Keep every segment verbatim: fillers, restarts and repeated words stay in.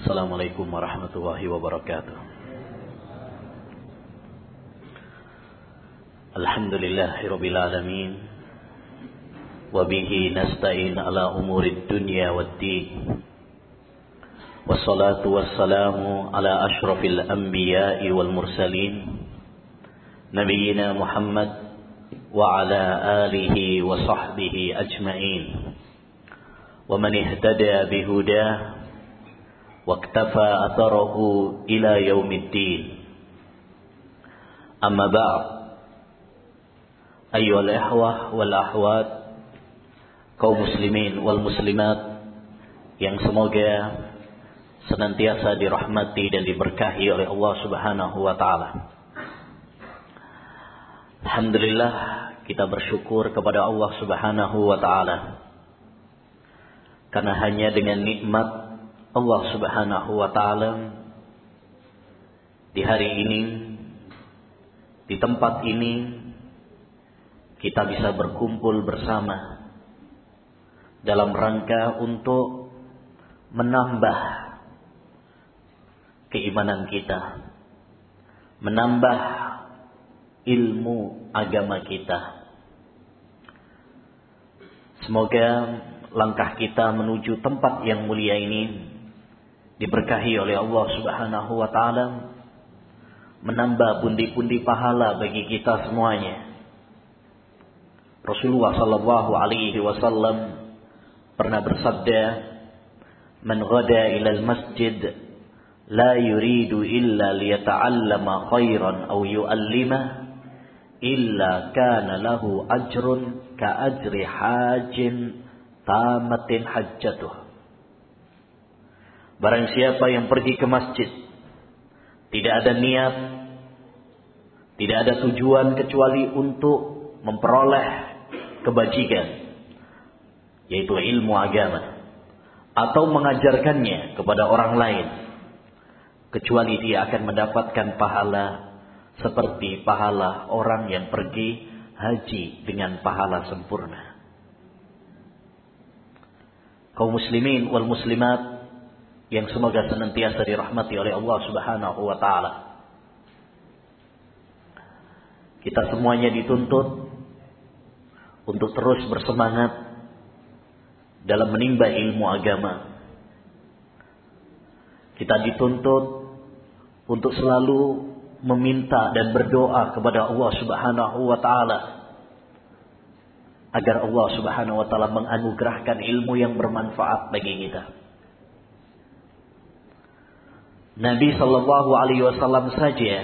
Assalamualaikum warahmatullahi wabarakatuh. Alhamdulillahirabbil alamin. Wa bihi nasta'in ala umurid dunya waddin. Wassalatu wassalamu ala asyrafil anbiya'i wal mursalin. Nabiyyina Muhammad wa ala alihi wa sahbihi ajma'in. Wa man ihtada bihudah واكتفى أثره إلى يوم الدين. أما بعد أيها الإخوة والأخوات, kaum muslimin wal muslimat yang semoga senantiasa dirahmati dan diberkahi oleh Allah Subhanahu wa taala. Alhamdulillah, kita bersyukur kepada Allah Subhanahu wa taala karena hanya dengan nikmat Allah Subhanahu wa taala di hari ini, di tempat ini, kita bisa berkumpul bersama dalam rangka untuk menambah keimanan kita, menambah ilmu agama kita. Semoga langkah kita menuju tempat yang mulia ini diberkahi oleh Allah Subhanahu wa taala, menambah pundi-pundi pahala bagi kita semuanya. Rasulullah sallallahu alaihi wasallam pernah bersabda, "Man ghada ila al-masjid la yuridu illa liyata'allama khairan aw yu'allima illa kana lahu ajrun ka ajri hajin tamatin hajjatuh." Barang siapa yang pergi ke masjid tidak ada niat, tidak ada tujuan kecuali untuk memperoleh kebajikan, yaitu ilmu agama, atau mengajarkannya kepada orang lain, kecuali dia akan mendapatkan pahala seperti pahala orang yang pergi haji dengan pahala sempurna. Kaum muslimin wal muslimat yang semoga senantiasa dirahmati oleh Allah Subhanahu wa taala. Kita semuanya dituntut untuk terus bersemangat dalam menimba ilmu agama. Kita dituntut untuk selalu meminta dan berdoa kepada Allah Subhanahu wa taala agar Allah Subhanahu wa taala menganugerahkan ilmu yang bermanfaat bagi kita. Nabi sallallahu alaihi wasallam saja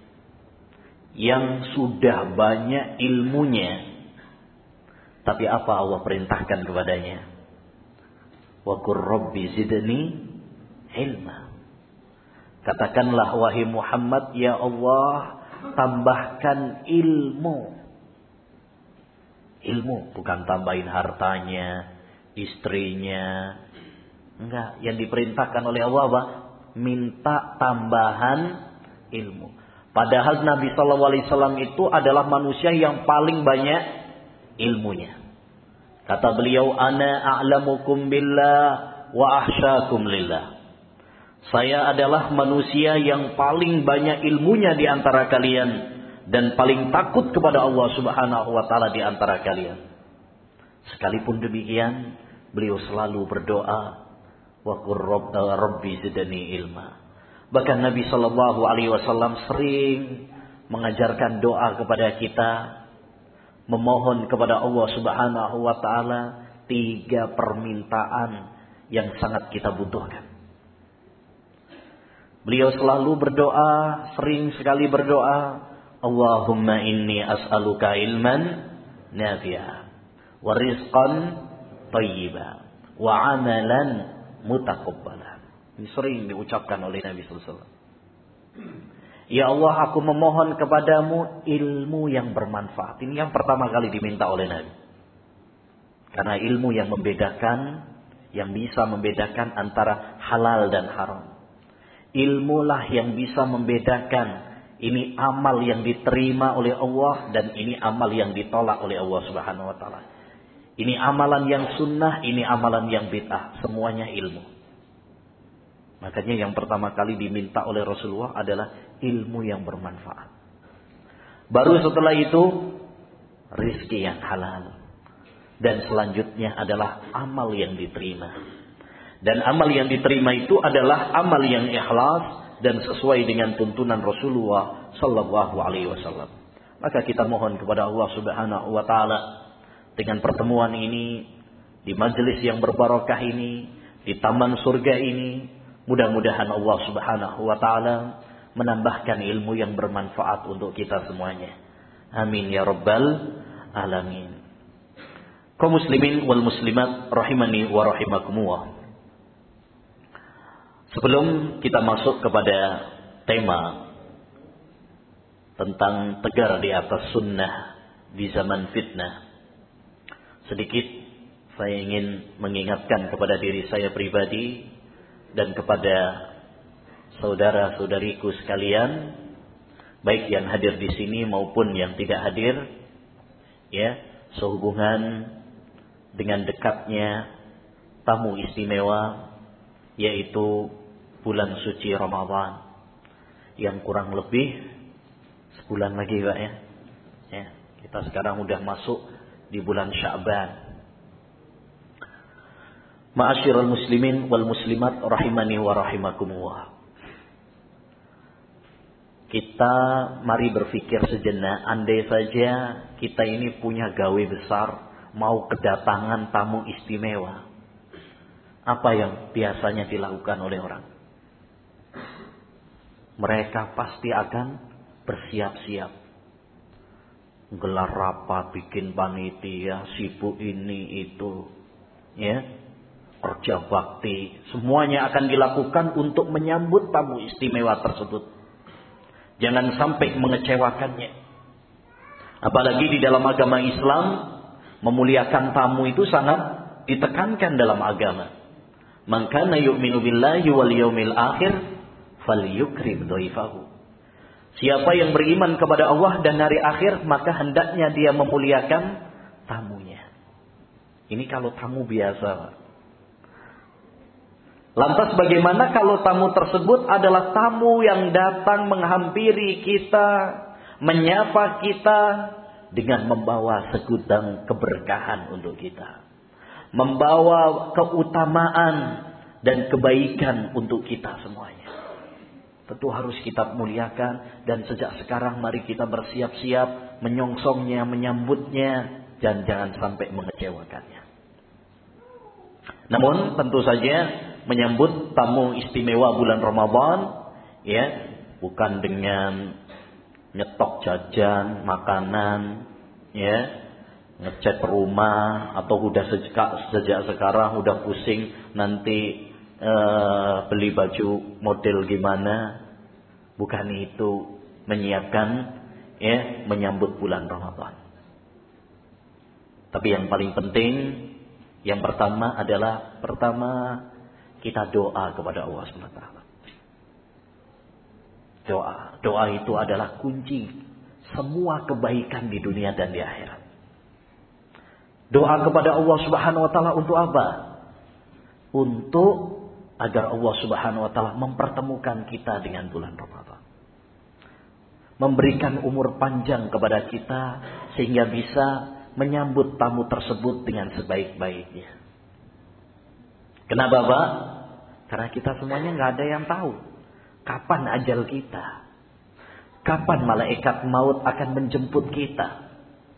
yang sudah banyak ilmunya, tapi apa Allah perintahkan kepadanya? Wa qur rabbi zidni ilma. Katakanlah wahai Muhammad, ya Allah, tambahkan ilmu. Ilmu, bukan tambahin hartanya, istrinya. Enggak, yang diperintahkan oleh Allah apa? Minta tambahan ilmu. Padahal Nabi Shallallahu Alaihi Wasallam itu adalah manusia yang paling banyak ilmunya. Kata beliau, Ana a'lamukum billah wa ahsyakum lillah. Saya adalah manusia yang paling banyak ilmunya di antara kalian dan paling takut kepada Allah Subhanahu Wa Taala di antara kalian. Sekalipun demikian, beliau selalu berdoa, wa qur rabbi zidni ilma. Bahkan Nabi sallallahu alaihi wasallam sering mengajarkan doa kepada kita, memohon kepada Allah Subhanahu wa taala tiga permintaan yang sangat kita butuhkan. Beliau selalu berdoa, sering sekali berdoa, Allahumma inni as'aluka ilman nafi'a wa rizqan thayyiba wa amalan mutaqabbalan. Ini sering diucapkan oleh Nabi sallallahu alaihi wasallam. Ya Allah, aku memohon kepadamu ilmu yang bermanfaat. Ini yang pertama kali diminta oleh Nabi. Karena ilmu yang membedakan, yang bisa membedakan antara halal dan haram. Ilmulah yang bisa membedakan ini amal yang diterima oleh Allah dan ini amal yang ditolak oleh Allah Subhanahu wa taala. Ini amalan yang sunnah, ini amalan yang bid'ah. Semuanya ilmu. Makanya yang pertama kali diminta oleh Rasulullah adalah ilmu yang bermanfaat. Baru setelah itu rizki yang halal. Dan selanjutnya adalah amal yang diterima. Dan amal yang diterima itu adalah amal yang ikhlas dan sesuai dengan tuntunan Rasulullah sallallahu alaihi wasallam. Maka kita mohon kepada Allah Subhanahu wa taala dengan pertemuan ini, di majelis yang berbarakah ini, di taman surga ini, mudah-mudahan Allah Subhanahu wa taala menambahkan ilmu yang bermanfaat untuk kita semuanya. Amin ya rabbal alamin. Kaum muslimin wal muslimat rahimani wa rahimakumullah. Sebelum kita masuk kepada tema tentang tegar di atas sunnah di zaman fitnah, sedikit saya ingin mengingatkan kepada diri saya pribadi dan kepada saudara-saudariku sekalian, baik yang hadir di sini maupun yang tidak hadir, ya, sehubungan dengan dekatnya tamu istimewa, yaitu bulan suci Ramadan yang kurang lebih sebulan lagi, Pak, ya. Ya, kita sekarang udah masuk di bulan Sya'ban. Ma'asyiral muslimin wal muslimat rahimani wa rahimakumullah. Kita mari berpikir sejenak, andai saja kita ini punya gawe besar, mau kedatangan tamu istimewa, apa yang biasanya dilakukan oleh orang? Mereka pasti akan bersiap-siap, gelar rapat, bikin panitia, sibuk ini itu, ya, kerja bakti, semuanya akan dilakukan untuk menyambut tamu istimewa tersebut. Jangan sampai mengecewakannya. Apalagi di dalam agama Islam, memuliakan tamu itu sangat ditekankan dalam agama. Man kana yu'minu billahi wal yaumil akhir falyukrim dhaifahu. Siapa yang beriman kepada Allah dan hari akhir, maka hendaknya dia memuliakan tamunya. Ini kalau tamu biasa. Lantas bagaimana kalau tamu tersebut adalah tamu yang datang menghampiri kita, menyapa kita dengan membawa segudang keberkahan untuk kita, membawa keutamaan dan kebaikan untuk kita semuanya. Tentu harus kita muliakan, dan sejak sekarang mari kita bersiap-siap menyongsongnya, menyambutnya, dan jangan sampai mengecewakannya. Namun tentu saja menyambut tamu istimewa bulan Ramadan, ya, bukan dengan nyetok jajan, makanan, ya, ngecat rumah, atau udah sejak, sejak sekarang udah pusing nanti Uh, beli baju model gimana. Bukan itu menyiapkan, ya, menyambut bulan Ramadan. Tapi yang paling penting, yang pertama adalah pertama kita doa kepada Allah subhanahu wa taala. Doa, doa itu adalah kunci semua kebaikan di dunia dan di akhirat. Doa kepada Allah Subhanahu wa taala untuk apa? Untuk agar Allah Subhanahu wa taala mempertemukan kita dengan bulan Ramadan. Memberikan umur panjang kepada kita sehingga bisa menyambut tamu tersebut dengan sebaik-baiknya. Kenapa, Pak? Karena kita semuanya nggak ada yang tahu kapan ajal kita, kapan malaikat maut akan menjemput kita.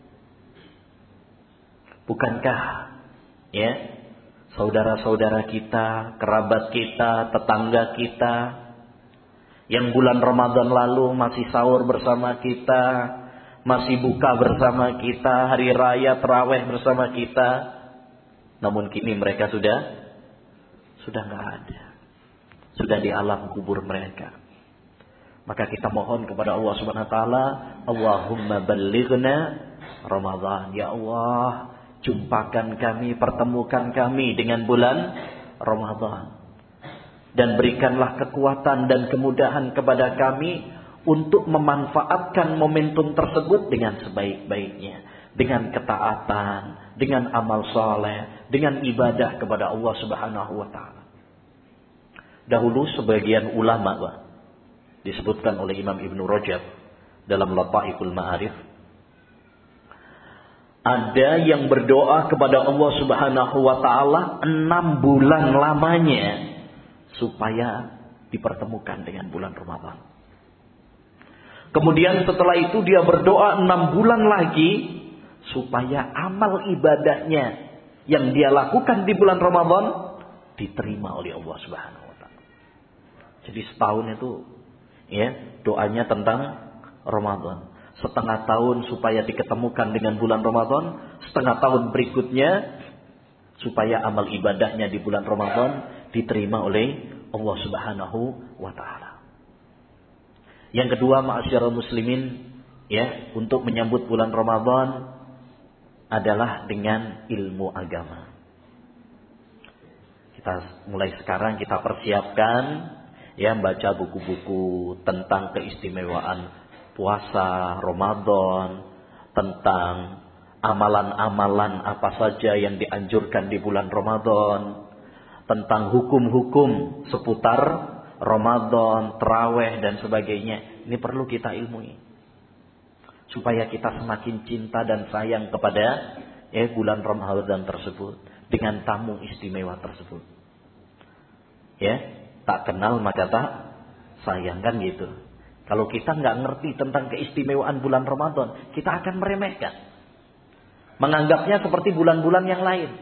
Bukankah, ya, saudara-saudara kita, kerabat kita, tetangga kita, yang bulan Ramadan lalu masih sahur bersama kita, masih buka bersama kita, hari raya tarawih bersama kita, namun kini mereka sudah sudah nggak ada, sudah di alam kubur mereka. Maka kita mohon kepada Allah Subhanahu wa taala, Allahumma ballighna Ramadan, ya Allah, jumpakan kami, pertemukan kami dengan bulan Ramadan. Dan berikanlah kekuatan dan kemudahan kepada kami untuk memanfaatkan momentum tersebut dengan sebaik-baiknya. Dengan ketaatan, dengan amal soleh, dengan ibadah kepada Allah Subhanahu wa ta'ala. Dahulu sebagian ulama, Pak, disebutkan oleh Imam Ibnu Rajab dalam Lataiful Ma'arif, ada yang berdoa kepada Allah Subhanahu wa taala enam bulan lamanya supaya dipertemukan dengan bulan Ramadan. Kemudian setelah itu dia berdoa enam bulan lagi supaya amal ibadahnya yang dia lakukan di bulan Ramadan diterima oleh Allah Subhanahu wa taala. Jadi setahun itu ya doanya tentang Ramadan. Setengah tahun supaya diketemukan dengan bulan Ramadan, setengah tahun berikutnya supaya amal ibadahnya di bulan Ramadan diterima oleh Allah Subhanahu wa taala. Yang kedua, ma'asyiral muslimin, ya, untuk menyambut bulan Ramadan adalah dengan ilmu agama. Kita mulai sekarang kita persiapkan, ya, baca buku-buku tentang keistimewaan puasa Ramadan, tentang amalan-amalan apa saja yang dianjurkan di bulan Ramadan, tentang hukum-hukum seputar Ramadan, tarawih dan sebagainya. Ini perlu kita ilmui supaya kita semakin cinta dan sayang kepada ya bulan Ramadan tersebut dengan tamu istimewa tersebut. Ya, tak kenal maka tak sayang, kan gitu. Kalau kita nggak ngerti tentang keistimewaan bulan Ramadan, kita akan meremehkan, menganggapnya seperti bulan-bulan yang lain.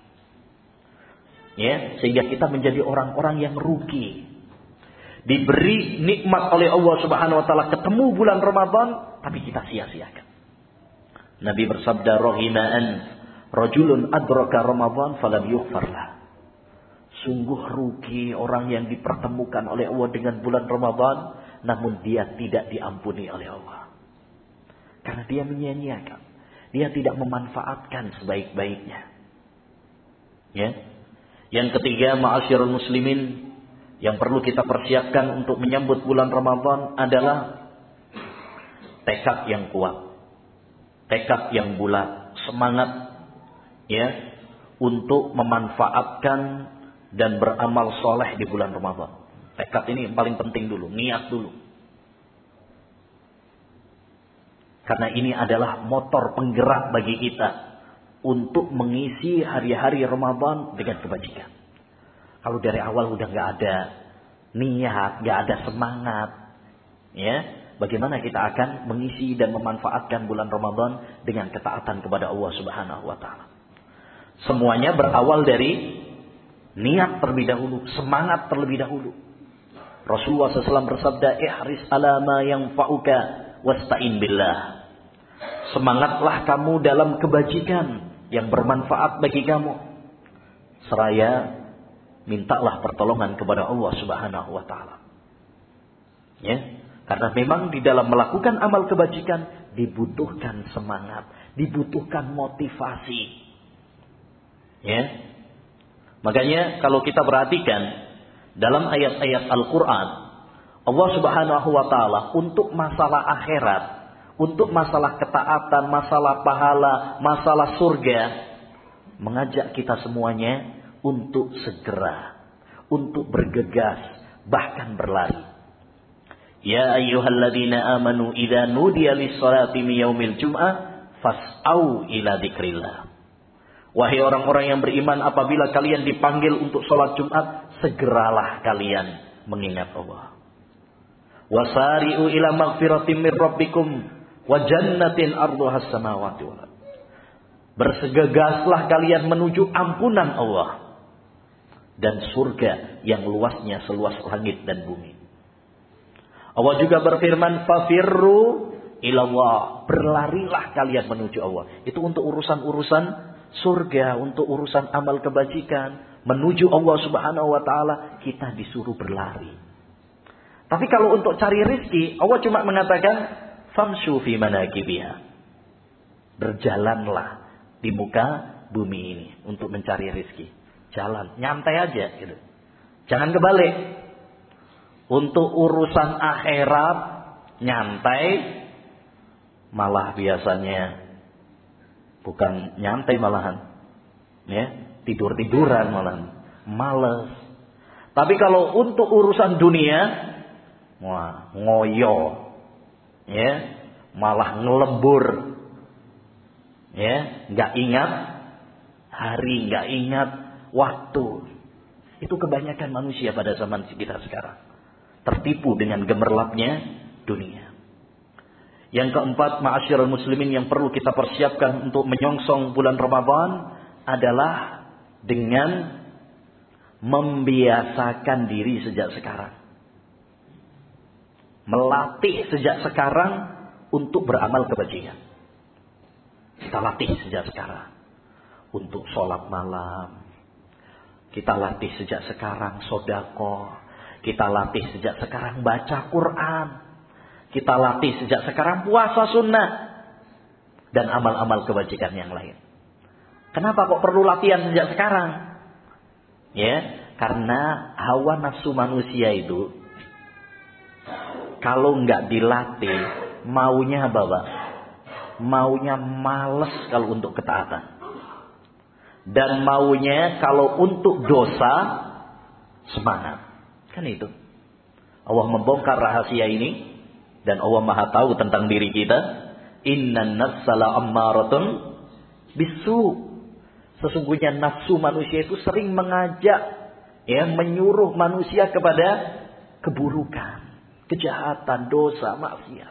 Ya, sehingga kita menjadi orang-orang yang rugi. Diberi nikmat oleh Allah Subhanahu wa taala ketemu bulan Ramadan, tapi kita sia-siakan. Nabi bersabda, "Rahimaan rajulun adraka Ramadan falam yughfarlah." Sungguh rugi orang yang dipertemukan oleh Allah dengan bulan Ramadan, namun dia tidak diampuni oleh Allah. Karena dia menyia-nyiakan. Dia tidak memanfaatkan sebaik-baiknya. Ya. Yang ketiga, ma'asyiral muslimin, yang perlu kita persiapkan untuk menyambut bulan Ramadan adalah tekad yang kuat. Tekad yang bulat, semangat ya untuk memanfaatkan dan beramal soleh di bulan Ramadan. Tekad ini yang paling penting dulu, niat dulu. Karena ini adalah motor penggerak bagi kita untuk mengisi hari-hari Ramadan dengan kebajikan. Kalau dari awal udah nggak ada niat, nggak ada semangat, ya, bagaimana kita akan mengisi dan memanfaatkan bulan Ramadan dengan ketaatan kepada Allah Subhanahu wa taala? Semuanya berawal dari niat terlebih dahulu, semangat terlebih dahulu. Rasulullah shallallahu alaihi wasallam bersabda, "Ihris ala ma yanfa'uka wasta'in billah." Semangatlah kamu dalam kebajikan yang bermanfaat bagi kamu, seraya mintalah pertolongan kepada Allah Subhanahu wa taala. Ya, karena memang di dalam melakukan amal kebajikan dibutuhkan semangat, dibutuhkan motivasi. Ya. Makanya kalau kita perhatikan dalam ayat-ayat Al-Qur'an, Allah Subhanahu wa taala untuk masalah akhirat, untuk masalah ketaatan, masalah pahala, masalah surga, mengajak kita semuanya untuk segera, untuk bergegas, bahkan berlari. Ya ayyuhalladzina amanu idza nudiya lis-salati min yaumil jum'ah fas'au ila dzikrillah. Wahai orang-orang yang beriman, apabila kalian dipanggil untuk sholat Jumat, segeralah kalian mengingat Allah. Wasari'u ila maghfiratin min rabbikum wa jannatin arduhas samawati wal ardh. Bersegegaslah kalian menuju ampunan Allah dan surga yang luasnya seluas langit dan bumi. Allah juga berfirman, "Fafirru ilallah." Berlarilah kalian menuju Allah. Itu untuk urusan-urusan surga, untuk urusan amal kebajikan, menuju Allah Subhanahu wa taala, kita disuruh berlari. Tapi kalau untuk cari rezeki, Allah cuma mengatakan, "Famshu fi manakibiha." Berjalanlah di muka bumi ini untuk mencari rezeki. Jalan, nyantai aja gitu. Jangan kebalik. Untuk urusan akhirat nyantai, malah biasanya bukan nyantai malahan, ya, tidur-tiduran malahan, malas. Tapi kalau untuk urusan dunia, wah, ngoyo. Ya, malah ngelembur. Ya, enggak ingat hari, enggak ingat waktu. Itu kebanyakan manusia pada zaman kita sekarang. Tertipu dengan gemerlapnya dunia. Yang keempat, ma'asyiral muslimin, yang perlu kita persiapkan untuk menyongsong bulan Ramadan adalah dengan membiasakan diri sejak sekarang. Melatih sejak sekarang untuk beramal kebajikan. Kita latih sejak sekarang untuk sholat malam. Kita latih sejak sekarang sedekah. Kita latih sejak sekarang baca Quran. Kita latih sejak sekarang puasa sunnah. Dan amal-amal kebajikan yang lain. Kenapa kok perlu latihan sejak sekarang? Ya, karena hawa nafsu manusia itu kalau nggak dilatih, maunya apa, Pak? Maunya males kalau untuk ketaatan. Dan maunya kalau untuk dosa semangat. Kan itu. Allah membongkar rahasia ini dan Allah Maha tahu tentang diri kita. Innan nafsala ammaratun bisu. Sesungguhnya nafsu manusia itu sering mengajak, ya, menyuruh manusia kepada keburukan, kejahatan, dosa, maksiat.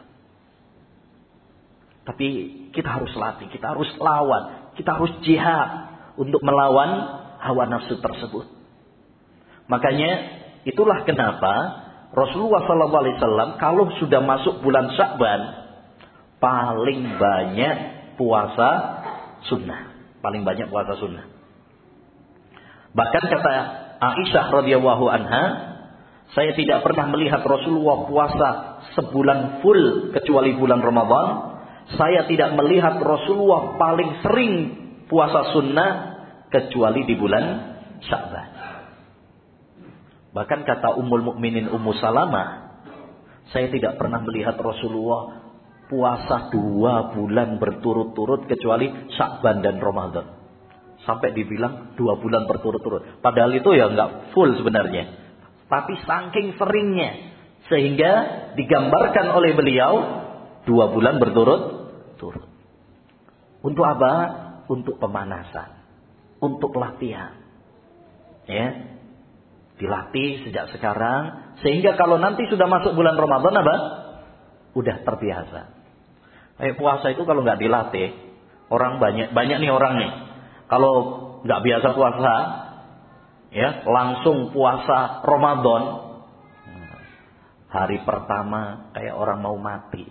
Tapi kita harus latih, kita harus lawan, kita harus jihad untuk melawan hawa nafsu tersebut. Makanya itulah kenapa Rasulullah shallallahu alaihi wasallam kalau sudah masuk bulan Sya'ban paling banyak puasa sunnah. Paling banyak puasa sunnah. Bahkan kata Aisyah radhiyallahu anha, saya tidak pernah melihat Rasulullah puasa sebulan full kecuali bulan Ramadan. Saya tidak melihat Rasulullah paling sering puasa sunnah kecuali di bulan Sya'ban. Bahkan kata Ummul Mukminin Ummu Salamah, saya tidak pernah melihat Rasulullah puasa dua bulan berturut-turut kecuali Sya'ban dan Ramadan. Sampai dibilang dua bulan berturut-turut. Padahal itu ya nggak full sebenarnya. Tapi saking seringnya sehingga digambarkan oleh beliau dua bulan berturut-turut. Untuk apa? Untuk pemanasan, untuk latihan. Ya. Dilatih sejak sekarang sehingga kalau nanti sudah masuk bulan Ramadan apa? Udah terbiasa. Kayak puasa itu kalau nggak dilatih, orang banyak banyak nih orang nih. Kalau nggak biasa puasa, ya langsung puasa Ramadan, hari pertama kayak orang mau mati,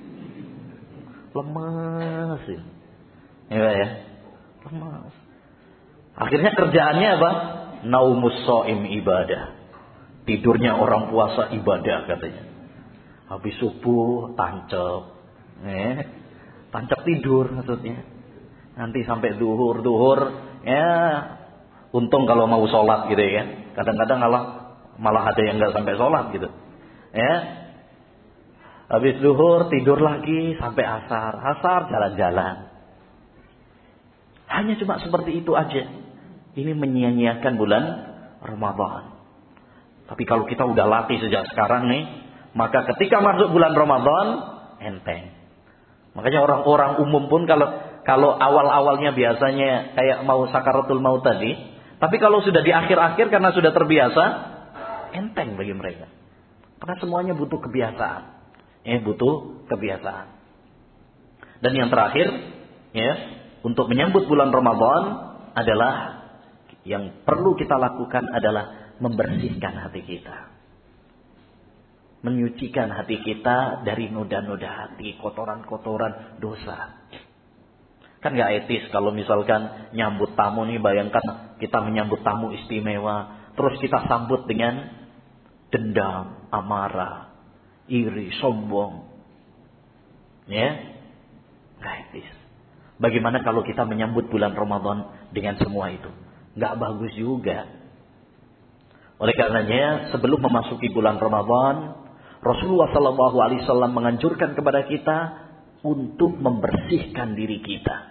lemes, ya, ya, lemes. Akhirnya kerjaannya apa? Naumus shaim ibadah. Tidurnya orang puasa ibadah katanya. Habis subuh tancap, eh, tancap tidur maksudnya. Nanti sampai duhur duhur, ya untung kalau mau sholat gitu ya. Kadang-kadang malah malah ada yang nggak sampai sholat gitu, ya. Habis duhur tidur lagi sampai asar, asar jalan-jalan. Hanya cuma seperti itu aja. Ini menyia-nyiakan bulan Ramadan. Tapi kalau kita udah latih sejak sekarang nih, maka ketika masuk bulan Ramadan enteng. Makanya orang-orang umum pun kalau kalau awal-awalnya biasanya kayak mau sakaratul maut tadi, tapi kalau sudah di akhir-akhir karena sudah terbiasa, enteng bagi mereka. Karena semuanya butuh kebiasaan. Ya, butuh kebiasaan. Dan yang terakhir, ya, untuk menyambut bulan Ramadan adalah yang perlu kita lakukan adalah membersihkan hati kita. Menyucikan hati kita dari noda-noda hati, kotoran-kotoran dosa. Kan gak etis kalau misalkan nyambut tamu nih, bayangkan kita menyambut tamu istimewa, terus kita sambut dengan dendam, amarah, iri, sombong. Ya, gak etis. Bagaimana kalau kita menyambut bulan Ramadan dengan semua itu? Gak bagus juga. Oleh karenanya sebelum memasuki bulan Ramadan, Rasulullah shallallahu alaihi wasallam menganjurkan kepada kita untuk membersihkan diri kita,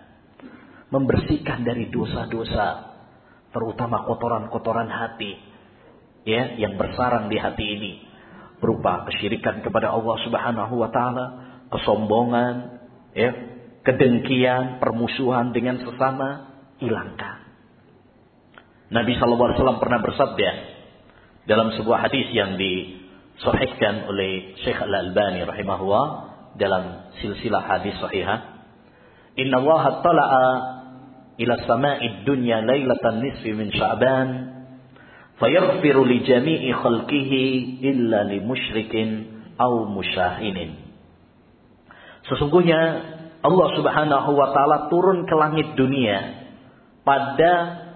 membersihkan dari dosa-dosa, terutama kotoran-kotoran hati. ya yang bersarang di hati ini berupa kesyirikan kepada Allah Subhanahu wa taala, kesombongan, ya, kedengkian, permusuhan dengan sesama, hilangkan. Nabi sallallahu alaihi wasallam pernah bersabda dalam sebuah hadis yang disahihkan oleh Syekh Al-Albani rahimahullah dalam silsilah hadis sahihah, "Inna Allah tala'a ila sama'id dunya lailatan nisfi min Sya'ban, fayaghfiru li jami'i khalqihi illa li musyrikin aw musyahinin." Sesungguhnya Allah Subhanahu wa taala turun ke langit dunia pada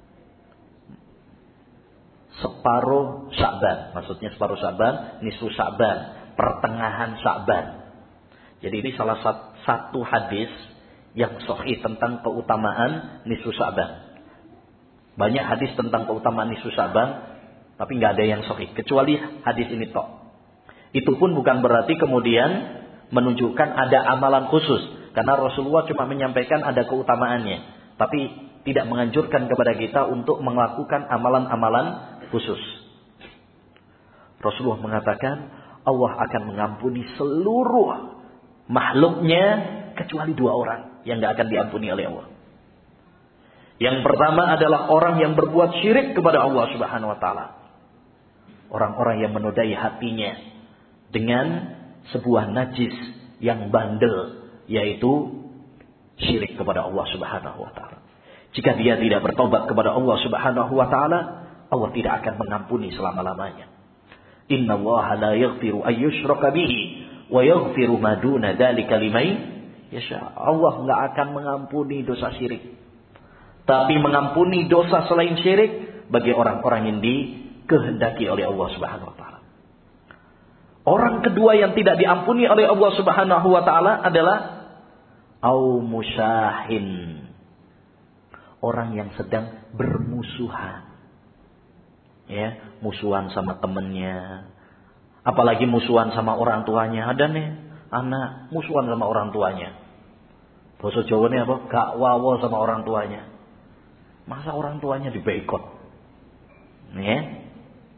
separuh Sya'ban, maksudnya separuh Sya'ban, nisfu Sya'ban, pertengahan Sya'ban. Jadi ini salah satu hadis yang sahih tentang keutamaan nisfu Sya'ban. Banyak hadis tentang keutamaan nisfu Sya'ban, tapi nggak ada yang sahih kecuali hadis ini tok. Itu pun bukan berarti kemudian menunjukkan ada amalan khusus, karena Rasulullah cuma menyampaikan ada keutamaannya, tapi tidak menganjurkan kepada kita untuk melakukan amalan-amalan khusus. Rasulullah mengatakan Allah akan mengampuni seluruh makhluknya kecuali dua orang yang tidak akan diampuni oleh Allah. Yang pertama adalah orang yang berbuat syirik kepada Allah Subhanahu wa taala. Orang-orang yang menodai hatinya dengan sebuah najis yang bandel, yaitu syirik kepada Allah Subhanahu wa taala. Jika dia tidak bertobat kepada Allah Subhanahu wa taala, Allah tidak akan mengampuni selama-lamanya. Inna Allah la yaghfiru an yushraka bihi wa yaghfiru ma duna dzalika liman yasha. Allah enggak akan mengampuni dosa syirik, tapi mengampuni dosa selain syirik bagi orang-orang yang dikehendaki oleh Allah Subhanahu wa taala. Orang kedua yang tidak diampuni oleh Allah Subhanahu wa taala adalah au musyahin. Orang yang sedang bermusuhan. Ya, musuhan sama temennya, apalagi musuhan sama orang tuanya. Ada nih anak musuhan sama orang tuanya. Bahasa Jawanya apa? Gak wawo sama orang tuanya. Masa orang tuanya diboikot? Ya.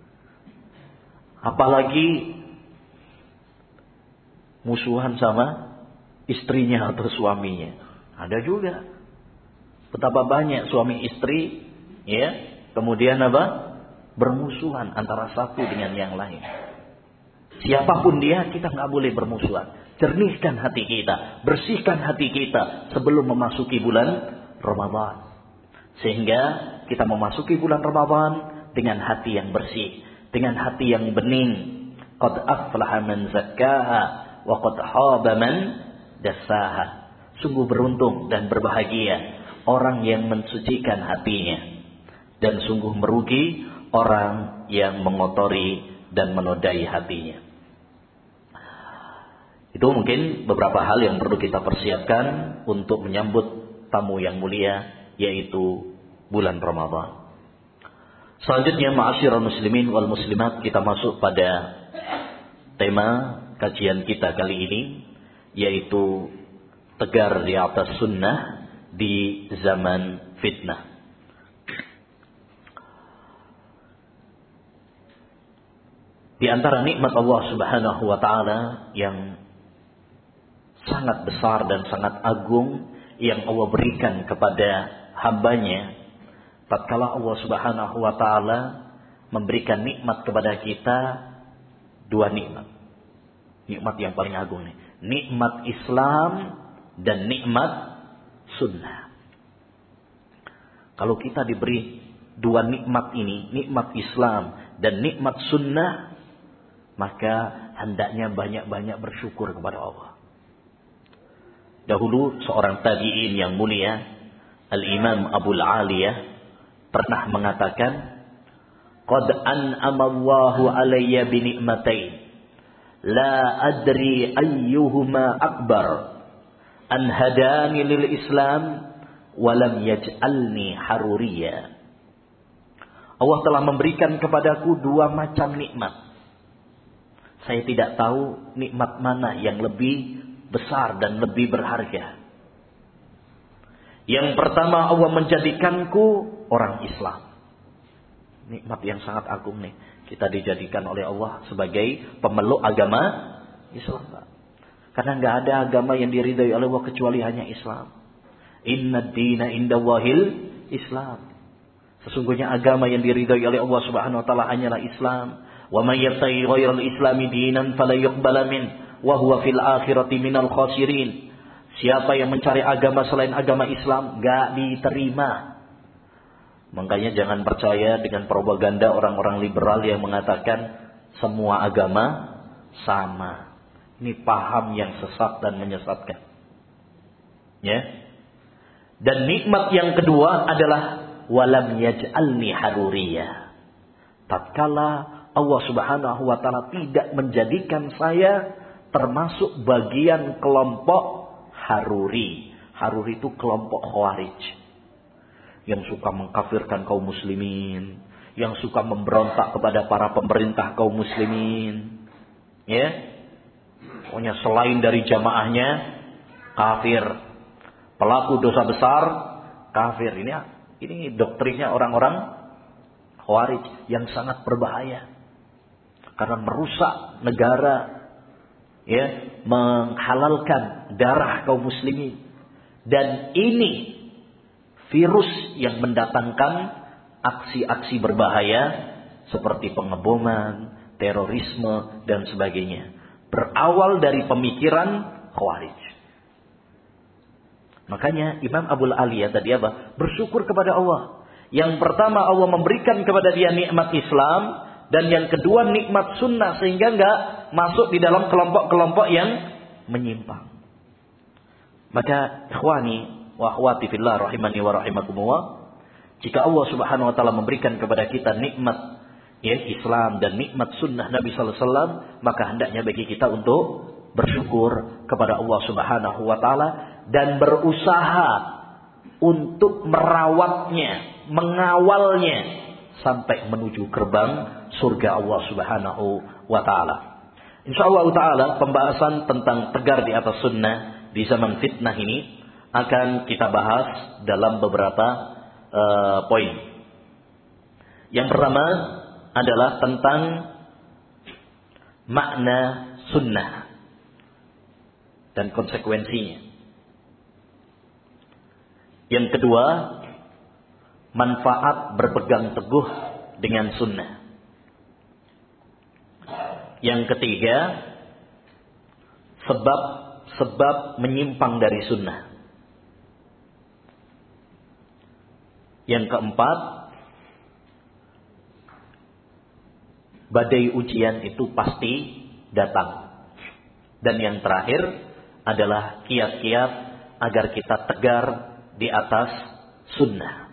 Apalagi musuhan sama istrinya atau suaminya. Ada juga. Betapa banyak suami istri, ya, kemudian apa? Bermusuhan antara satu dengan yang lain. Siapapun dia, kita nggak boleh bermusuhan. Jernihkan hati kita, bersihkan hati kita sebelum memasuki bulan Ramadan, sehingga kita memasuki bulan Ramadan dengan hati yang bersih, dengan hati yang bening. Qad aflaha man zakkaha wa qad khaba man dassaha. Sungguh beruntung dan berbahagia orang yang mensucikan hatinya, dan sungguh merugi orang yang mengotori dan menodai hatinya. Itu mungkin beberapa hal yang perlu kita persiapkan untuk menyambut tamu yang mulia, yaitu bulan Ramadan. Selanjutnya, ma'asyiral muslimin wal muslimat, kita masuk pada tema kajian kita kali ini, yaitu tegar di atas sunnah di zaman fitnah. Di antara nikmat Allah Subhanahu wa taala yang sangat besar dan sangat agung yang Allah berikan kepada hambanya, tatkala Allah Subhanahu wa taala memberikan nikmat kepada kita, dua nikmat. Nikmat yang paling agung nih, nikmat Islam dan nikmat sunnah. Kalau kita diberi dua nikmat ini, nikmat Islam dan nikmat sunnah, maka hendaknya banyak-banyak bersyukur kepada Allah. Dahulu seorang tabi'in yang mulia, Al-Imam Abu Al-Aliyah, pernah mengatakan, "Qad an'ama Allahu alayya bi ni'matain, la adri ayyuhuma akbar, an hadani lil Islam wa lam yaj'alni haruriyya." Allah telah memberikan kepadaku dua macam nikmat. Saya tidak tahu nikmat mana yang lebih besar dan lebih berharga. Yang pertama, Allah menjadikanku orang Islam. nikmat yang sangat agung nih. Kita dijadikan oleh Allah sebagai pemeluk agama Islam, Pak. Karena nggak ada agama yang diridhai oleh Allah kecuali hanya Islam. Inna dina indallahil Islam. Sesungguhnya agama yang diridhai oleh Allah Subhanahu wa taala hanyalah Islam. Wa may yabtaghi ghairal islami dinan fala yuqbala min wa huwa fil akhirati minal khasirin. Siapa yang mencari agama selain agama Islam enggak diterima. Makanya jangan percaya dengan propaganda orang-orang liberal yang mengatakan semua agama sama. Ini paham yang sesat dan menyesatkan. Ya. Dan nikmat yang kedua adalah walam yaj'alni haruriyah. Tatkala Allah Subhanahu wa taala tidak menjadikan saya termasuk bagian kelompok Haruri. Haruri itu kelompok Khawarij. Yang suka mengkafirkan kaum muslimin. Yang suka memberontak kepada para pemerintah kaum muslimin. Ya. Pokoknya selain dari jamaahnya, kafir. Pelaku dosa besar, kafir. Ini, ini doktrinnya orang-orang Khawarij yang sangat berbahaya. Karena merusak negara. Ya, menghalalkan darah kaum muslimin. Dan ini virus yang mendatangkan aksi-aksi berbahaya seperti pengeboman, terorisme dan sebagainya. Berawal dari pemikiran Khawarij. Makanya Imam Abul Aliyah tadi apa? Bersyukur kepada Allah. Yang pertama Allah memberikan kepada dia nikmat Islam. Dan yang kedua nikmat sunnah sehingga enggak masuk di dalam kelompok-kelompok yang menyimpang. Maka ikhwani wa akhwati fillah rahimani wa rahimakumullah, jika Allah Subhanahu wa taala memberikan kepada kita nikmat ya Islam dan nikmat sunnah Nabi sallallahu alaihi wasallam, maka hendaknya bagi kita untuk bersyukur kepada Allah Subhanahu wa taala dan berusaha untuk merawatnya, mengawalnya sampai menuju gerbang surga Allah Subhanahu wa taala. Insyaallah taala pembahasan tentang tegar di atas sunnah di zaman fitnah ini akan kita bahas dalam beberapa uh, poin. Yang pertama adalah tentang makna sunnah dan konsekuensinya. Yang kedua, manfaat berpegang teguh dengan sunnah. Yang ketiga, sebab-sebab menyimpang dari sunnah. Yang keempat, badai ujian itu pasti datang. Dan yang terakhir adalah kiat-kiat agar kita tegar di atas sunnah.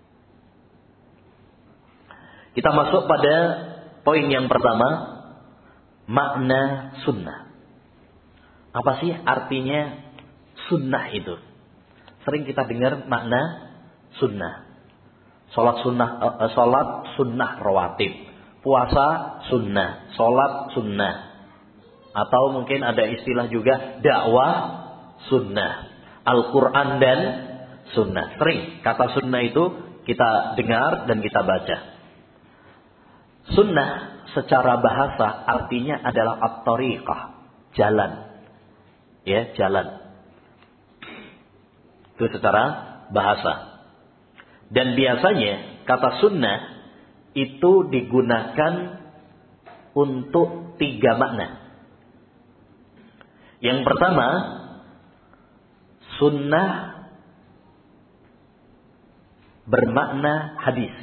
Kita masuk pada poin yang pertama, makna sunnah. Apa sih artinya sunnah itu? Sering kita dengar makna sunnah. Salat sunnah, uh, salat sunnah rawatib, puasa sunnah, salat sunnah. Atau mungkin ada istilah juga dakwah sunnah, Al-Quran dan sunnah. Sering kata sunnah itu kita dengar dan kita baca. Sunnah secara bahasa artinya adalah at-tariqah, jalan. Ya, jalan. Itu secara bahasa. Dan biasanya kata sunnah itu digunakan untuk tiga makna. Yang pertama, sunnah bermakna hadis.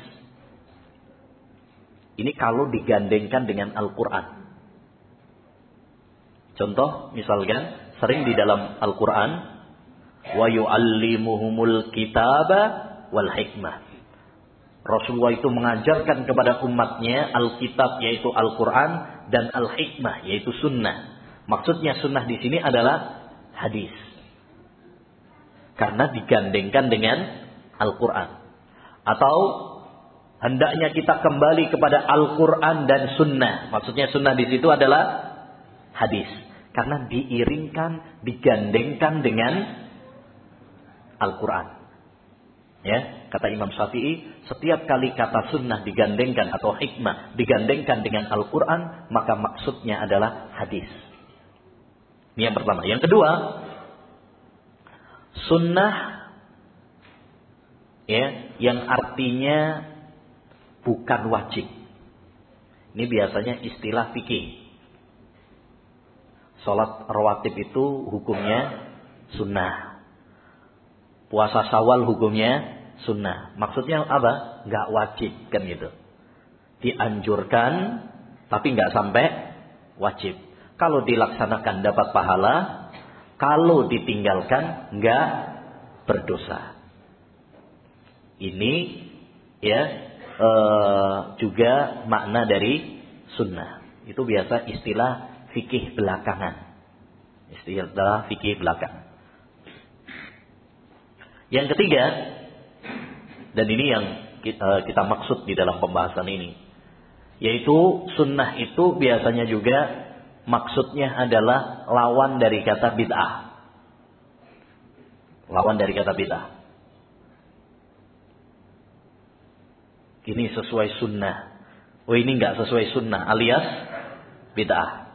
Ini kalau digandengkan dengan Al-Quran. Contoh, misalkan, sering di dalam Al-Quran, wa yu'allimuhumul kitaba wal hikmah. Rasulullah itu mengajarkan kepada umatnya Alkitab yaitu Al-Quran dan Al-Hikmah yaitu sunnah. Maksudnya sunnah di sini adalah hadis. Karena digandengkan dengan Al-Quran. Atau hendaknya kita kembali kepada Al-Quran dan sunnah. Maksudnya sunnah di situ adalah hadis. Karena diiringkan, digandengkan dengan Al-Quran. Ya, kata Imam Syafi'i, setiap kali kata sunnah digandengkan atau hikmah digandengkan dengan Al-Quran, maka maksudnya adalah hadis. Ini yang pertama. Yang kedua, sunnah ya, yang artinya bukan wajib. Ini biasanya istilah fikih. Salat rawatib itu hukumnya sunnah. Puasa Syawal hukumnya sunnah. Maksudnya apa? Nggak wajib kan gitu. Dianjurkan tapi nggak sampai wajib. Kalau dilaksanakan dapat pahala, kalau ditinggalkan nggak berdosa. Ini ya eh, juga makna dari sunnah. Itu biasa istilah fikih belakangan. Istilah fikih belakang. Yang ketiga, dan ini yang kita, kita maksud di dalam pembahasan ini, yaitu sunnah itu biasanya juga maksudnya adalah lawan dari kata bid'ah. Lawan dari kata bid'ah. Ini sesuai sunnah. Oh ini enggak sesuai sunnah alias bid'ah.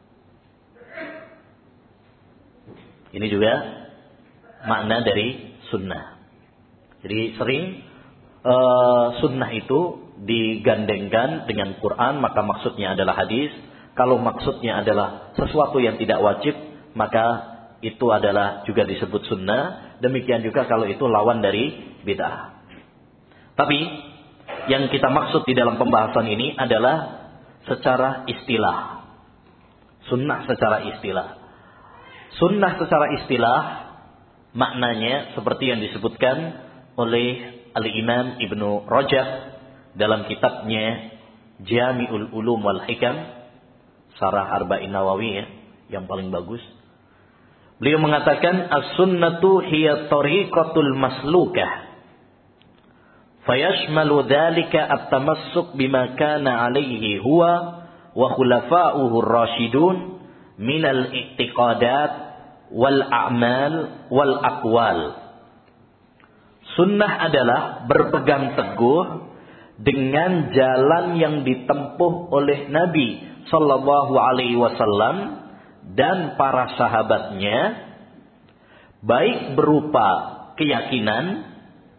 Ini juga makna dari sunnah. Jadi sering uh, sunnah itu digandengkan dengan Quran, maka maksudnya adalah hadis. Kalau maksudnya adalah sesuatu yang tidak wajib, maka itu adalah juga disebut sunnah. Demikian juga kalau itu lawan dari bid'ah. Tapi yang kita maksud di dalam pembahasan ini adalah secara istilah. Sunnah secara istilah. Sunnah secara istilah maknanya seperti yang disebutkan oleh Al-Imam Ibnu Rajab dalam kitabnya Jami'ul Ulum wal Hikam, Syarah Arba'in Nawawi ya, yang paling bagus. Beliau mengatakan as-sunnatu hiya tariqatul maslukah. Fayashmalu dzalika at-tamassuk bima kana 'alaihi huwa wa khulafa'uhu ar-rasyidun minal i'tiqadat wal a'mal wal aqwal. Sunnah adalah berpegang teguh dengan jalan yang ditempuh oleh Nabi sallallahu alaihi wasallam dan para sahabatnya, baik berupa keyakinan,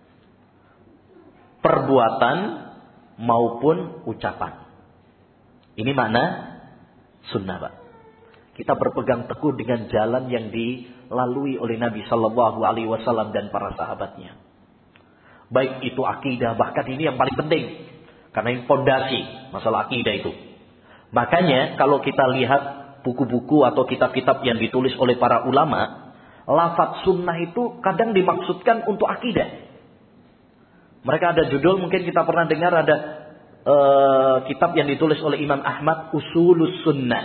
perbuatan maupun ucapan. Ini makna sunnah, Pak. Kita berpegang teguh dengan jalan yang dilalui oleh Nabi sallallahu alaihi wasallam dan para sahabatnya. Baik itu akidah, bahkan ini yang paling penting. Karena ini fondasi masalah akidah itu. Makanya kalau kita lihat buku-buku atau kitab-kitab yang ditulis oleh para ulama, lafaz sunnah itu kadang dimaksudkan untuk akidah. Mereka ada judul, mungkin kita pernah dengar ada uh, kitab yang ditulis oleh Imam Ahmad, Usulus Sunnah.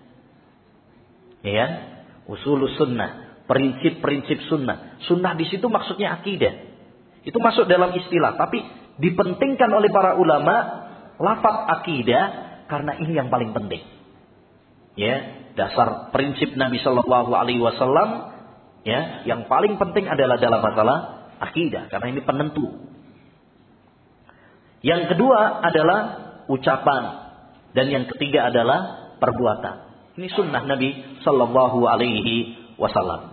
Ya, Usulus Sunnah, prinsip-prinsip sunnah. Sunnah di situ maksudnya akidah. Itu masuk dalam istilah, tapi dipentingkan oleh para ulama lafaz akidah karena ini yang paling penting. Ya, dasar prinsip Nabi sallallahu alaihi wasallam ya, yang paling penting adalah dalam masalah akidah karena ini penentu. Yang kedua adalah ucapan dan yang ketiga adalah perbuatan. Ini sunnah Nabi sallallahu alaihi wasallam.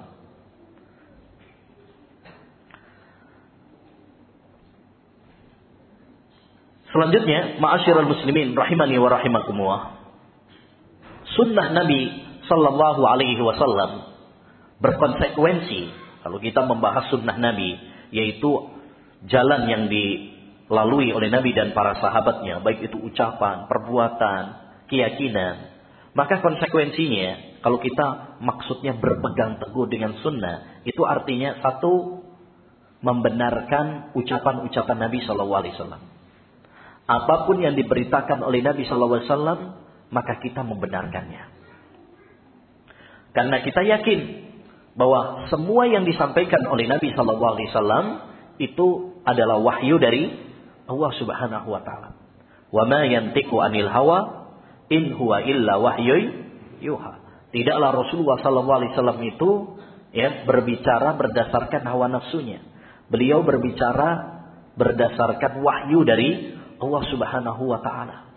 Selanjutnya, ma'asyiral muslimin rahimani wa rahimakumullah. Sunnah Nabi sallallahu alaihi wasallam berkonsekuensi kalau kita membahas sunnah Nabi, yaitu jalan yang dilalui oleh Nabi dan para sahabatnya, baik itu ucapan, perbuatan, keyakinan. Maka konsekuensinya kalau kita maksudnya berpegang teguh dengan sunnah, itu artinya satu, membenarkan ucapan-ucapan Nabi sallallahu alaihi wasallam. Apapun yang diberitakan oleh Nabi sallallahu alaihi wasallam, maka kita membenarkannya. Karena kita yakin bahwa semua yang disampaikan oleh Nabi sallallahu alaihi wasallam itu adalah wahyu dari Allah Subhanahu wa taala. Wa ma yantiqu anil hawa in huwa illa wahyun yuha. Tidaklah Rasulullah sallallahu alaihi wasallam itu ya berbicara berdasarkan hawa nafsunya, Beliau berbicara berdasarkan wahyu dari Allah Subhanahu wa taala.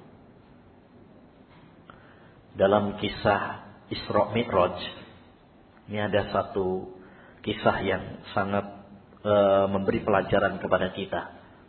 Dalam kisah Isra Mi'raj, ini ada satu kisah yang sangat e, memberi pelajaran kepada kita.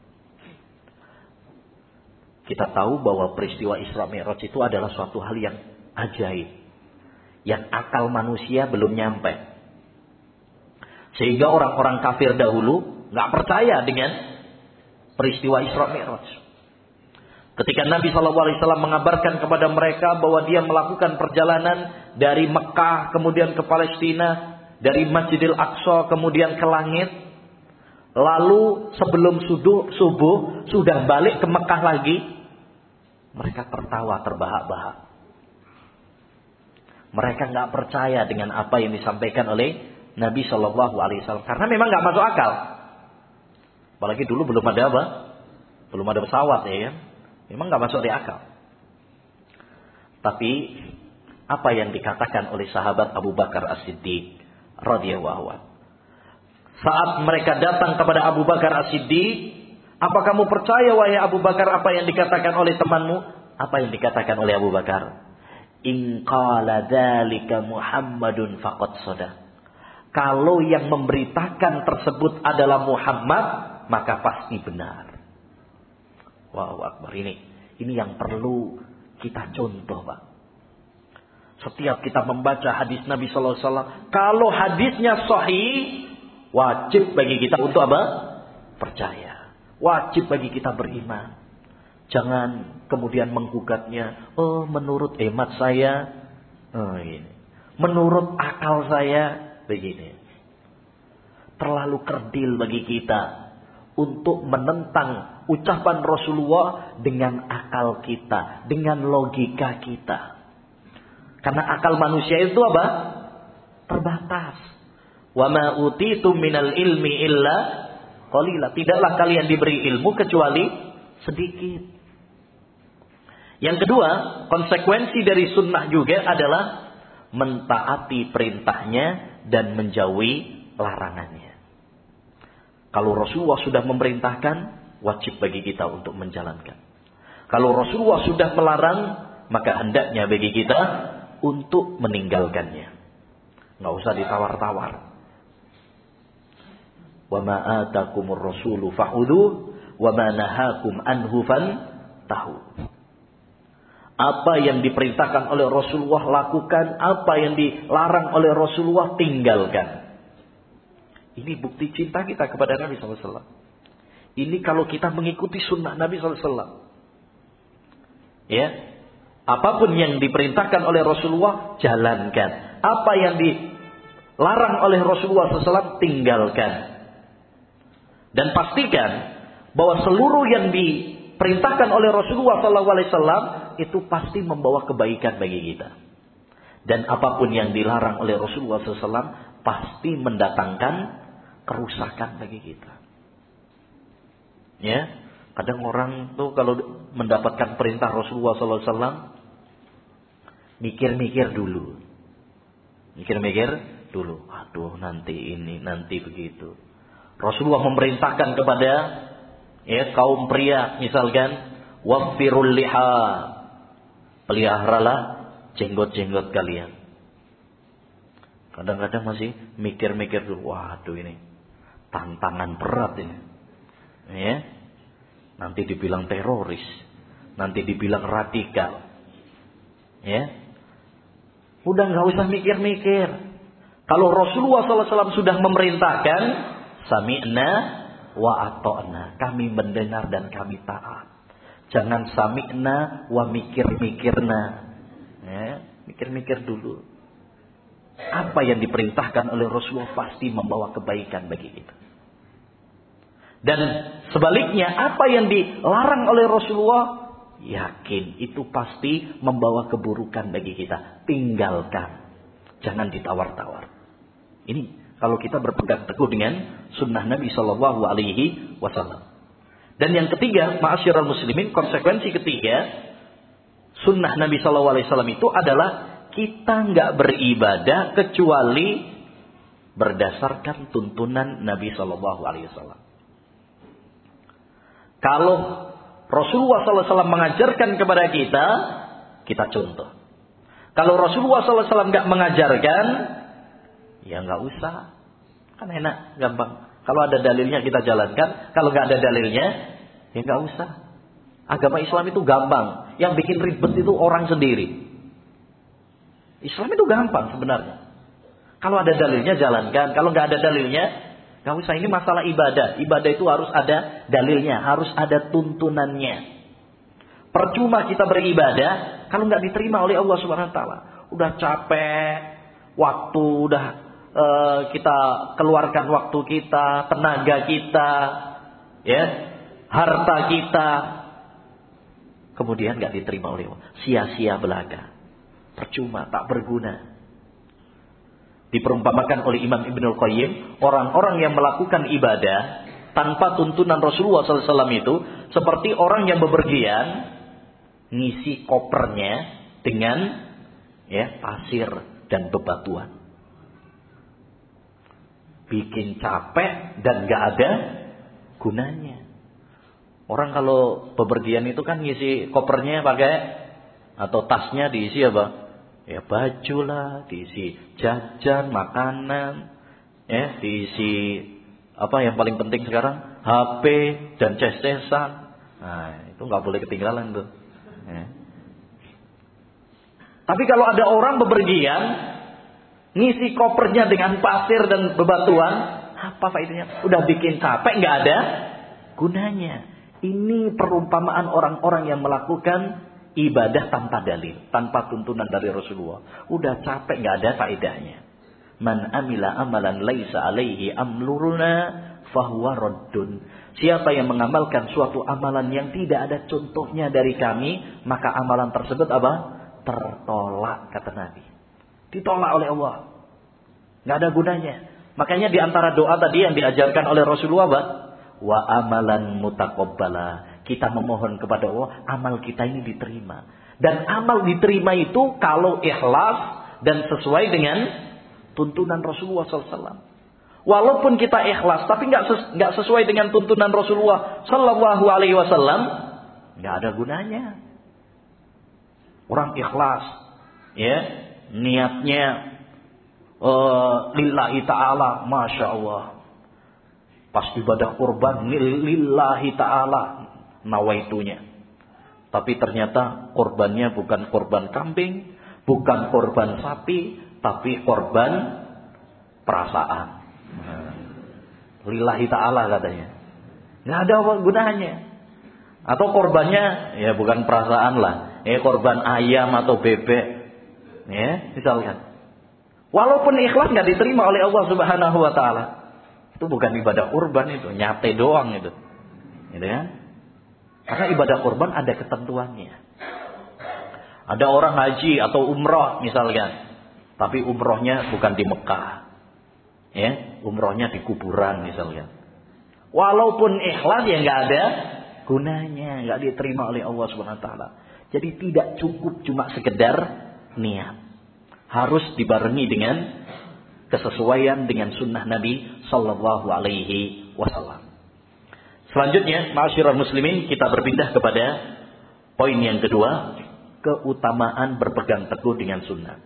Kita tahu bahwa peristiwa Isra Mi'raj itu adalah suatu hal yang ajaib, yang akal manusia belum nyampe. Sehingga orang-orang kafir dahulu nggak percaya dengan peristiwa Isra Mi'raj. Ketika Nabi shallallahu alaihi wasallam mengabarkan kepada mereka bahwa dia melakukan perjalanan dari Mekah kemudian ke Palestina, dari Masjidil Aqsa kemudian ke langit, lalu sebelum subuh, subuh sudah balik ke Mekah lagi, mereka tertawa terbahak-bahak. Mereka nggak percaya dengan apa yang disampaikan oleh Nabi shallallahu alaihi wasallam karena memang nggak masuk akal. Apalagi dulu belum ada apa? Belum ada pesawat, ya kan? Memang nggak masuk di akal. Tapi apa yang dikatakan oleh sahabat Abu Bakar As-Siddiq radhiyallahu anhu, saat mereka datang kepada Abu Bakar As-Siddiq, apa kamu percaya wahai Abu Bakar apa yang dikatakan oleh temanmu? Apa yang dikatakan oleh Abu Bakar? In qala dzalika Muhammadun faqad shadaq. Kalau yang memberitakan tersebut adalah Muhammad, maka pasti benar. Wow, akbar. Ini ini yang perlu kita contoh, Pak. Setiap kita membaca hadis Nabi sallallahu alaihi wasallam, kalau hadisnya sahih, wajib bagi kita untuk apa? Percaya. Wajib bagi kita beriman. Jangan kemudian menggugatnya, oh menurut hemat saya, oh ini. Menurut akal saya begini. Terlalu kerdil bagi kita untuk menentang ucapan Rasulullah dengan akal kita, dengan logika kita. Karena akal manusia itu apa? Terbatas. Wa ma utitum minal ilmi illa qalila. Tidaklah kalian diberi ilmu kecuali sedikit. Yang kedua, konsekuensi dari sunnah juga adalah mentaati perintahnya dan menjauhi larangannya. Kalau Rasulullah sudah memerintahkan, wajib bagi kita untuk menjalankan. Kalau Rasulullah sudah melarang, maka hendaknya bagi kita untuk meninggalkannya. Nggak usah ditawar-tawar. Wa ma atakumur rasulu fa'udhu wa ma nahakum anhu fantahu. Apa yang diperintahkan oleh Rasulullah lakukan, apa yang dilarang oleh Rasulullah tinggalkan. Ini bukti cinta kita kepada Nabi sallallahu alaihi wasallam. Ini kalau kita mengikuti sunnah Nabi sallallahu alaihi wasallam. Ya. Apapun yang diperintahkan oleh Rasulullah, jalankan. Apa yang dilarang oleh Rasulullah sallallahu alaihi wasallam, tinggalkan. Dan pastikan bahwa seluruh yang diperintahkan oleh Rasulullah sallallahu alaihi wasallam itu pasti membawa kebaikan bagi kita. Dan apapun yang dilarang oleh Rasulullah sallallahu alaihi wasallam pasti mendatangkan kerusakan bagi kita. Ya, kadang orang tuh kalau mendapatkan perintah Rasulullah sallallahu alaihi wasallam mikir-mikir dulu. Mikir-mikir dulu. Aduh, nanti ini, nanti begitu. Rasulullah memerintahkan kepada ya kaum pria misalkan, waffirul liha. Peliharalah jenggot-jenggot kalian. Kadang-kadang masih mikir-mikir dulu. Waduh, ini tantangan berat ini. Ya. Nanti dibilang teroris, nanti dibilang radikal. Ya. Udah nggak usah mikir-mikir. Kalau Rasulullah sallallahu alaihi wasallam sudah memerintahkan, sami'na wa ata'na. Kami mendengar dan kami taat. Jangan sami'na wa mikir-mikirna. Ya, mikir-mikir dulu. Apa yang diperintahkan oleh Rasulullah pasti membawa kebaikan bagi kita. Dan sebaliknya, apa yang dilarang oleh Rasulullah, yakin itu pasti membawa keburukan bagi kita. Tinggalkan. Jangan ditawar-tawar. Ini kalau kita berpegang teguh dengan sunnah Nabi Shallallahu Alaihi Wasallam. Dan yang ketiga, ma'asyiral muslimin, konsekuensi ketiga sunnah Nabi Shallallahu Alaihi Wasallam itu adalah kita nggak beribadah kecuali berdasarkan tuntunan Nabi Shallallahu Alaihi Wasallam. Kalau Rasulullah Sallallahu Alaihi Wasallam mengajarkan kepada kita, kita contoh. Kalau Rasulullah Sallallahu Alaihi Wasallam nggak mengajarkan, ya nggak usah, kan enak, gampang. Kalau ada dalilnya kita jalankan, kalau nggak ada dalilnya, ya nggak usah. Agama Islam itu gampang, yang bikin ribet itu orang sendiri. Islam itu gampang sebenarnya. Kalau ada dalilnya jalankan, kalau nggak ada dalilnya, nggak usah. Ini masalah ibadah. Ibadah itu harus ada dalilnya, harus ada tuntunannya. Percuma kita beribadah kalau nggak diterima oleh Allah Subhanahu Wa Taala. Udah capek, waktu udah uh, kita keluarkan waktu kita, tenaga kita, ya, harta kita, kemudian nggak diterima oleh Allah. Sia-sia belaka, percuma, tak berguna. Diperumpamakan oleh Imam Ibnul Qayyim, orang-orang yang melakukan ibadah tanpa tuntunan Rasulullah Sallallahu Alaihi Wasallam itu seperti orang yang bepergian ngisi kopernya dengan ya pasir dan bebatuan, bikin capek dan gak ada gunanya. Orang kalau bepergian itu kan ngisi kopernya pakai atau tasnya diisi apa? Ya baju lah, diisi jajan, makanan, ya diisi apa yang paling penting sekarang H P dan ces-cesan. Nah itu nggak boleh ketinggalan tuh. Ya. Tapi kalau ada orang bepergian ngisi kopernya dengan pasir dan bebatuan, apa faedahnya? Udah bikin capek, nggak ada gunanya. Ini perumpamaan orang-orang yang melakukan ibadah tanpa dalil, tanpa tuntunan dari Rasulullah. Udah capek, nggak ada faedahnya. Man amila amalan laisa alaihi amruna fahuwa raddun. Siapa yang mengamalkan suatu amalan yang tidak ada contohnya dari kami, maka amalan tersebut apa? Tertolak, kata Nabi. Ditolak oleh Allah. Nggak ada gunanya. Makanya di antara doa tadi yang diajarkan oleh Rasulullah, apa? Wa amalan mutaqabbala. Kita memohon kepada Allah, amal kita ini diterima. Dan amal diterima itu kalau ikhlas dan sesuai dengan tuntunan Rasulullah sallallahu alaihi wasallam. Walaupun kita ikhlas, tapi nggak ses, nggak sesuai dengan tuntunan Rasulullah Sallallahu Alaihi Wasallam, nggak ada gunanya. Orang ikhlas, ya niatnya uh, lillahi taala, masya Allah. Pas ibadah kurban lillahi taala, nawaitunya. Tapi ternyata korbannya bukan korban kambing, bukan korban sapi, tapi korban perasaan. Lillahi ta'ala katanya. Nggak ada gunanya. Atau korbannya ya bukan perasaan lah. Ya korban ayam atau bebek. Ya, misalkan. Walaupun ikhlas nggak diterima oleh Allah Subhanahu wa taala. Itu bukan ibadah kurban itu, nyate doang itu. Gitu kan? Karena ibadah kurban ada ketentuannya. Ada orang haji atau umroh misalkan. Tapi umrohnya bukan di Mekah. Ya, umrohnya di kuburan misalnya. Walaupun ikhlas ya nggak ada gunanya, nggak diterima oleh Allah Subhanahu Wa Taala. Jadi tidak cukup cuma sekedar niat, harus dibarengi dengan kesesuaian dengan sunnah Nabi Sallallahu Alaihi Wasallam. Selanjutnya, ma'asyiral muslimin, kita berpindah kepada poin yang kedua, keutamaan berpegang teguh dengan sunnah.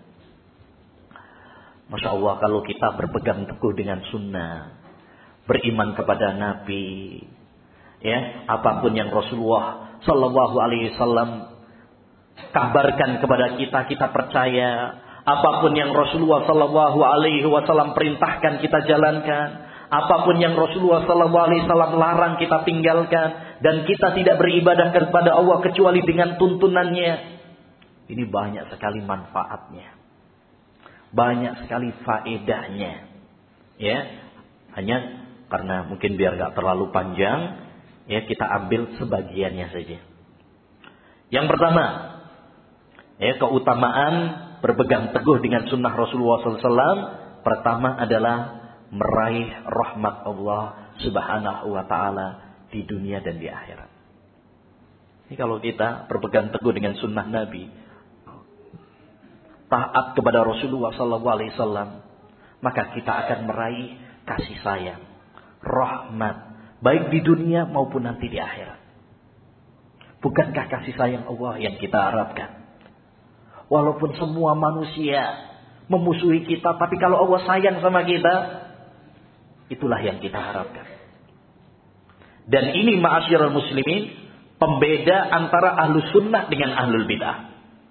Masya Allah, kalau kita berpegang teguh dengan sunnah, beriman kepada Nabi, ya, apapun yang Rasulullah Sallallahu Alaihi Wasallam kabarkan kepada kita, kita percaya. Apapun yang Rasulullah Sallallahu Alaihi Wasallam perintahkan, kita jalankan. Apapun yang Rasulullah Sallallahu Alaihi Wasallam larang, kita tinggalkan. Dan kita tidak beribadah kepada Allah kecuali dengan tuntunannya. Ini banyak sekali manfaatnya. Banyak sekali faedahnya. Ya, hanya karena mungkin biar gak terlalu panjang, ya kita ambil sebagiannya saja. Yang pertama, ya keutamaan berpegang teguh dengan sunnah Rasulullah sallallahu alaihi wasallam. Pertama adalah meraih rahmat Allah Subhanahu wa taala di dunia dan di akhirat. Ini kalau kita berpegang teguh dengan sunnah Nabi, taat kepada Rasulullah sallallahu alaihi wasallam, maka kita akan meraih kasih sayang, rahmat, baik di dunia maupun nanti di akhirat. Bukankah kasih sayang Allah yang kita harapkan? Walaupun semua manusia memusuhi kita, tapi kalau Allah sayang sama kita, itulah yang kita harapkan. Dan ini ma'asyiral muslimin, pembeda antara ahlus sunnah dengan ahlul bid'ah.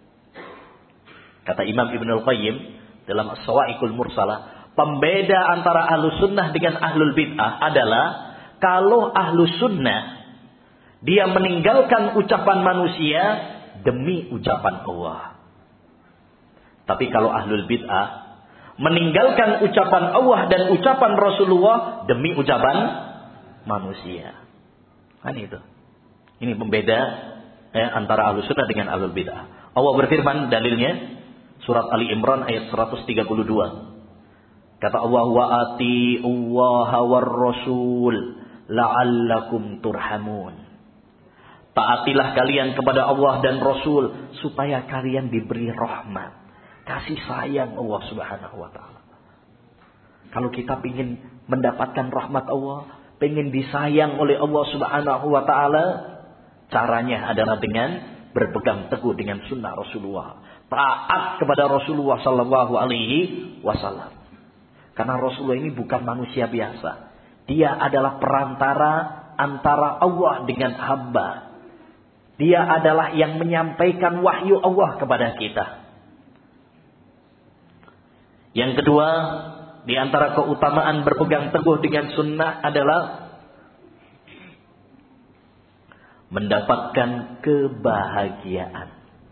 Kata Imam Ibnul Qayyim dalam As-Sawa'iqul Mursalah, pembeda antara ahlus sunnah dengan ahlul bid'ah adalah kalau ahlus sunnah dia meninggalkan ucapan manusia demi ucapan Allah. Tapi kalau ahlul bid'ah meninggalkan ucapan Allah dan ucapan Rasulullah demi ucapan manusia. Kan itu. Ini pembeda eh, antara ahlus sunnah dengan ahlul bid'ah. Allah berfirman dalilnya surat Ali Imran ayat seratus tiga puluh dua. Kata Allah, wa ati'ullaha war rasul la'allakum turhamun. Taatilah kalian kepada Allah dan Rasul supaya kalian diberi rahmat, kasih sayang Allah Subhanahu wa taala. Kalau kita ingin mendapatkan rahmat Allah, ingin disayang oleh Allah Subhanahu wa taala, caranya adalah dengan berpegang teguh dengan sunnah Rasulullah, taat kepada Rasulullah sallallahu alaihi wasallam. Karena Rasulullah ini bukan manusia biasa. Dia adalah perantara antara Allah dengan hamba. Dia adalah yang menyampaikan wahyu Allah kepada kita. Yang kedua, di antara keutamaan berpegang teguh dengan sunnah adalah mendapatkan kebahagiaan.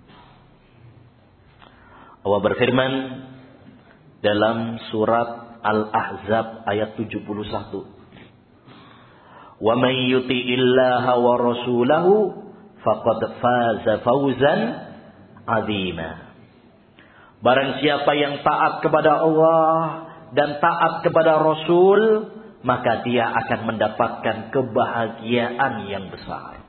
Allah berfirman dalam surat Al-Ahzab ayat tujuh puluh satu. Wa may yuti'illaha wa rasulahu faqad faza fawzan 'azima. Barang siapa yang taat kepada Allah dan taat kepada Rasul, maka dia akan mendapatkan kebahagiaan yang besar.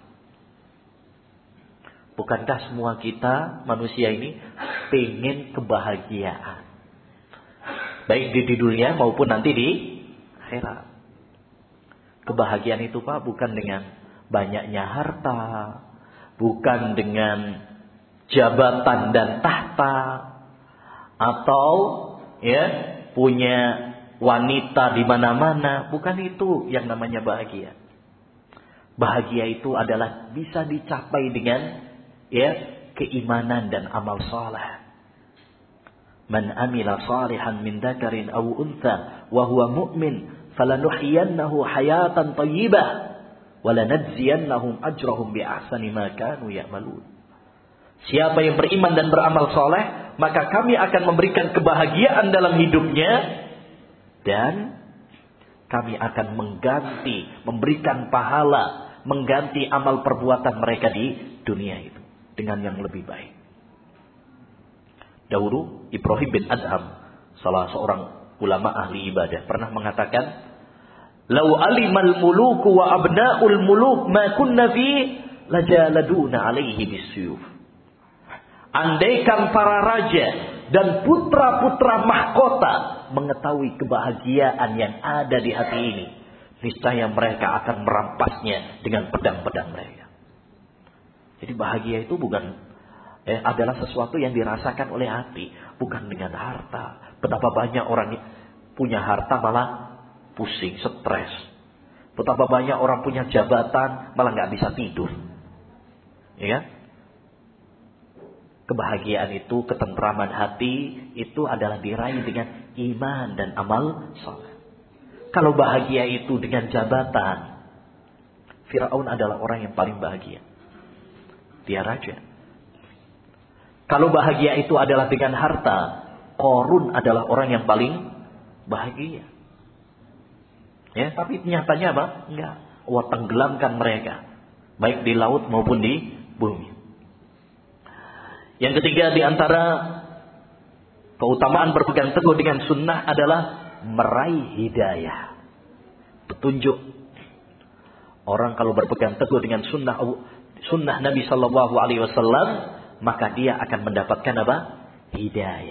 Bukankah semua kita manusia ini pengen kebahagiaan? Baik di dunia maupun nanti di akhirat. Kebahagiaan itu Pak bukan dengan banyaknya harta, bukan dengan jabatan dan tahta, atau ya punya wanita di mana-mana. Bukan itu yang namanya bahagia. Bahagia itu adalah bisa dicapai dengan ya keimanan dan amal saleh. Man amila salihan min dzakarin aw untha wa huwa mu'min falanuhyiyannahu hayatan thayyibah wa lanajziyannahum ajrahum bi ahsani ma kanu ya'malun. Siapa yang beriman dan beramal saleh, maka kami akan memberikan kebahagiaan dalam hidupnya dan kami akan mengganti, memberikan pahala, mengganti amal perbuatan mereka di dunia itu dengan yang lebih baik. Dahulu Ibrahim bin Adham, salah seorang ulama ahli ibadah, pernah mengatakan, "Lau alimal muluku wa abna'ul muluk ma kunna fi lajaladuna alaihi bisyuf." Andaikan para raja dan putra-putra mahkota mengetahui kebahagiaan yang ada di hati ini, niscaya mereka akan merampasnya dengan pedang-pedang mereka. Jadi bahagia itu bukan Eh, adalah sesuatu yang dirasakan oleh hati, bukan dengan harta. Betapa banyak orang punya harta malah pusing, stres. Betapa banyak orang punya jabatan malah nggak bisa tidur. Ya kan? Kebahagiaan itu, ketentraman hati itu adalah diraih dengan iman dan amal saleh. Kalau bahagia itu dengan jabatan, Firaun adalah orang yang paling bahagia. Dia raja. Kalau bahagia itu adalah dengan harta, Qarun adalah orang yang paling bahagia. Ya, tapi nyatanya apa? Enggak. Allah tenggelamkan mereka, baik di laut maupun di bumi. Yang ketiga di antara keutamaan berpegang teguh dengan sunnah adalah meraih hidayah, petunjuk. Orang kalau berpegang teguh dengan sunnah sunnah Nabi Shallallahu Alaihi Wasallam, maka dia akan mendapatkan apa? Hidayah.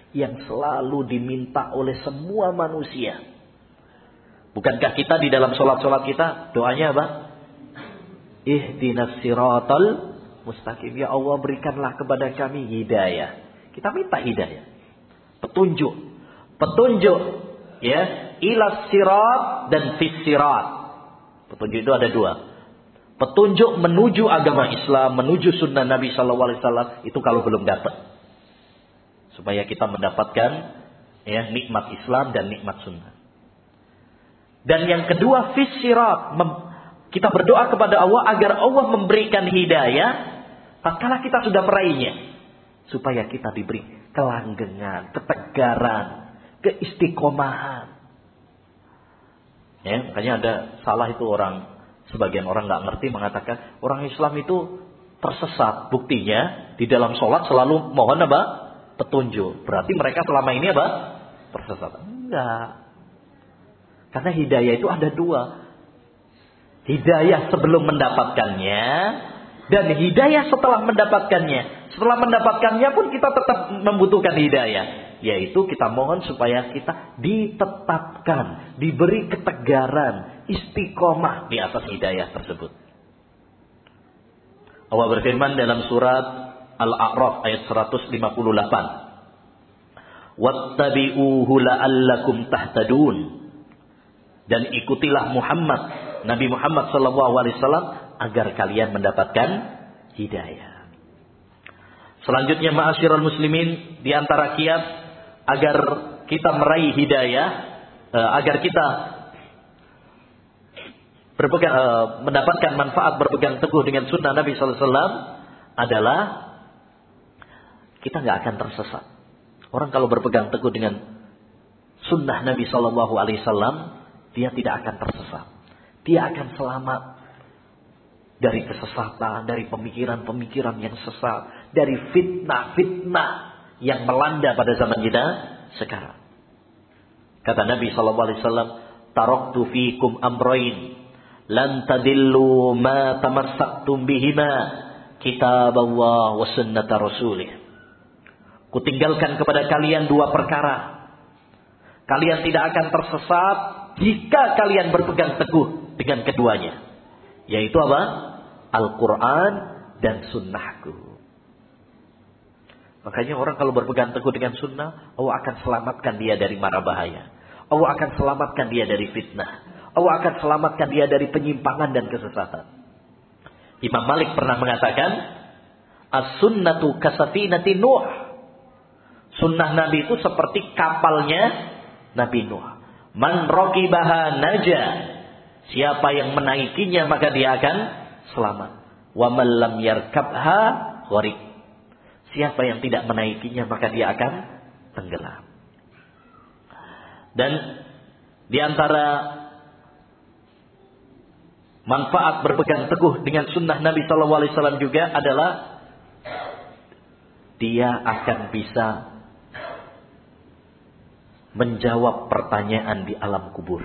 yang selalu diminta oleh semua manusia. Bukankah kita di dalam sholat-sholat kita doanya apa? Ihdinas siratal mustaqim. Ya Allah, berikanlah kepada kami hidayah. Kita minta hidayah. Petunjuk. Petunjuk. Ya. Ilas sirat dan fis sirat. Petunjuk itu ada dua. Petunjuk menuju agama Islam, menuju sunnah Nabi Shallallahu Alaihi Wasallam. Itu kalau belum dapat. Supaya kita mendapatkan ya, nikmat Islam dan nikmat sunnah. Dan yang kedua, fis sirat. Kita berdoa kepada Allah agar Allah memberikan hidayah tatkala kita sudah meraihnya, supaya kita diberi kelanggengan, ketegaran, keistiqomahan. Ya, makanya ada salah itu orang, sebagian orang nggak ngerti mengatakan orang Islam itu tersesat. Buktinya di dalam sholat selalu mohon apa? Petunjuk. Berarti mereka selama ini apa? Tersesat. Enggak. Karena hidayah itu ada dua. Hidayah sebelum mendapatkannya dan hidayah setelah mendapatkannya. Setelah mendapatkannya pun kita tetap membutuhkan hidayah. Yaitu kita mohon supaya kita ditetapkan, diberi ketegaran, istiqomah di atas hidayah tersebut. Allah berfirman dalam surat Al-A'raf ayat seratus lima puluh delapan. Wattabi'uhu la'allakum tahtadun. Dan ikutilah Muhammad, Nabi Muhammad sallallahu alaihi wasallam agar kalian mendapatkan hidayah. Selanjutnya ma'asyiral muslimin, di antara kiat agar kita meraih hidayah, agar kita berpegang, mendapatkan manfaat berpegang teguh dengan sunnah Nabi sallallahu alaihi wasallam adalah kita nggak akan tersesat. Orang kalau berpegang teguh dengan sunnah Nabi sallallahu alaihi wasallam, dia tidak akan tersesat. Dia akan selamat dari kesesatan, dari pemikiran-pemikiran yang sesat, dari fitnah-fitnah yang melanda pada zaman kita sekarang. Kata Nabi sallallahu alaihi wasallam, "Taraktu fiikum amrayn lan tadillu ma tamassaktum bihima, kitaballah wa sunnata rasulih." Kutinggalkan kepada kalian dua perkara. Kalian tidak akan tersesat jika kalian berpegang teguh dengan keduanya. Yaitu apa? Al-Quran dan sunnahku. Makanya orang kalau berpegang teguh dengan sunnah, Allah akan selamatkan dia dari mara bahaya. Allah akan selamatkan dia dari fitnah. Allah akan selamatkan dia dari penyimpangan dan kesesatan. Imam Malik pernah mengatakan, as-sunnatu kasafinati Nuh. Sunnah Nabi itu seperti kapalnya Nabi Nuh. Man raqibaha naja. Siapa yang menaikinya maka dia akan selamat. Wa man lam yarkabha gharik. Siapa yang tidak menaikinya maka dia akan tenggelam. Dan di antara manfaat berpegang teguh dengan sunnah Nabi sallallahu alaihi wasallam juga adalah dia akan bisa menjawab pertanyaan di alam kubur.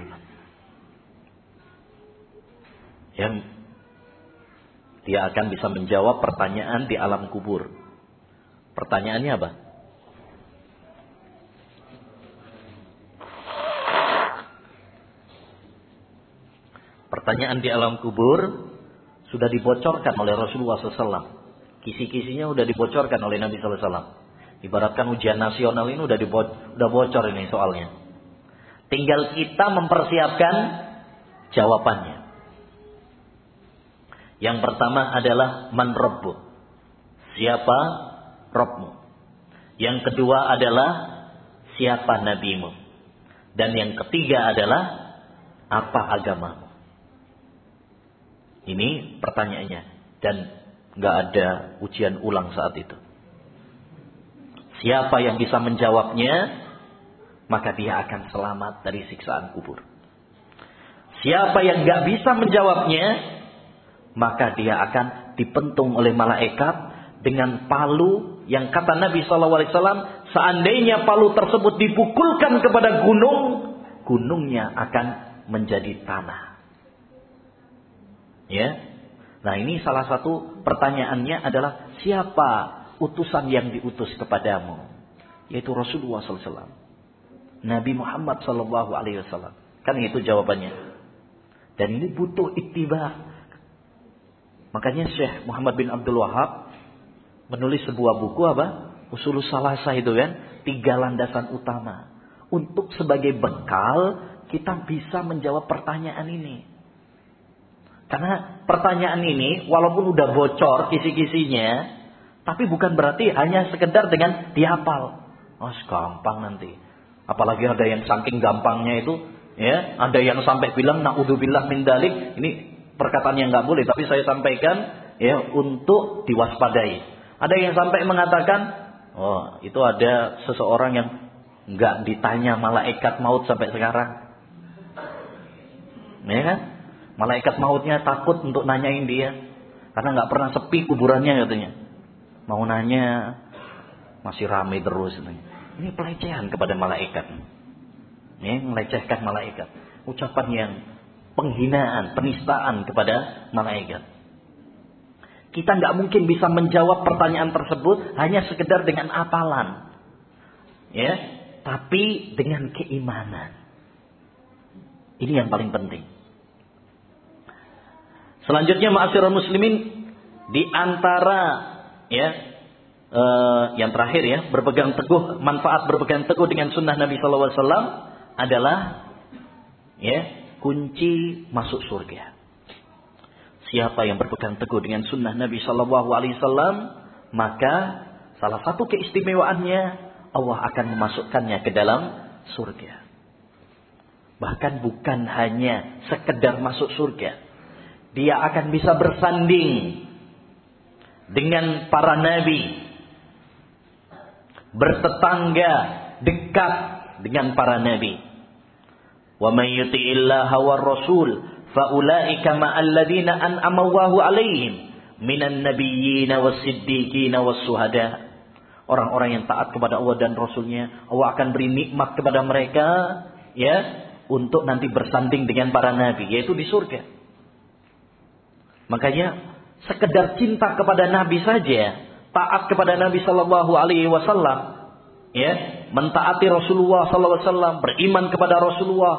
Yang dia akan bisa menjawab pertanyaan di alam kubur. Pertanyaannya apa? Pertanyaan di alam kubur sudah dibocorkan oleh Rasulullah shallallahu alaihi wasallam. Kisi-kisinya sudah dibocorkan oleh Nabi shallallahu alaihi wasallam. Ibaratkan ujian nasional ini udah dibo- udah bocor ini soalnya. Tinggal kita mempersiapkan jawabannya. Yang pertama adalah man rabbu. Siapa Rabbmu? Yang kedua adalah siapa nabimu? Dan yang ketiga adalah apa agamamu? Ini pertanyaannya. Dan nggak ada ujian ulang saat itu. Siapa yang bisa menjawabnya, maka dia akan selamat dari siksaan kubur. Siapa yang nggak bisa menjawabnya, maka dia akan dipentung oleh malaikat dengan palu yang kata Nabi shallallahu alaihi wasallam, seandainya palu tersebut dipukulkan kepada gunung, gunungnya akan menjadi tanah. Ya, nah ini salah satu pertanyaannya adalah siapa utusan yang diutus kepadamu? yaitu Rasulullah sallallahu alaihi wasallam. Nabi Muhammad sallallahu alaihi wasallam. Kan itu jawabannya. Dan ini butuh ittiba. Makanya Syekh Muhammad bin Abdul Wahab menulis sebuah buku apa? Ushulus Salasah itu kan, tiga landasan utama untuk sebagai bekal kita bisa menjawab pertanyaan ini. Karena pertanyaan ini walaupun udah bocor kisi-kisinya, tapi bukan berarti hanya sekedar dengan dihafal. Oh, gampang nanti. Apalagi ada yang saking gampangnya itu, ya, ada yang sampai bilang naudzubillah min dzalik. Ini perkataan yang enggak boleh, tapi saya sampaikan ya untuk diwaspadai. Ada yang sampai mengatakan, oh, itu ada seseorang yang enggak ditanya malaikat maut sampai sekarang. Ya kan? Malaikat mautnya takut untuk nanyain dia karena enggak pernah sepi kuburannya katanya. Mau nanya masih ramai terus katanya. Ini pelecehan kepada malaikat. Ya, melecehkan malaikat. Ucapan yang penghinaan, penistaan kepada malaikat. Kita nggak mungkin bisa menjawab pertanyaan tersebut hanya sekedar dengan hafalan. Ya, tapi dengan keimanan. Ini yang paling penting. Selanjutnya ma'asyiral muslimin, di antara ya Uh, yang terakhir ya, berpegang teguh, manfaat berpegang teguh dengan sunnah Nabi Sallallahu Alaihi Wasallam adalah ya kunci masuk surga. Siapa yang berpegang teguh dengan sunnah Nabi Sallallahu Alaihi Wasallam, maka salah satu keistimewaannya Allah akan memasukkannya ke dalam surga. Bahkan bukan hanya sekedar masuk surga, dia akan bisa bersanding dengan para nabi, bertetangga dekat dengan para nabi. Wa may yuti'illaha war rasul fa ulaika ma'al ladzina an'ama Allahu 'alaihim minan nabiyyin was-siddiqin was-syuhada. Orang-orang yang taat kepada Allah dan Rasulnya, Allah akan beri nikmat kepada mereka ya untuk nanti bersanding dengan para nabi, yaitu di surga. Makanya sekedar cinta kepada nabi saja, taat kepada Nabi Sallallahu Alaihi Wasallam, ya, mentaati Rasulullah Sallallahu Alaihi Wasallam, beriman kepada Rasulullah.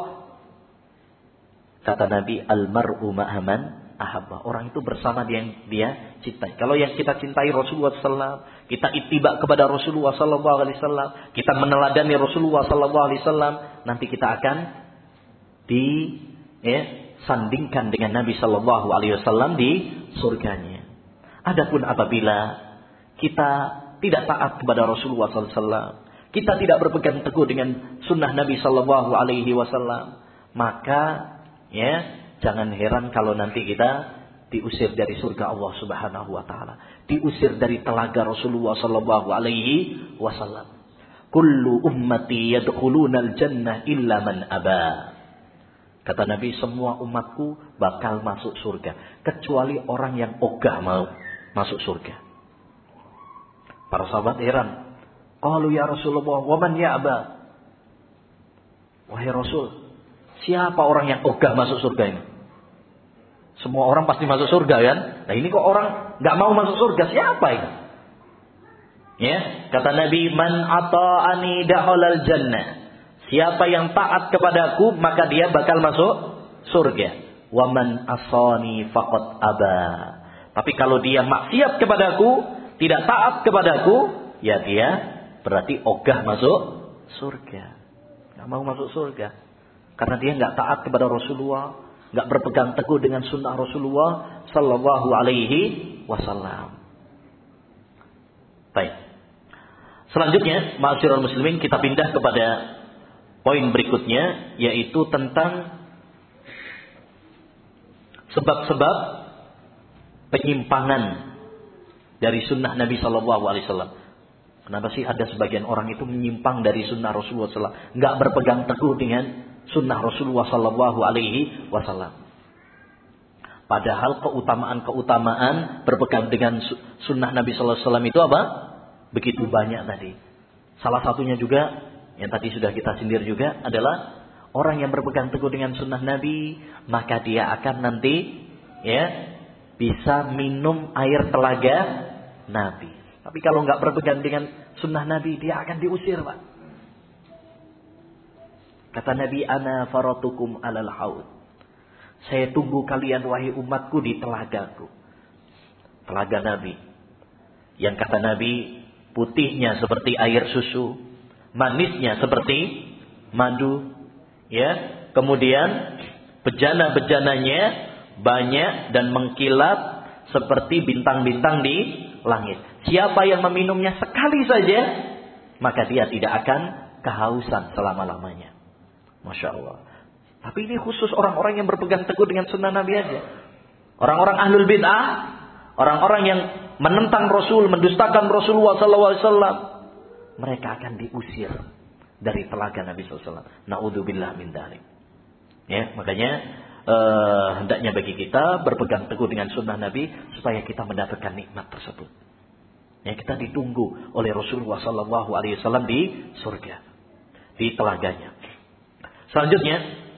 Kata Nabi, almaru ma'aman ahabba. Orang itu bersama dia yang dia cintai. Kalau yang kita cintai Rasulullah Sallallahu Alaihi Wasallam, kita ittiba kepada Rasulullah Sallallahu Alaihi Wasallam, kita meneladani Rasulullah Sallallahu Alaihi Wasallam, nanti kita akan disandingkan dengan Nabi Sallallahu Alaihi Wasallam di surganya. Adapun apabila kita tidak taat kepada Rasulullah sallallahu alaihi wasallam, kita tidak berpegang teguh dengan sunnah Nabi sallallahu alaihi wasallam, maka ya jangan heran kalau nanti kita diusir dari surga Allah Subhanahu wa taala, diusir dari telaga Rasulullah sallallahu alaihi wasallam. Kullu ummati yadkhuluna al-jannah illa man aba. Kata Nabi, semua umatku bakal masuk surga kecuali orang yang ogah mau masuk surga. Para sahabat heran. Qalu ya Rasulullah, wa man ya'ba? Wahai Rasul, siapa orang yang ogah masuk surga ini? Semua orang pasti masuk surga kan? Nah ini kok orang nggak mau masuk surga, siapa ini? Ya, kata Nabi, man ata'ani dakhalal jannah. Siapa yang taat kepadaku maka dia bakal masuk surga. Wa man asani faqad aba. Tapi kalau dia maksiat kepadaku, tidak taat kepadaku, ya dia berarti ogah masuk surga. Nggak mau masuk surga karena dia nggak taat kepada Rasulullah, nggak berpegang teguh dengan sunnah Rasulullah Sallallahu Alaihi Wasallam. Baik. Selanjutnya, ma'asyiral muslimin, kita pindah kepada poin berikutnya, yaitu tentang sebab-sebab penyimpangan dari sunnah Nabi Sallallahu Alaihi Wasallam. Kenapa sih ada sebagian orang itu menyimpang dari sunnah Rasulullah Sallallahu Alaihi Wasallam, nggak berpegang teguh dengan sunnah Rasulullah Sallallahu Alaihi Wasallam? Padahal keutamaan-keutamaan berpegang dengan sunnah Nabi Sallallahu Alaihi Wasallam itu apa? Begitu banyak tadi. Salah satunya juga yang tadi sudah kita sindir juga adalah orang yang berpegang teguh dengan sunnah Nabi, maka dia akan nanti ya bisa minum air telaga Nabi. Tapi kalau nggak berpegang dengan sunnah Nabi, dia akan diusir, Pak. Kata Nabi, ana faratukum alal haud. Saya tunggu kalian wahai umatku di telagaku. Telaga Nabi. Yang kata Nabi, putihnya seperti air susu, manisnya seperti madu, ya. Kemudian bejana-bejananya banyak dan mengkilap seperti bintang-bintang di langit. Siapa yang meminumnya sekali saja, maka dia tidak akan kehausan selama-lamanya. Masya Allah. Tapi ini khusus orang-orang yang berpegang teguh dengan sunnah Nabi aja. Orang-orang ahlul bid'ah, orang-orang yang menentang Rasul, mendustakan Rasulullah sallallahu alaihi wasallam, mereka akan diusir dari telaga Nabi sallallahu alaihi wasallam. Na'udzubillah min dzalik. Ya, makanya eh, hendaknya bagi kita berpegang teguh dengan sunnah Nabi supaya kita mendapatkan nikmat tersebut. Ya, kita ditunggu oleh Rasulullah sallallahu alaihi wasallam di surga, di telaganya. Selanjutnya,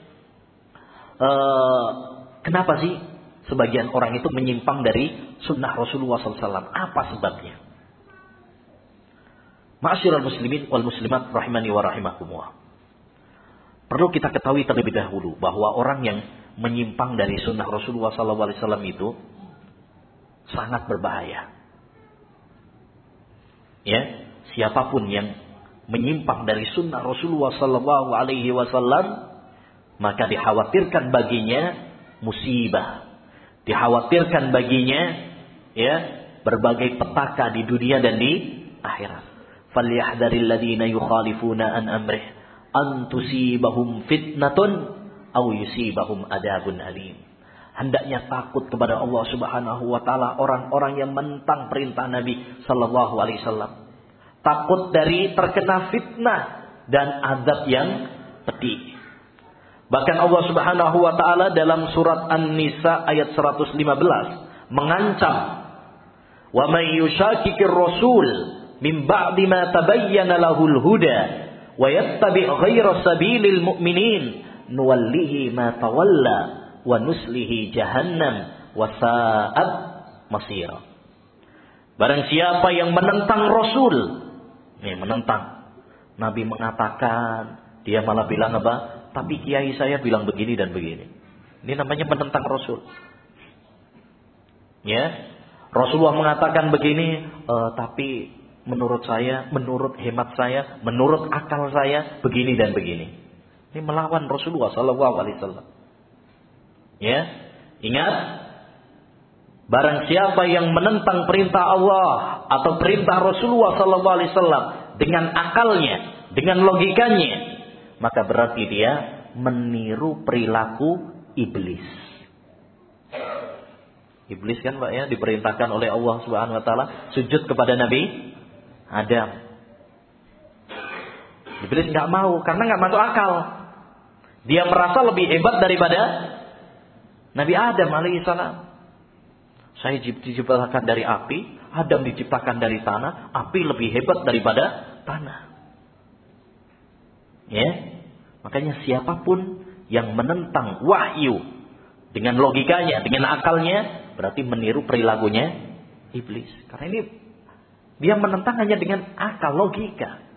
eh, kenapa sih sebagian orang itu menyimpang dari sunnah Rasulullah sallallahu alaihi wasallam? Apa sebabnya? Ma'asyiral muslimin wal muslimat rahimani wa rahimakumullah. Perlu kita ketahui terlebih dahulu bahwa orang yang menyimpang dari sunnah Rasulullah sallallahu alaihi wasallam itu sangat berbahaya. Ya, siapapun yang menyimpang dari sunnah Rasulullah sallallahu alaihi wasallam, maka dikhawatirkan baginya musibah. Dikhawatirkan baginya ya berbagai petaka di dunia dan di akhirat. Falyahdharil ladzina yukhalifuna an amrih an tusibahum fitnatun aw yusibahum adabun alim. Hendaknya takut kepada Allah Subhanahu wa taala orang-orang yang menentang perintah Nabi sallallahu alaihi wasallam. Takut dari terkena fitnah dan azab yang pedih. Bahkan Allah Subhanahu wa taala dalam surat An-Nisa ayat seratus lima belas mengancam, "Wa may yushaqiqir rasul min ba'di ma tabayyana lahul huda wa yattabi' ghayra sabilil mu'minin nuwallihi ma tawalla wa nuslihi jahannam wa sa'at masira." Barang siapa yang menentang Rasul, nih menentang, Nabi mengatakan, dia malah bilang apa? Tapi kiai saya bilang begini dan begini. Ini namanya menentang Rasul. Ya, Rasulullah mengatakan begini, e, tapi menurut saya, menurut hemat saya, menurut akal saya, begini dan begini. Ini melawan Rasulullah sallallahu alaihi wasallam. Ya, ingat, barang siapa yang menentang perintah Allah atau perintah Rasulullah sallallahu alaihi wasallam dengan akalnya, dengan logikanya, maka berarti dia meniru perilaku iblis. Iblis kan Pak ya diperintahkan oleh Allah Subhanahu wa taala sujud kepada Nabi Adam. Iblis enggak mau karena enggak masuk akal. Dia merasa lebih hebat daripada Nabi Adam alaihi salam. Saya diciptakan dari api, Adam diciptakan dari tanah, api lebih hebat daripada tanah. Ya, makanya siapapun yang menentang wahyu dengan logikanya, dengan akalnya, berarti meniru perilakunya iblis. Karena ini dia menentang hanya dengan akal, logika.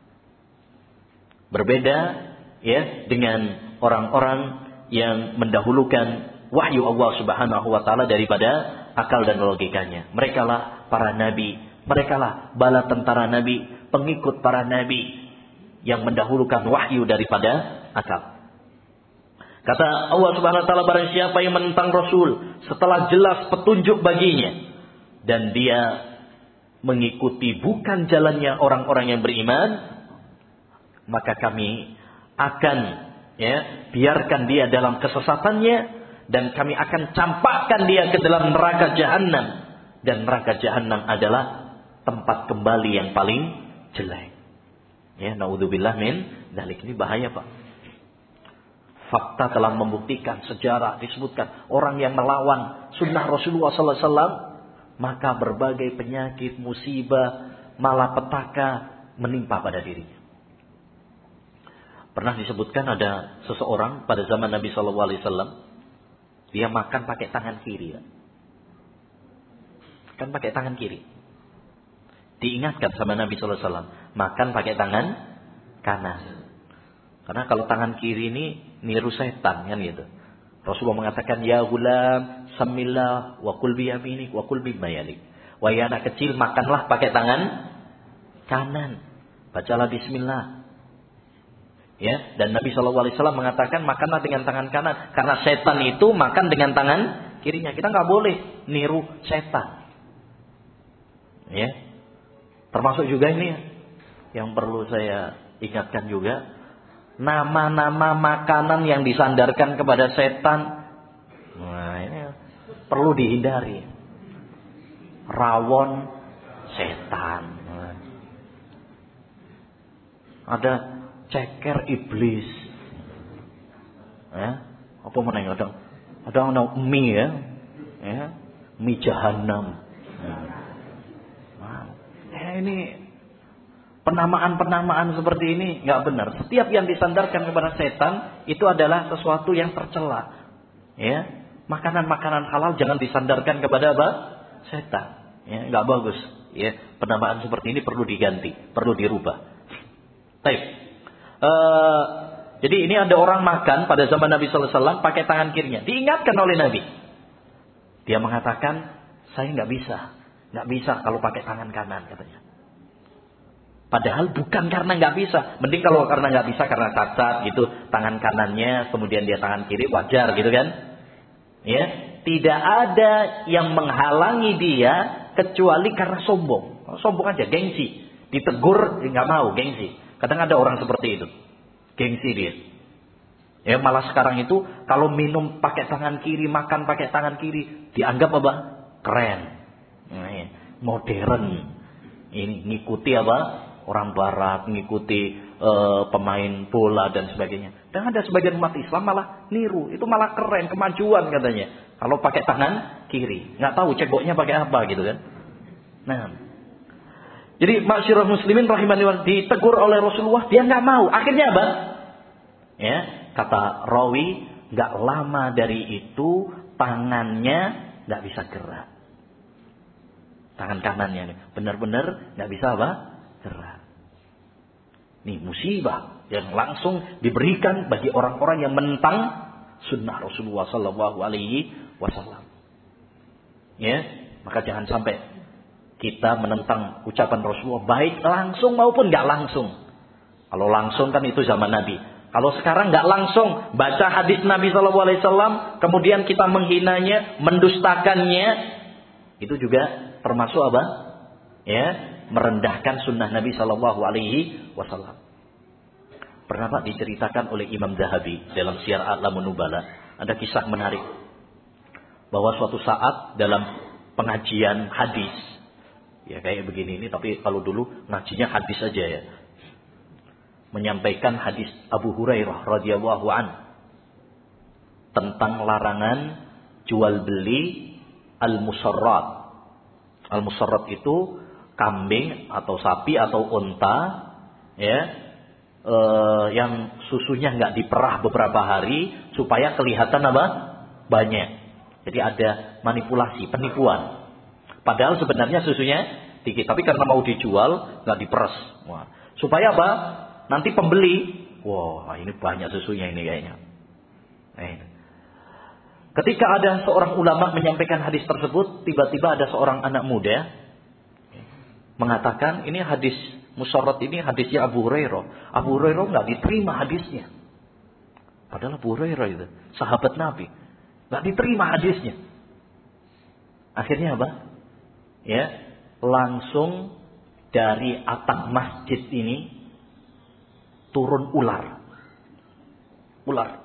Berbeda ya dengan orang-orang yang mendahulukan wahyu Allah Subhanahu wa taala daripada akal dan logikanya. Merekalah para nabi, merekalah bala tentara nabi, pengikut para nabi yang mendahulukan wahyu daripada akal. Kata Allah Subhanahu wa taala, barang siapa yang menentang Rasul setelah jelas petunjuk baginya dan dia mengikuti bukan jalannya orang-orang yang beriman, maka kami akan ya biarkan dia dalam kesesatannya dan kami akan campakkan dia ke dalam neraka jahanam, dan neraka jahanam adalah tempat kembali yang paling jelek. Ya, naudzubillah min dzalik. Ini bahaya, Pak. Fakta telah membuktikan, sejarah disebutkan orang yang melawan sunnah Rasulullah sallallahu alaihi wasallam, maka berbagai penyakit, musibah, malapetaka menimpa pada dirinya. Pernah disebutkan ada seseorang pada zaman Nabi sallallahu alaihi wasallam, dia makan pakai tangan kiri. Ya. Kan pakai tangan kiri. Diingatkan sama Nabi sallallahu alaihi wasallam, makan pakai tangan kanan. Karena kalau tangan kiri ini niru setan kan gitu. Rasulullah mengatakan, ya gulam, samillah wa kul bi yaminik wa kul bimma yalik. Wahai anak kecil, makanlah pakai tangan kanan. Bacalah bismillah. Ya, dan Nabi shallallahu alaihi wasallam mengatakan makanlah dengan tangan kanan, karena setan itu makan dengan tangan kirinya. Kita nggak boleh niru setan. Ya, termasuk juga ini yang perlu saya ingatkan juga, nama-nama makanan yang disandarkan kepada setan. Nah, ini perlu dihindari. Rawon setan. Nah. Ada ceker iblis, ya, apa mana yang ada, ada ada mie ya, ya, mie jahanam. Nah, ya ini penamaan-penamaan seperti ini nggak benar. Setiap yang disandarkan kepada setan itu adalah sesuatu yang tercela. Ya, makanan-makanan halal jangan disandarkan kepada apa? Setan. Ya, nggak bagus. Ya, penamaan seperti ini perlu diganti, perlu dirubah. Baik. Uh, jadi ini ada orang makan pada zaman Nabi sallallahu alaihi wasallam pakai tangan kirinya. Diingatkan oleh Nabi. Dia mengatakan, saya nggak bisa, nggak bisa kalau pakai tangan kanan katanya. Padahal bukan karena nggak bisa. Mending kalau karena nggak bisa karena cacat gitu, tangan kanannya, kemudian dia tangan kiri, wajar gitu kan? Ya, tidak ada yang menghalangi dia kecuali karena sombong. Sombong aja, gengsi. Ditegur nggak mau, gengsi. Kadang ada orang seperti itu. Gengsi dia. Ya, malah sekarang itu kalau minum pakai tangan kiri, makan pakai tangan kiri, dianggap apa? Keren. Nah, ya. Modern. Ini ngikuti apa? Orang barat, ngikuti uh, pemain bola dan sebagainya. Dan ada sebagian umat Islam malah niru. Itu malah keren, kemajuan katanya. Kalau pakai tangan kiri. Nggak tahu ceboknya pakai apa gitu kan. Nah, jadi masyarakat muslimin rahimani wa ditegur oleh Rasulullah, dia nggak mau. Akhirnya apa? Ya, kata rawi, nggak lama dari itu tangannya nggak bisa gerak. Tangan kanannya nih, benar-benar nggak bisa apa? Gerak. Nih musibah yang langsung diberikan bagi orang-orang yang menentang sunnah Rasulullah Sallallahu Alaihi Wasallam. Ya, maka jangan sampai kita menentang ucapan Rasulullah, baik langsung maupun nggak langsung. Kalau langsung kan itu zaman Nabi. Kalau sekarang nggak langsung baca hadis Nabi Shallallahu Alaihi Wasallam, kemudian kita menghinanya, mendustakannya, itu juga termasuk apa? Ya, merendahkan sunnah Nabi Shallallahu Alaihi Wasallam. Pernah Pak diceritakan oleh Imam Zahabi dalam Syiar A'lamun Nubala, ada kisah menarik bahwa suatu saat dalam pengajian hadis. Ya kayak begini ini, tapi kalau dulu ngajinya hadis aja ya. Menyampaikan hadis Abu Hurairah radhiyallahu an tentang larangan jual beli al-musarrat. Al-musarrat itu kambing atau sapi atau unta ya, eh, yang susunya nggak diperah beberapa hari supaya kelihatan apa? Banyak. Jadi ada manipulasi, penipuan. Padahal sebenarnya susunya dikit, tapi karena mau dijual nggak diperes. Wah. Supaya apa? Nanti pembeli, wah ini banyak susunya ini kayaknya. Nah, ketika ada seorang ulama menyampaikan hadis tersebut, tiba-tiba ada seorang anak muda mengatakan ini hadis musarrat ini hadisnya Abu Hurairah. Abu Hurairah nggak diterima hadisnya. Padahal Abu Hurairah itu sahabat Nabi, nggak diterima hadisnya. Akhirnya apa? Ya, langsung dari atap masjid ini turun ular. Ular.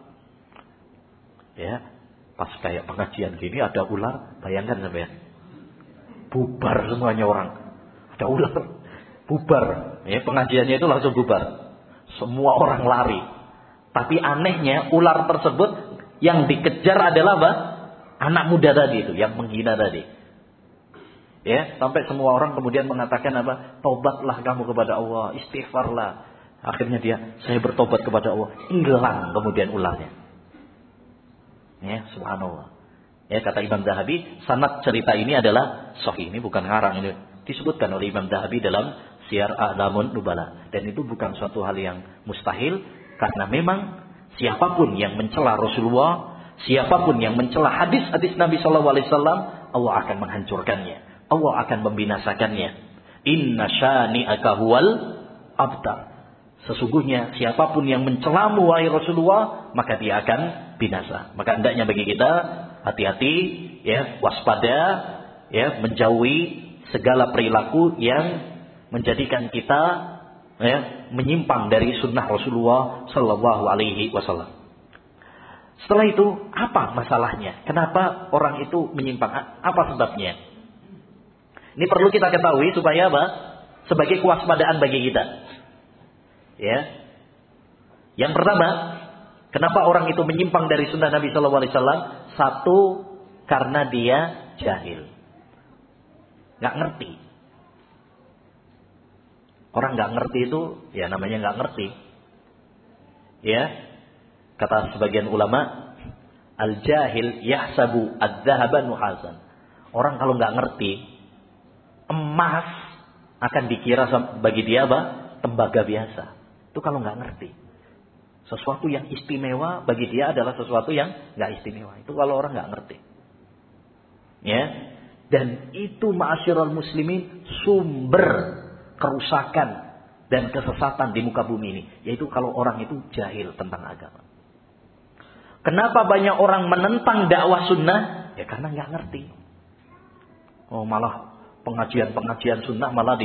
Ya, pas kayak pengajian gini ada ular, bayangkan sampean. Bubar semuanya orang. Ada ular, bubar. Ya, pengajiannya itu langsung bubar. Semua orang lari. Tapi anehnya ular tersebut yang dikejar adalah apa? Anak muda tadi itu, yang menghina tadi. Ya, sampai semua orang kemudian mengatakan apa? Tobatlah kamu kepada Allah, istighfarlah. Akhirnya dia, saya bertobat kepada Allah. Hilang kemudian ularnya. Ya, subhanallah. Ya, kata Imam Zahabi, sanad cerita ini adalah sahih. Ini bukan ngarang, ini Disebutkan oleh Imam Dhahabi dalam Syiar A'lamun Nubala. Dan itu bukan suatu hal yang mustahil. Karena memang siapapun yang mencela Rasulullah, siapapun yang mencela hadis-hadis Nabi shallallahu alaihi wasallam, Allah akan menghancurkannya. Allah akan membinasakannya. Inna syani'aka huwal abtar. Sesungguhnya siapapun yang mencelamu wahai Rasulullah, maka dia akan binasa. Maka hendaknya bagi kita hati-hati, ya, waspada, ya, menjauhi segala perilaku yang menjadikan kita, ya, menyimpang dari sunnah Rasulullah Sallallahu Alaihi Wasallam. Setelah itu, apa masalahnya? Kenapa orang itu menyimpang? Apa sebabnya? Ini perlu kita ketahui supaya apa? Sebagai kewaspadaan bagi kita. Ya. Yang pertama, kenapa orang itu menyimpang dari sunnah Nabi Sallallahu Alaihi Wasallam? Satu, karena dia jahil, nggak ngerti. Orang nggak ngerti itu, ya namanya nggak ngerti. Ya, kata sebagian ulama, al-jahil yahsabu adz-dzahaba nuhasan. Orang kalau nggak ngerti, emas akan dikira bagi dia apa? Tembaga biasa. Itu kalau nggak ngerti. Sesuatu yang istimewa bagi dia adalah sesuatu yang nggak istimewa. Itu kalau orang nggak ngerti. Ya, dan itu ma'asyiral muslimin sumber kerusakan dan kesesatan di muka bumi ini, yaitu kalau orang itu jahil tentang agama. Kenapa banyak orang menentang dakwah sunnah? Ya karena nggak ngerti. Oh, malah pengajian-pengajian sunnah malah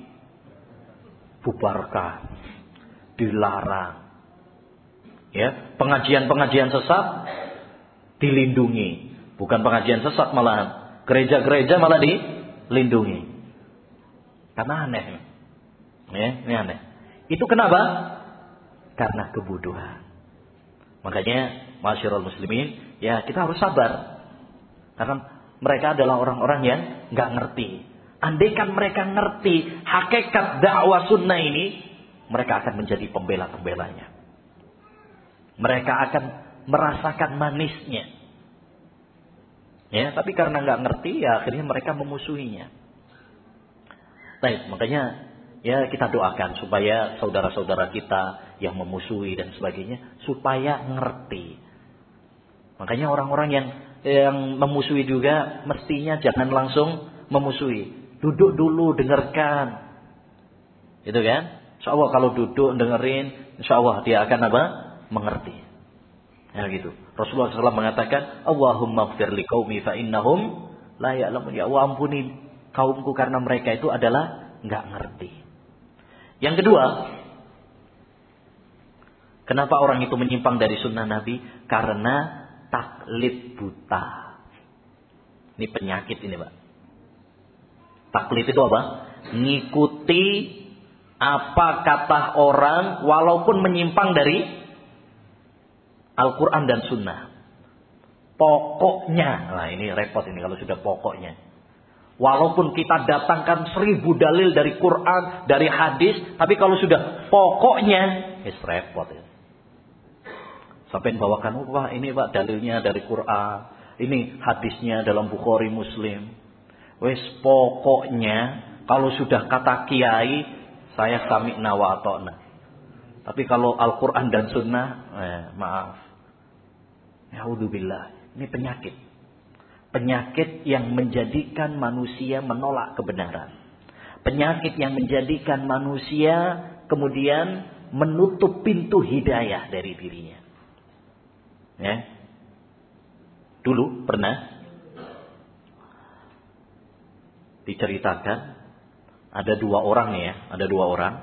dibubarkan, dilarang. Ya, pengajian-pengajian sesat dilindungi. Bukan pengajian sesat malahan, gereja-gereja malah dilindungi. Karena aneh. Ya, ini aneh. Itu kenapa? Karena kebodohan. Makanya, ma'asyiral muslimin, ya kita harus sabar. Karena mereka adalah orang-orang yang nggak ngerti. Andaikan mereka ngerti hakikat dakwah sunnah ini, mereka akan menjadi pembela-pembelanya. Mereka akan merasakan manisnya. Ya, tapi karena nggak ngerti, ya akhirnya mereka memusuhinya. Baik, makanya ya kita doakan supaya saudara-saudara kita yang memusuhi dan sebagainya supaya ngerti. Makanya orang-orang yang yang memusuhi juga mestinya jangan langsung memusuhi. Duduk dulu, dengarkan. Gitu kan? Insyaallah kalau duduk dengerin, insyaallah dia akan apa? Mengerti. Ya gitu. Rasulullah shallallahu alaihi wasallam mengatakan, Allahumma ighfir liqaumi fa innahum la ya'lamun. Ya Allah, ampuni kaumku karena mereka itu adalah nggak ngerti. Yang kedua, kenapa orang itu menyimpang dari sunnah Nabi? Karena taklid buta. Ini penyakit ini, Pak. Taklid itu apa? Ngikuti apa kata orang walaupun menyimpang dari Al-Quran dan sunnah. Pokoknya, nah ini repot ini kalau sudah pokoknya. Walaupun kita datangkan seribu dalil dari Quran, dari hadis, tapi kalau sudah pokoknya, is repot ya. Sampai bawakan, wah ini Pak dalilnya dari Quran, ini hadisnya dalam Bukhari Muslim. Wes pokoknya, kalau sudah kata kiai, saya sami'na wa ata'na. Tapi kalau Al-Quran dan Sunnah, eh, maaf. Ya'udzubillah, ini penyakit. Penyakit yang menjadikan manusia menolak kebenaran. Penyakit yang menjadikan manusia kemudian menutup pintu hidayah dari dirinya. Ya. Dulu pernah diceritakan ada dua orang ya, ada dua orang.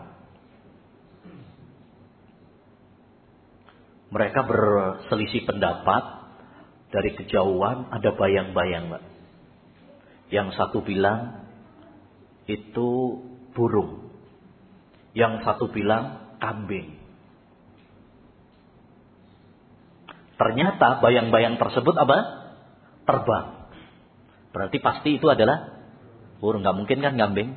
Mereka berselisih pendapat. Dari kejauhan ada bayang-bayang, Pak. Yang satu bilang itu burung. Yang satu bilang kambing. Ternyata bayang-bayang tersebut apa? Terbang. Berarti pasti itu adalah burung. Gak mungkin kan kambing.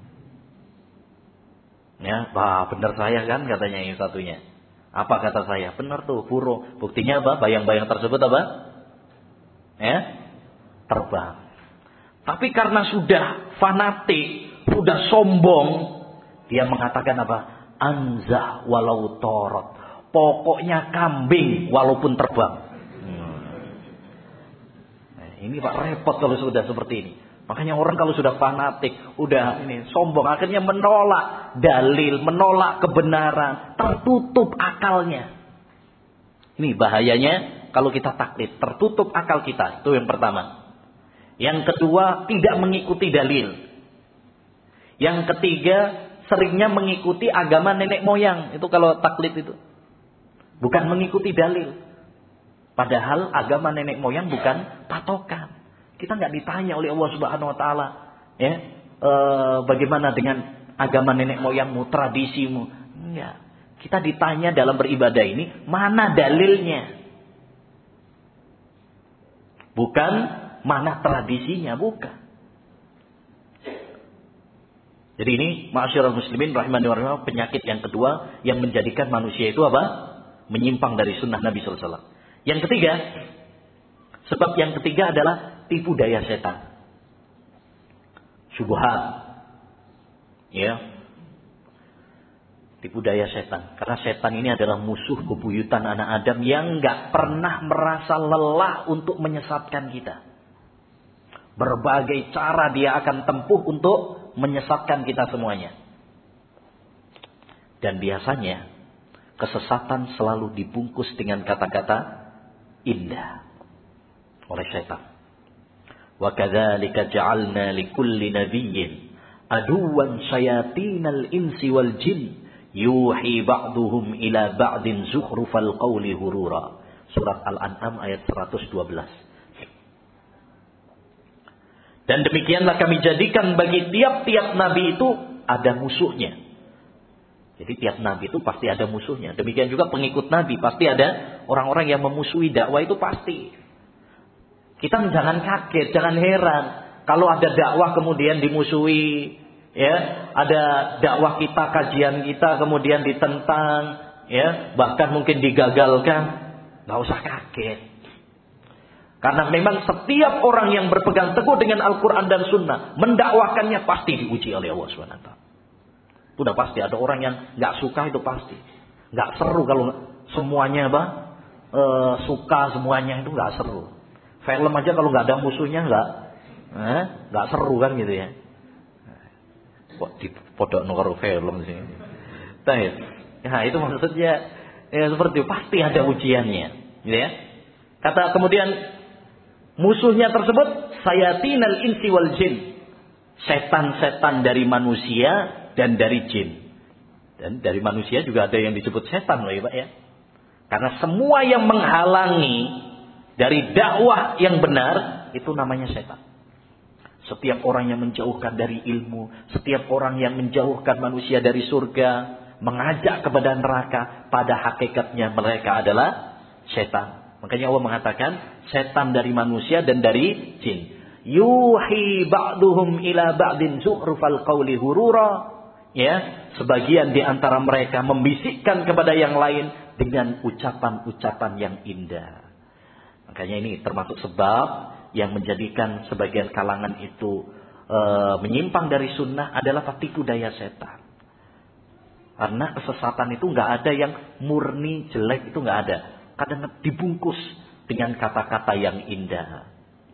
Ya, wah benar saya kan katanya yang satunya. Apa kata saya? Benar tuh burung. Buktinya apa? Bayang-bayang tersebut apa? Ya, terbang. Tapi karena sudah fanatik, sudah sombong, dia mengatakan apa? Anzah walau torot. Pokoknya kambing walaupun terbang. Hmm. Nah, ini Pak repot kalau sudah seperti ini. Makanya orang kalau sudah fanatik, udah ini sombong, akhirnya menolak dalil, menolak kebenaran, tertutup akalnya. Ini bahayanya kalau kita taklid, tertutup akal kita. Itu yang pertama. Yang kedua, tidak mengikuti dalil. Yang ketiga, seringnya mengikuti agama nenek moyang. Itu kalau taklid itu. Bukan mengikuti dalil. Padahal agama nenek moyang bukan patokan. Kita nggak ditanya oleh Allah Subhanahu Wa Taala, ya, e, bagaimana dengan agama nenek moyangmu, tradisimu? Enggak. Kita ditanya dalam beribadah ini mana dalilnya, bukan mana tradisinya, bukan. Jadi ini ma'asyiral muslimin rahimani wa rahimakumullah, penyakit yang kedua yang menjadikan manusia itu apa? Menyimpang dari sunnah Nabi sallallahu alaihi wasallam. Yang ketiga, sebab yang ketiga adalah tipu daya setan. Syubhat. Ya. Tipu daya setan. Karena setan ini adalah musuh bebuyutan anak Adam yang enggak pernah merasa lelah untuk menyesatkan kita. Berbagai cara dia akan tempuh untuk menyesatkan kita semuanya. Dan biasanya kesesatan selalu dibungkus dengan kata-kata indah oleh syaitan. Wa kadzalika ja'alna likulli nabiyyin aduwan syayatinal insi wal jin yuhi ba'duhum ila ba'din zukhrufal qawli hurura. Surat Al-An'am ayat seratus dua belas. Dan demikianlah kami jadikan bagi tiap-tiap nabi itu ada musuhnya. Jadi tiap nabi itu pasti ada musuhnya. Demikian juga pengikut nabi pasti ada orang-orang yang memusuhi dakwah, itu pasti. Kita jangan kaget, jangan heran kalau ada dakwah kemudian dimusuhi, ya, ada dakwah kita, kajian kita kemudian ditentang, ya, bahkan mungkin digagalkan. Nggak usah kaget. Karena memang setiap orang yang berpegang teguh dengan Al-Quran dan Sunnah, mendakwakannya pasti diuji oleh Allah subhanahu wa taala. Itu udah pasti. Ada orang yang nggak suka, itu pasti. Nggak seru kalau semuanya apa e, suka semuanya, itu nggak seru. Film aja kalau nggak ada musuhnya nggak eh, nggak seru kan gitu ya. Kok dipodok nongkrong film sih. Baik. Ya itu maksudnya ya seperti itu. Pasti ada ujiannya, gitu ya. Kata kemudian musuhnya tersebut sayatinal insi wal jin, setan-setan dari manusia dan dari jin. Dan dari manusia juga ada yang disebut setan loh ya Pak ya. Karena semua yang menghalangi dari dakwah yang benar itu namanya setan. Setiap orang yang menjauhkan dari ilmu, setiap orang yang menjauhkan manusia dari surga, mengajak kepada neraka, pada hakikatnya mereka adalah setan. Makanya Allah mengatakan setan dari manusia dan dari jin. Yuhi ba'duhum ila ba'din zukhrufal qawli hurura. Ya, sebagian di antara mereka membisikkan kepada yang lain dengan ucapan-ucapan yang indah. Makanya ini termasuk sebab yang menjadikan sebagian kalangan itu e, menyimpang dari sunnah adalah tipu daya setan. Karena kesesatan itu nggak ada yang murni jelek, itu nggak ada. Kadang dibungkus dengan kata-kata yang indah.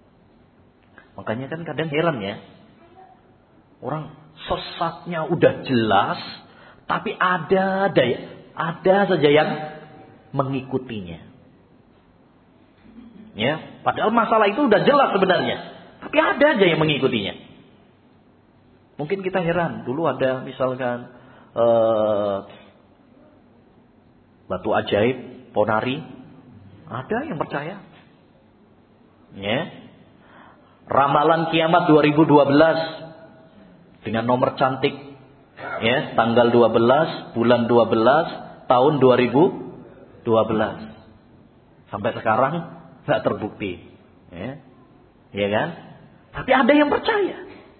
Makanya kan kadang heran ya, orang sesatnya udah jelas, tapi ada daya, ada saja yang mengikutinya. Ya, padahal masalah itu udah jelas sebenarnya, tapi ada aja yang mengikutinya. Mungkin kita heran, dulu ada misalkan eh, batu ajaib, ponari, ada yang percaya. Ya, ramalan kiamat dua ribu dua belas dengan nomor cantik, ya, tanggal dua belas bulan dua belas tahun dua ribu dua belas. Sampai sekarang nggak terbukti, ya, ya kan? Tapi ada yang percaya.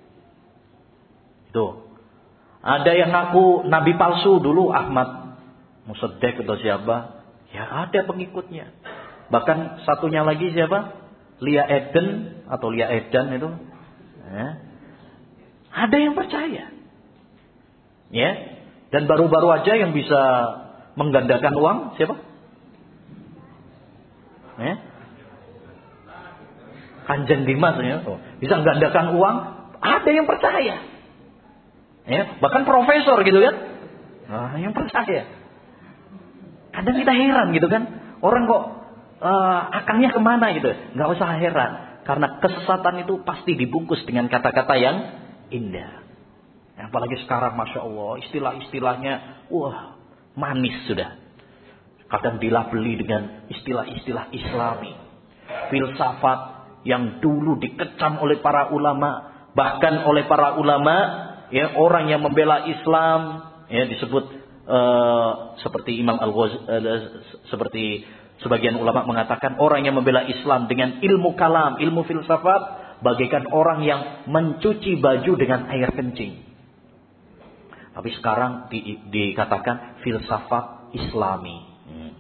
Tuh, ada yang ngaku nabi palsu dulu, Ahmad Musaddiq atau siapa? Ya ada pengikutnya. Bahkan satunya lagi siapa? Lia Eden atau Lia Edan itu, ya. Ada yang percaya. Ya. Dan baru-baru aja yang bisa menggandakan uang siapa? Ya. Kanjeng Dimas ya. Oh, bisa menggandakan uang, ada yang percaya. Ya, bahkan profesor gitu kan. Nah, yang percaya. Kadang kita heran gitu kan. Orang kok uh, akalnya kemana gitu. Gak usah heran. Karena kesesatan itu pasti dibungkus dengan kata-kata yang indah. Apalagi sekarang Masya Allah. Istilah-istilahnya wah manis sudah. Kadang dilabeli dengan istilah-istilah Islami. Filsafat yang dulu dikecam oleh para ulama. Bahkan oleh para ulama. Ya, orang yang membela Islam. Ya, disebut Uh, seperti Imam Al-Ghazali, uh, seperti sebagian ulama mengatakan orang yang membela Islam dengan ilmu kalam, ilmu filsafat, bagaikan orang yang mencuci baju dengan air kencing. Tapi sekarang di, dikatakan filsafat Islami, hmm.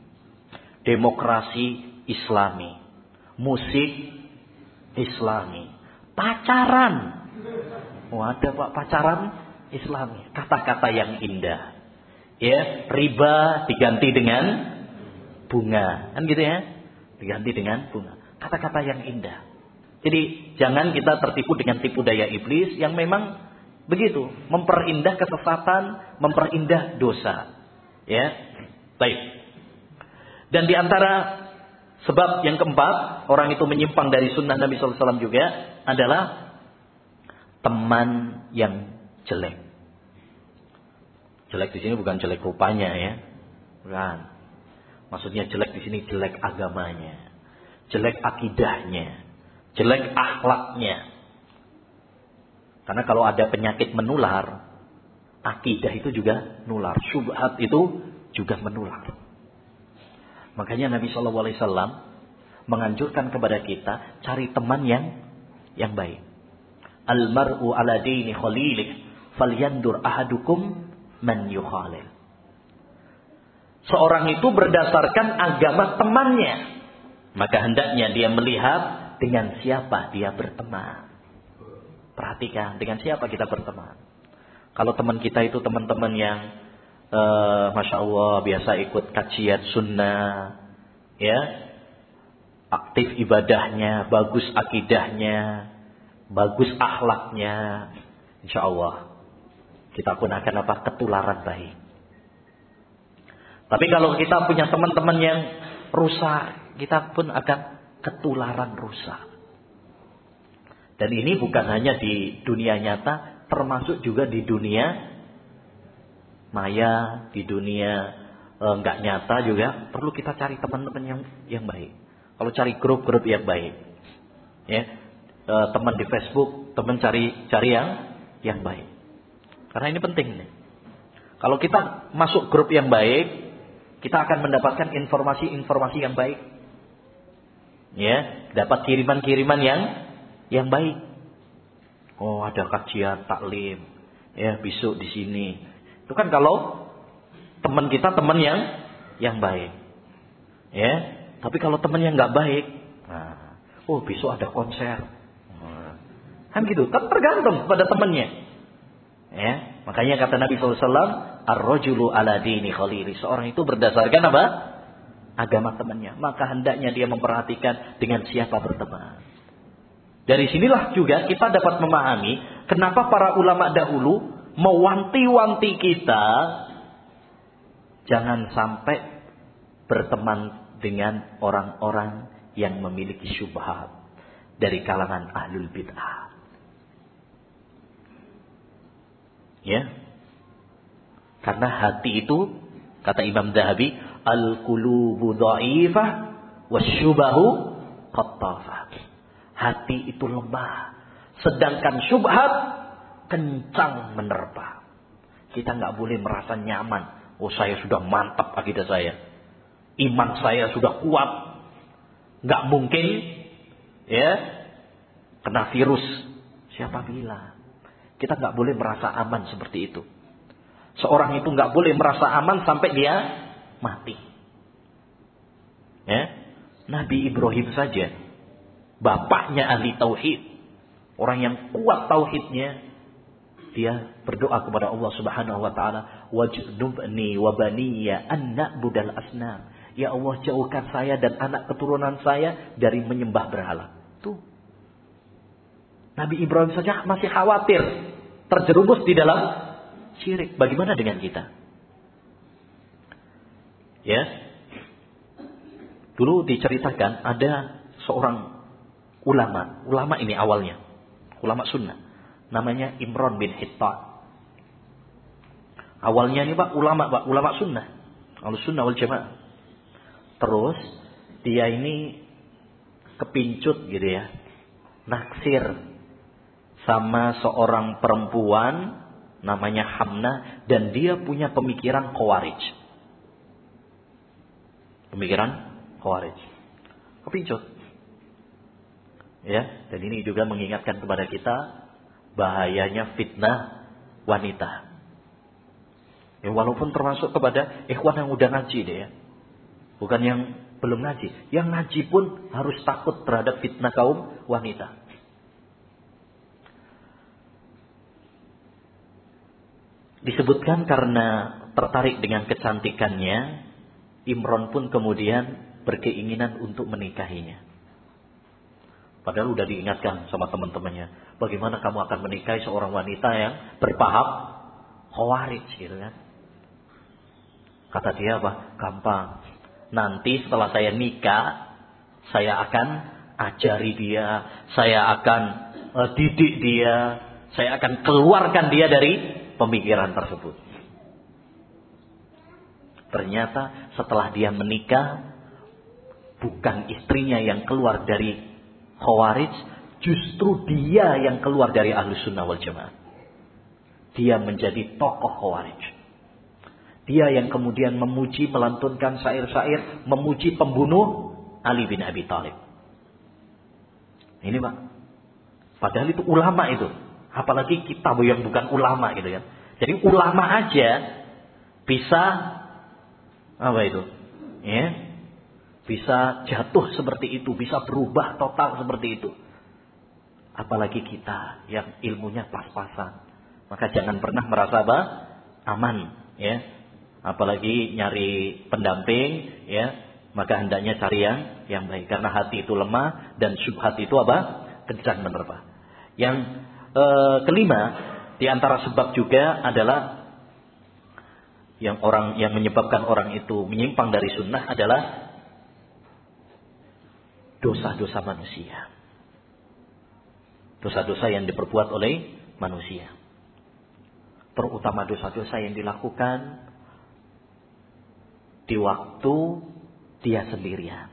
demokrasi Islami, musik Islami, pacaran, oh ada pak pacaran Islami, kata-kata yang indah. Ya, riba diganti dengan bunga. Kan gitu ya? Diganti dengan bunga. Kata-kata yang indah. Jadi jangan kita tertipu dengan tipu daya iblis yang memang begitu, memperindah kesesatan, memperindah dosa. Ya. Baik. Dan di antara sebab yang keempat, orang itu menyimpang dari sunnah Nabi sallallahu alaihi wasallam juga adalah teman yang jelek. Jelek di sini bukan jelek rupanya ya. Bukan. Maksudnya jelek di sini jelek agamanya. Jelek akidahnya. Jelek akhlaknya. Karena kalau ada penyakit menular, akidah itu juga nular. Syubhat itu juga menular. Makanya Nabi shallallahu alaihi wasallam menganjurkan kepada kita cari teman yang yang baik. Al-mar'u ala dini khalilih falyandur ahadukum man yukhalil. Seorang itu berdasarkan agama temannya, maka hendaknya dia melihat dengan siapa dia berteman. Perhatikan dengan siapa kita berteman. Kalau teman kita itu teman-teman yang uh, Masya Allah biasa ikut kajian sunnah, ya, aktif ibadahnya, bagus akidahnya, bagus akhlaknya, insya Allah kita pun akan apa? Ketularan baik. Tapi kalau kita punya teman-teman yang rusak, kita pun akan ketularan rusak. Dan ini bukan hanya di dunia nyata, termasuk juga di dunia maya, di dunia enggak nyata juga perlu kita cari teman-teman yang yang baik. Kalau cari grup-grup yang baik, ya, e, teman di Facebook, teman cari cari yang yang baik. Karena ini penting nih. Kalau kita masuk grup yang baik, kita akan mendapatkan informasi-informasi yang baik. Ya, dapat kiriman-kiriman yang yang baik. Oh, ada kajian taklim. Ya, besok di sini. Itu kan kalau teman kita teman yang yang baik. Ya, tapi kalau teman yang nggak baik, nah, oh besok ada konser. Nah, kan gitu. Kan tergantung pada temannya. Ya, makanya kata Nabi sallallahu alaihi wasallam, ar-rajulu ala dini khalili. Seorang itu berdasarkan apa? Agama temannya. Maka hendaknya dia memperhatikan dengan siapa berteman. Dari sinilah juga kita dapat memahami kenapa para ulama dahulu mewanti-wanti kita jangan sampai berteman dengan orang-orang yang memiliki syubhat dari kalangan ahlul bid'ah. Ya, karena hati itu kata Imam Dhahabi, al-qulubu dha'ifah wasyubahu qattafah. Hati itu lemah, sedangkan syubhat kencang menerpa. Kita nggak boleh merasa nyaman. Oh, saya sudah mantap akidah saya, iman saya sudah kuat, nggak mungkin ya kena virus. Siapa bilang? Kita nggak boleh merasa aman seperti itu. Seorang itu nggak boleh merasa aman sampai dia mati. Ya, Nabi Ibrahim saja, bapaknya ahli tauhid, orang yang kuat tauhidnya, dia berdoa kepada Allah Subhanahu wa taala, wajnubni wa baniya an na'budal asnam. Ya Allah, jauhkan saya dan anak keturunan saya dari menyembah berhala. Tuh. Nabi Ibrahim saja masih khawatir terjerumus di dalam syirik. Bagaimana dengan kita? Ya. Dulu diceritakan ada seorang ulama, ulama ini awalnya, ulama sunnah, namanya Imran bin Hittan. Awalnya ini Pak, ulama Pak, ulama sunnah, Ahlus Sunnah wal Jamaah. Terus dia ini kepincut gitu ya, naksir sama seorang perempuan namanya Hamnah, dan dia punya pemikiran Khawarij. Pemikiran Khawarij. Kepincut. Ya, dan ini juga mengingatkan kepada kita bahayanya fitnah wanita. Ya, walaupun termasuk kepada ikhwan yang udah ngaji deh ya. Bukan yang belum ngaji. Yang ngaji pun harus takut terhadap fitnah kaum wanita. Disebutkan karena tertarik dengan kecantikannya, Imran pun kemudian berkeinginan untuk menikahinya. Padahal udah diingatkan sama teman-temannya, bagaimana kamu akan menikahi seorang wanita yang berpaham Khawarij gitu kan. Kata dia apa? Gampang. Nanti setelah saya nikah, saya akan ajari dia, saya akan uh, didik dia, saya akan keluarkan dia dari pemikiran tersebut. Ternyata setelah dia menikah, bukan istrinya yang keluar dari Khawarij, justru dia yang keluar dari Ahlus Sunnah wal Jamaah. Dia menjadi tokoh Khawarij. Dia yang kemudian memuji, melantunkan syair-syair, memuji pembunuh Ali bin Abi Thalib. Ini Pak. Padahal itu ulama itu. Apalagi kita yang bukan ulama gitu kan. Jadi ulama aja bisa apa itu? Ya. Bisa jatuh seperti itu, bisa berubah total seperti itu. Apalagi kita yang ilmunya pas-pasan. Maka jangan pernah merasa apa? Aman, ya. Apalagi nyari pendamping, ya. Maka hendaknya cari yang yang baik, karena hati itu lemah dan syubhat itu apa? Kencang menerpa. Yang eh, kelima, di antara sebab juga adalah yang orang yang menyebabkan orang itu menyimpang dari sunnah adalah dosa-dosa manusia. Dosa-dosa yang diperbuat oleh manusia. Terutama dosa-dosa yang dilakukan di waktu dia sendirian.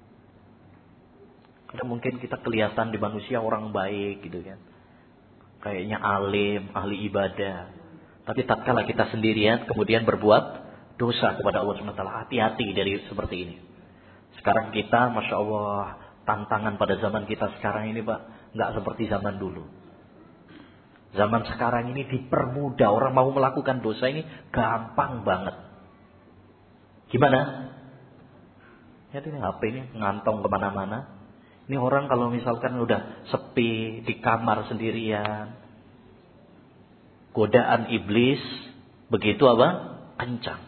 Karena mungkin kita kelihatan di manusia orang baik gitu kan. Kayaknya alim, ahli ibadah. Tapi tatkala kita sendirian kemudian berbuat dosa kepada Allah subhanahu wa taala, hati-hati dari seperti ini. Sekarang kita, Masya Allah, tantangan pada zaman kita sekarang ini Pak, nggak seperti zaman dulu. Zaman sekarang ini dipermudah, orang mau melakukan dosa ini gampang banget. Gimana? Ya ini H P ini ngantong kemana-mana. Ini orang kalau misalkan udah sepi di kamar sendirian, godaan iblis begitu apa? Kencang.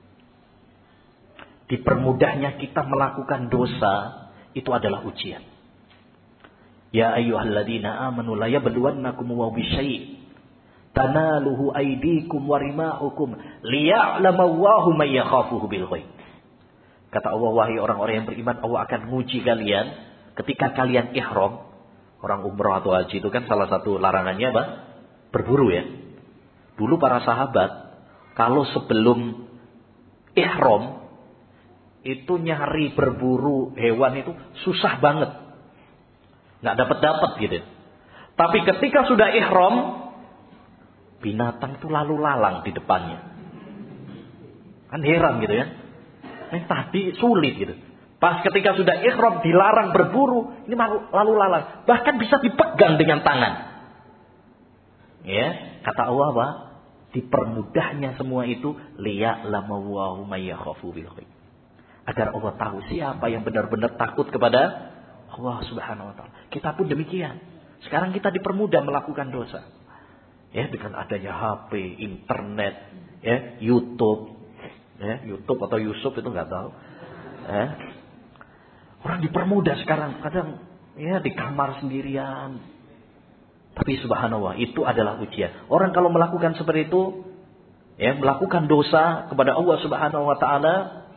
Dipermudahnya kita melakukan dosa itu adalah ujian. Ya ayyuhalladzina amanu la yabluwannakum wa bisyai' tanaluhu aydikum wa rimahukum liya'lamallahu may yakhafuhu bil ghaib. Kata Allah, wahai orang-orang yang beriman, Allah akan menguji kalian ketika kalian ihram. Orang umrah atau haji itu kan salah satu larangannya apa? Berburu ya. Dulu para sahabat kalau sebelum ihram itu nyari berburu hewan itu susah banget. Nggak dapat-dapat gitu. Tapi ketika sudah ihram, binatang itu lalu lalang di depannya. Kan heran gitu ya. Eh tadi sulit gitu. Pas ketika sudah ihram dilarang berburu, ini lalu lalang. Bahkan bisa dipegang dengan tangan. Ya, kata Allah apa? Dipermudahnya semua itu liya'lamallahu may yakhafu bil ghaib. Agar Allah tahu siapa yang benar-benar takut kepada Allah subhanahu wa ta'ala. Kita pun demikian. Sekarang kita dipermudah melakukan dosa. Ya, dengan adanya H P, internet, ya, YouTube, ya, YouTube atau Yusuf itu nggak tahu. Ya. Orang dipermudah sekarang, kadang ya di kamar sendirian. Tapi subhanallah, itu adalah ujian. Orang kalau melakukan seperti itu, ya, melakukan dosa kepada Allah Subhanahu wa taala,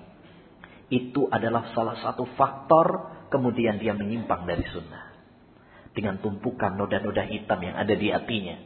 itu adalah salah satu faktor kemudian dia menyimpang dari sunnah. Dengan tumpukan noda-noda hitam yang ada di hatinya.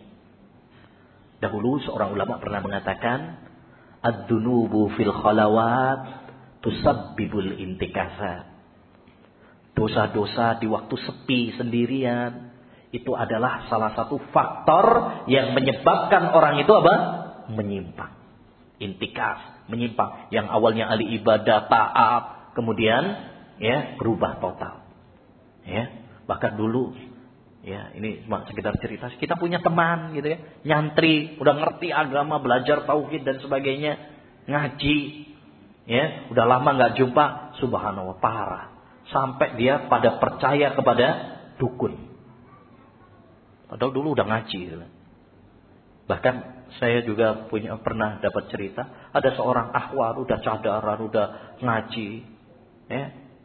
Dahulu seorang ulama pernah mengatakan, ad-dunubu fil khalawat tusabbibul intikasa. Dosa-dosa di waktu sepi sendirian, itu adalah salah satu faktor yang menyebabkan orang itu apa? Menyimpang. Intikas, menyimpang. Yang awalnya ahli ibadah, taat, kemudian ya berubah total. Ya, bahkan dulu, ya ini cuma sekedar cerita. Kita punya teman gitu ya, nyantri, udah ngerti agama, belajar tauhid dan sebagainya, ngaji, ya, udah lama nggak jumpa, subhanallah parah. Sampai dia pada percaya kepada dukun. Padahal dulu udah ngaji gitu. Bahkan saya juga punya pernah dapat cerita, ada seorang akhwat udah cadaran, udah ngaji, ya.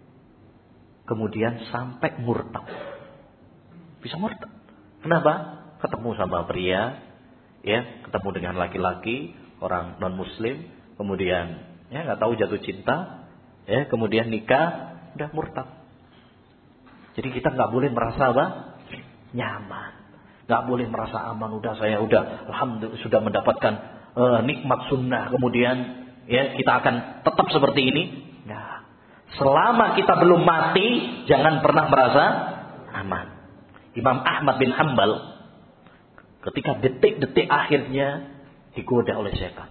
Kemudian sampai murtad. Bisa murtad. Kenapa? Ketemu sama pria, ya, ketemu dengan laki-laki, orang non muslim, kemudian ya nggak tahu jatuh cinta, ya, kemudian nikah, udah murtad. Jadi kita nggak boleh merasa apa? Nyaman. Nggak boleh merasa aman, udah saya udah alhamdulillah sudah mendapatkan uh, nikmat sunnah, kemudian ya kita akan tetap seperti ini. Nah, selama kita belum mati, jangan pernah merasa aman. Imam Ahmad bin Hanbal ketika detik-detik akhirnya digoda oleh setan.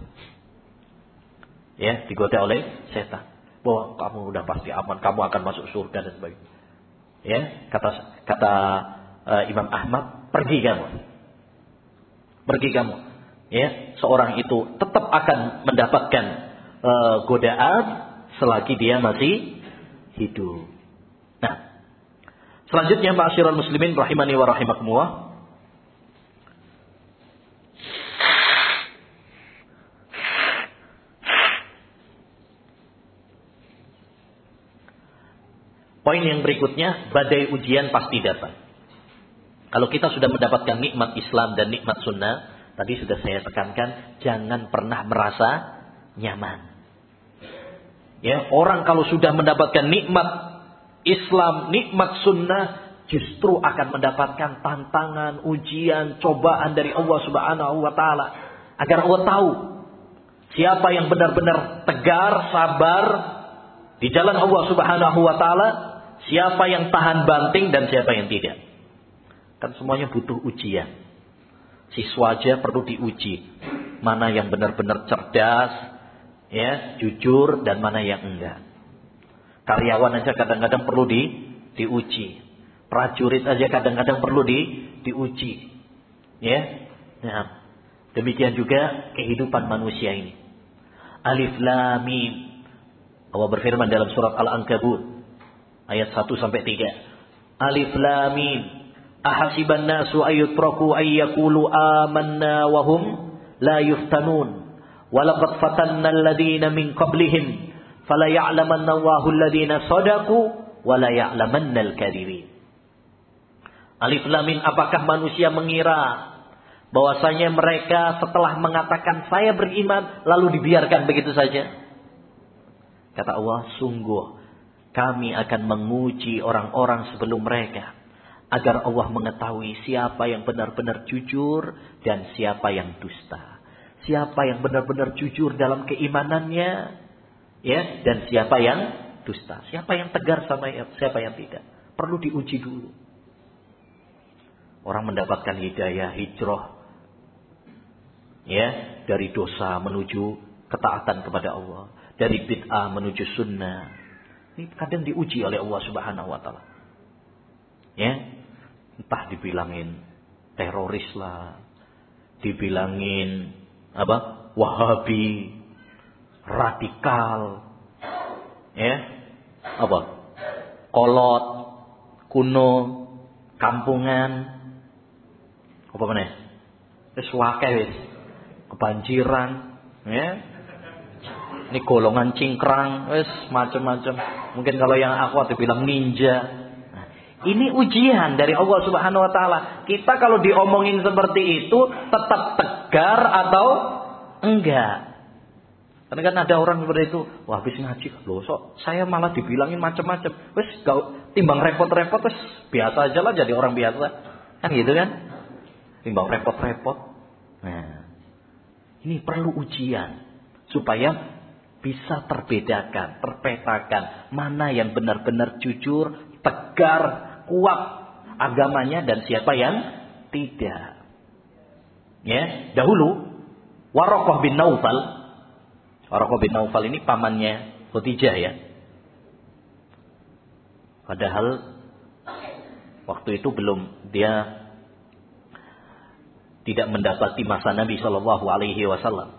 Ya, digoda oleh setan. Bahwa kamu udah pasti aman, kamu akan masuk surga dan sebagainya. Ya, kata kata uh, Imam Ahmad, pergi kamu. Pergi kamu. Ya, seorang itu tetap akan mendapatkan uh, godaan selagi dia masih hidup. Nah, selanjutnya ma'asyiral muslimin rahimani wa rahimakumullah. Poin yang berikutnya, badai ujian pasti datang. Kalau kita sudah mendapatkan nikmat Islam dan nikmat sunnah, tadi sudah saya tekankan, jangan pernah merasa nyaman. Ya, orang kalau sudah mendapatkan nikmat Islam, nikmat sunnah, justru akan mendapatkan tantangan, ujian, cobaan dari Allah Subhanahu wa taala, agar Allah tahu siapa yang benar-benar tegar, sabar di jalan Allah Subhanahu wa taala, siapa yang tahan banting dan siapa yang tidak. Kan semuanya butuh ujian. Siswa aja perlu diuji. Mana yang benar-benar cerdas, ya, jujur, dan mana yang enggak. Karyawan aja kadang-kadang perlu di diuji. Prajurit aja kadang-kadang perlu di diuji. Ya. Nah, demikian juga kehidupan manusia ini. Alif Lam Mim. Allah berfirman dalam surat Al-Ankabut ayat satu sampai tiga. Alif Lam Mim. Ahasiban nasu ayyutraku ayyakulu amanna wa hum la yuftanun. Walaqad fatanna alladhina min qablihim fala ya'lamanna Allahu alladhina sadaqu wa la ya'lamanna al-kadhibin. Alif Lam Mim, apakah manusia mengira bahwasanya mereka setelah mengatakan saya beriman lalu dibiarkan begitu saja? Kata Allah, sungguh kami akan menguji orang-orang sebelum mereka, agar Allah mengetahui siapa yang benar-benar jujur dan siapa yang dusta. Siapa yang benar-benar jujur dalam keimanannya, ya, dan siapa yang dusta. Siapa yang tegar sama siapa yang tidak. Perlu diuji dulu. Orang mendapatkan hidayah, hijrah, ya, dari dosa menuju ketaatan kepada Allah, dari bid'ah menuju sunnah. Ini kadang diuji oleh Allah Subhanahu wa taala. Ya, entah dibilangin teroris lah, dibilangin apa? Wahabi, radikal, ya, apa? Kolot, kuno, kampungan, apa mana? Wis wakai wis. Kebanjiran, ya. Ini golongan cingkrang, wis macam-macam. Mungkin kalau yang aku ada bilang ninja. Nah, ini ujian dari Allah Subhanahu wa taala. Kita kalau diomongin seperti itu tetap tegar atau enggak? Karena kan ada orang seperti itu, wah habis ngaji loh, so, saya malah dibilangin macam-macam. Wis gak timbang repot-repot, wis biasa aja lah jadi orang biasa. Kan gitu kan? Timbang repot-repot. Nah, ini perlu ujian supaya bisa terbedakan, terpetakan mana yang benar-benar jujur, tegar, kuat agamanya dan siapa yang tidak. Ya, dahulu Waraqah bin Naufal, Waraqah bin Naufal ini pamannya Khadijah ya. Padahal waktu itu belum dia tidak mendapati masa Nabi Shallallahu Alaihi Wasallam.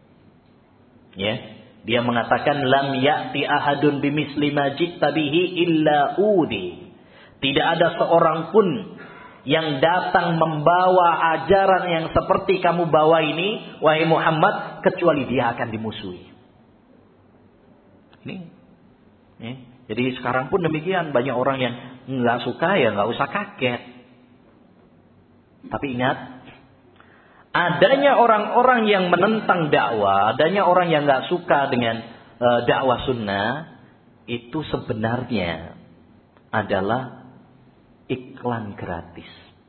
Ya, dia mengatakan lam ya'ti ahadun bimisli ma ji'ta bihi illa udi. Tidak ada seorang pun yang datang membawa ajaran yang seperti kamu bawa ini, wahai Muhammad, kecuali dia akan dimusuhi. Ini, ya. Jadi sekarang pun demikian, banyak orang yang nggak suka ya nggak usah kaget. Tapi ingat, adanya orang-orang yang menentang dakwah, adanya orang yang nggak suka dengan uh, dakwah sunnah, itu sebenarnya adalah iklan gratis.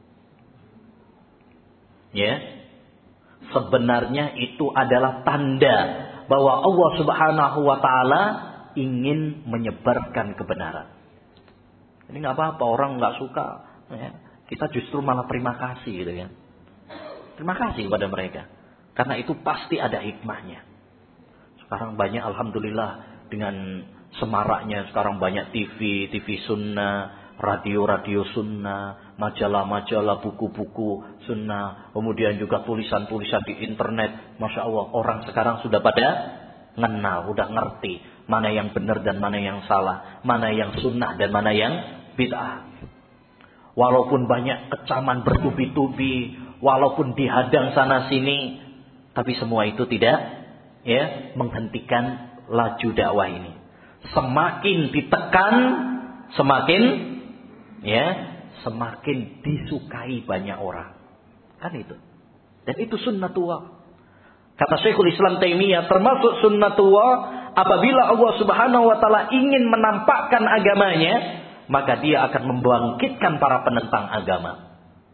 Ya, sebenarnya itu adalah tanda bahwa Allah Subhanahu Wa Taala ingin menyebarkan kebenaran. Ini nggak apa-apa orang nggak suka, ya. Kita justru malah terima kasih gitu kan. Terima kasih kepada mereka. Karena itu pasti ada hikmahnya. Sekarang banyak alhamdulillah dengan semaraknya sekarang banyak T V, T V sunnah, radio-radio sunnah, majalah-majalah, buku-buku sunnah, kemudian juga tulisan-tulisan di internet. Masya Allah, orang sekarang sudah pada kenal, sudah ngerti mana yang benar dan mana yang salah, mana yang sunnah dan mana yang bid'ah. Walaupun banyak kecaman bertubi-tubi, walaupun dihadang sana sini, tapi semua itu tidak ya menghentikan laju dakwah ini. Semakin ditekan, semakin ya semakin disukai banyak orang. Kan itu. Dan itu sunnatullah. Kata Syekhul Islam Taimiyah, termasuk sunnatullah apabila Allah Subhanahu wa taala ingin menampakkan agamanya, maka dia akan membangkitkan para penentang agama.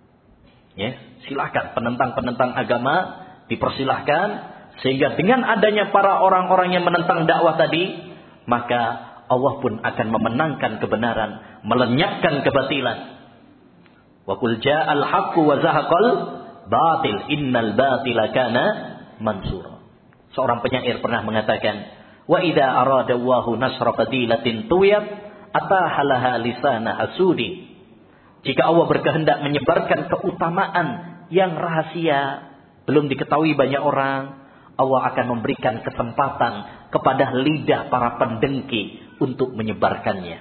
Ya, silakan penentang-penentang agama dipersilahkan, sehingga dengan adanya para orang-orang yang menentang dakwah tadi, maka Allah pun akan memenangkan kebenaran, melenyapkan kebatilan. Wa qul ja'al haqqu wa zahaqal batil innal batila kana mansura. Seorang penyair pernah mengatakan, wa idza arada Allahu nasra fadilatin tuyat atahalaha lisana hasudi. Jika Allah berkehendak menyebarkan keutamaan yang rahasia, belum diketahui banyak orang, Allah akan memberikan kesempatan kepada lidah para pendengki untuk menyebarkannya.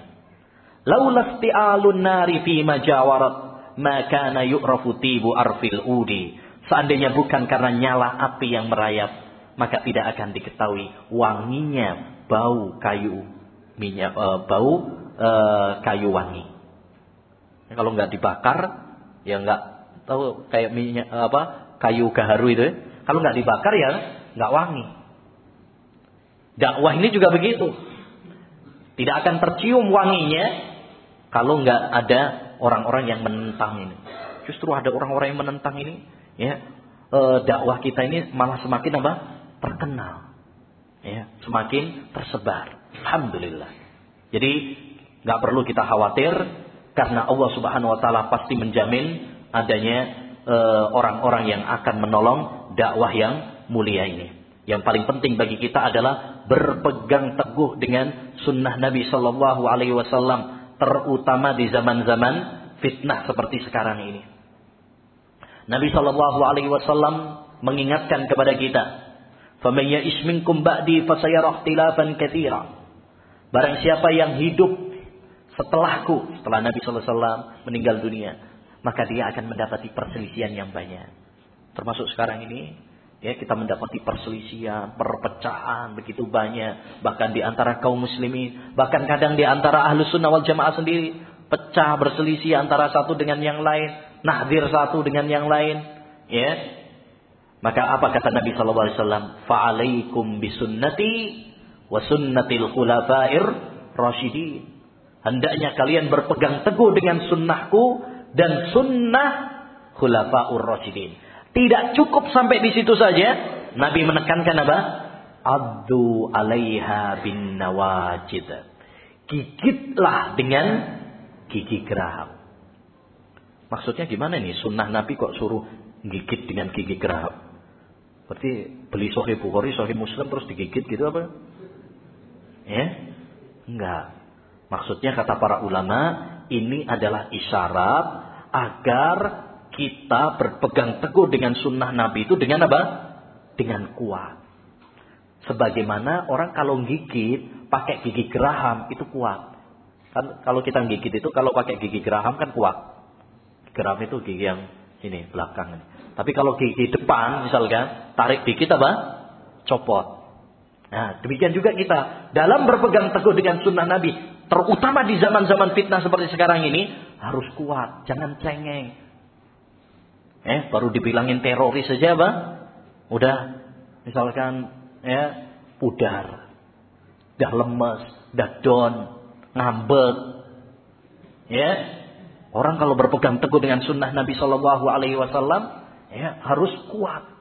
Laula isti'alun nari fi majawarat ma kana yu'rafu tibu arfil udi. Seandainya bukan karena nyala api yang merayap, maka tidak akan diketahui wanginya bau kayu minyak uh, bau uh, kayu wangi. Kalau nggak dibakar, ya nggak tahu kayak minyak apa kayu gaharu itu. Ya. Kalau nggak dibakar ya nggak wangi. Dakwah ini juga begitu. Tidak akan tercium wanginya kalau nggak ada orang-orang yang menentang ini. Justru ada orang-orang yang menentang ini, ya e, dakwah kita ini malah semakin apa? Terkenal, ya semakin tersebar. Alhamdulillah. Jadi nggak perlu kita khawatir. Karena Allah Subhanahu Wa Taala pasti menjamin adanya e, orang-orang yang akan menolong dakwah yang mulia ini. Yang paling penting bagi kita adalah berpegang teguh dengan sunnah Nabi Shallallahu Alaihi Wasallam, terutama di zaman-zaman fitnah seperti sekarang ini. Nabi Shallallahu Alaihi Wasallam mengingatkan kepada kita, "Faman ya'ish minkum ba'di fasayara ikhtilafan katsira." Barang siapa yang hidup setelahku, setelah Nabi Sallallahu Alaihi Wasallam meninggal dunia, maka dia akan mendapati perselisihan yang banyak. Termasuk sekarang ini, ya, kita mendapati perselisihan, perpecahan begitu banyak, bahkan di antara kaum muslimin, bahkan kadang di antara ahlus sunnah wal jamaah sendiri pecah, berselisih antara satu dengan yang lain, nahdir satu dengan yang lain, ya. Maka apa kata Nabi sallallahu alaihi wasallam? Fa'alaikum bisunnati wa sunnatil khulafair rasyidin. Hendaknya kalian berpegang teguh dengan sunnahku dan sunnah khulafaur rasyidin. Tidak cukup sampai di situ saja. Nabi menekankan apa? Addu alaiha bin nawajid. Gigitlah dengan gigi geraham. Maksudnya gimana nih? Sunnah Nabi kok suruh gigit dengan gigi geraham? Berarti beli Sahih Bukhari, Sahih Muslim terus digigit gitu apa? Ya? Enggak. Maksudnya kata para ulama, ini adalah isyarat agar kita berpegang teguh dengan sunnah Nabi itu dengan apa? Dengan kuat. Sebagaimana orang kalau gigit pakai gigi geraham itu kuat. Kan kalau kita gigit itu kalau pakai gigi geraham kan kuat. Geraham itu gigi yang ini belakang. Tapi kalau gigi depan misalkan tarik dikit apa? Copot. Nah, demikian juga kita dalam berpegang teguh dengan sunnah Nabi, terutama di zaman-zaman fitnah seperti sekarang ini, harus kuat, jangan cengeng. Eh, baru dibilangin teroris saja, apa? Udah, misalkan, ya, pudar, dah lemes, dah down, ngambek, ya. Orang kalau berpegang teguh dengan sunnah Nabi Shallallahu Alaihi Wasallam, ya, harus kuat,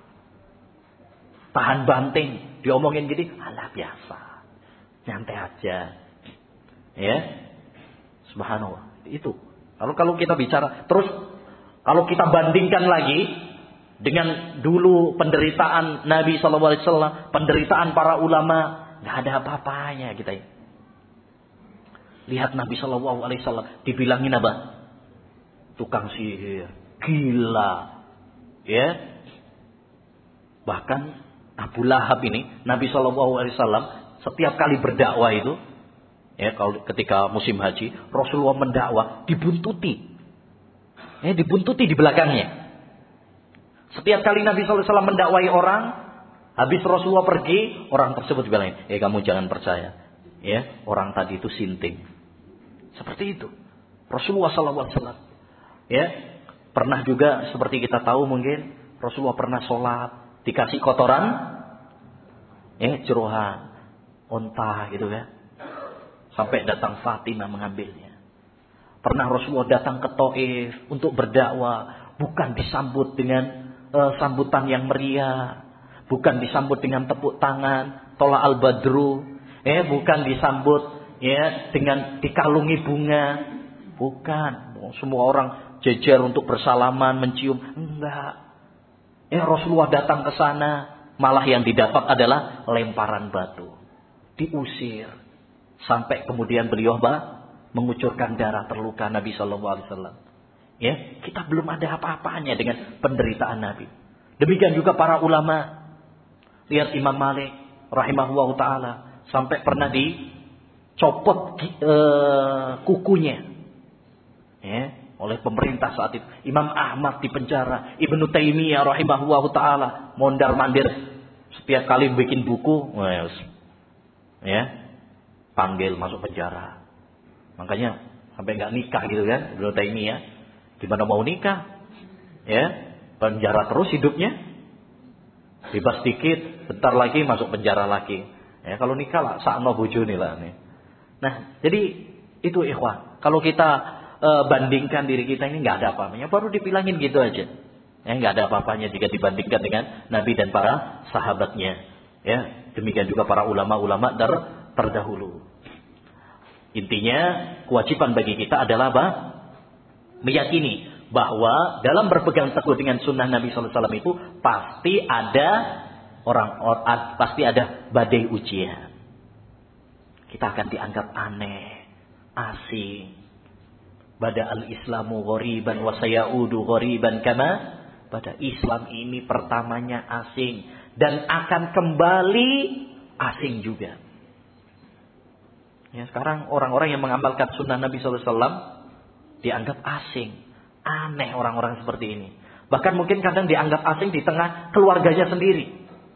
tahan banting. Diomongin gini, alah biasa, nyantai aja, ya, subhanallah. Itu. Kalau kalau kita bicara terus, kalau kita bandingkan lagi dengan dulu penderitaan Nabi Shallallahu Alaihi Wasallam, penderitaan para ulama, nggak ada apa-apanya kita. Lihat Nabi Shallallahu Alaihi Wasallam dibilangin apa? Tukang sihir, gila, ya. Bahkan Abu Lahab ini, Nabi Shallallahu Alaihi Wasallam setiap kali berdakwah itu, ya, kalau ketika musim haji, Rasulullah mendakwah dibuntuti, ya, dibuntuti di belakangnya. Setiap kali Nabi Shallallahu Alaihi Wasallam mendakwai orang, habis Rasulullah pergi, orang tersebut bilangin, ya kamu jangan percaya, ya, orang tadi itu sinting. Seperti itu, Rasulullah Shallallahu Alaihi Wasallam, ya, pernah juga seperti kita tahu mungkin Rasulullah pernah sholat. Dikasih kotoran, eh jerohan, unta gitu kan, sampai datang Fatimah mengambilnya. Pernah Rasulullah datang ke Taif untuk berdakwah, bukan disambut dengan uh, sambutan yang meriah, bukan disambut dengan tepuk tangan, tola al badru, eh bukan disambut ya dengan dikalungi bunga, bukan. Semua orang jejer untuk bersalaman, mencium, enggak. Ya, Rasulullah datang ke sana, malah yang didapat adalah lemparan batu. Diusir. Sampai kemudian beliau bah, mengucurkan darah terluka Nabi Shallallahu Alaihi Wasallam. Ya, kita belum ada apa-apanya dengan penderitaan Nabi. Demikian juga para ulama. Lihat Imam Malik, rahimahullah ta'ala. Sampai pernah dicopot uh, kukunya. Ya. Oleh pemerintah saat itu. Imam Ahmad dipenjara. Ibnu Taimiyah rahimahullah ta'ala. Mondar-mandir. Setiap kali bikin buku. Well, ya. Panggil masuk penjara. Makanya. Sampai gak nikah gitu kan. Ibnu Taimiyah. Gimana mau nikah? Ya. Penjara terus hidupnya. Bebas dikit. Bentar lagi masuk penjara lagi. Ya. Kalau nikah lah. Sa'no bujuni lah. Nih. Nah. Jadi. Itu ikhwan. Kalau kita bandingkan diri kita ini nggak ada apa-apanya, baru dibilangin gitu aja, ya nggak ada apa-apanya jika dibandingkan dengan Nabi dan para sahabatnya, ya demikian juga para ulama-ulama ter terdahulu. Intinya kewajiban bagi kita adalah apa? Meyakini bahwa dalam berpegang teguh dengan sunnah Nabi Sallallahu Alaihi Wasallam itu pasti ada orang, orang pasti ada badai ujian. Kita akan dianggap aneh, asing. Bada al-Islamu ghoriban wa sayaudu ghoriban kama pada Islam ini pertamanya asing dan akan kembali asing juga. Ya, sekarang orang-orang yang mengamalkan sunnah Nabi Sallallahu Alaihi Wasallam dianggap asing, aneh orang-orang seperti ini. Bahkan mungkin kadang dianggap asing di tengah keluarganya sendiri.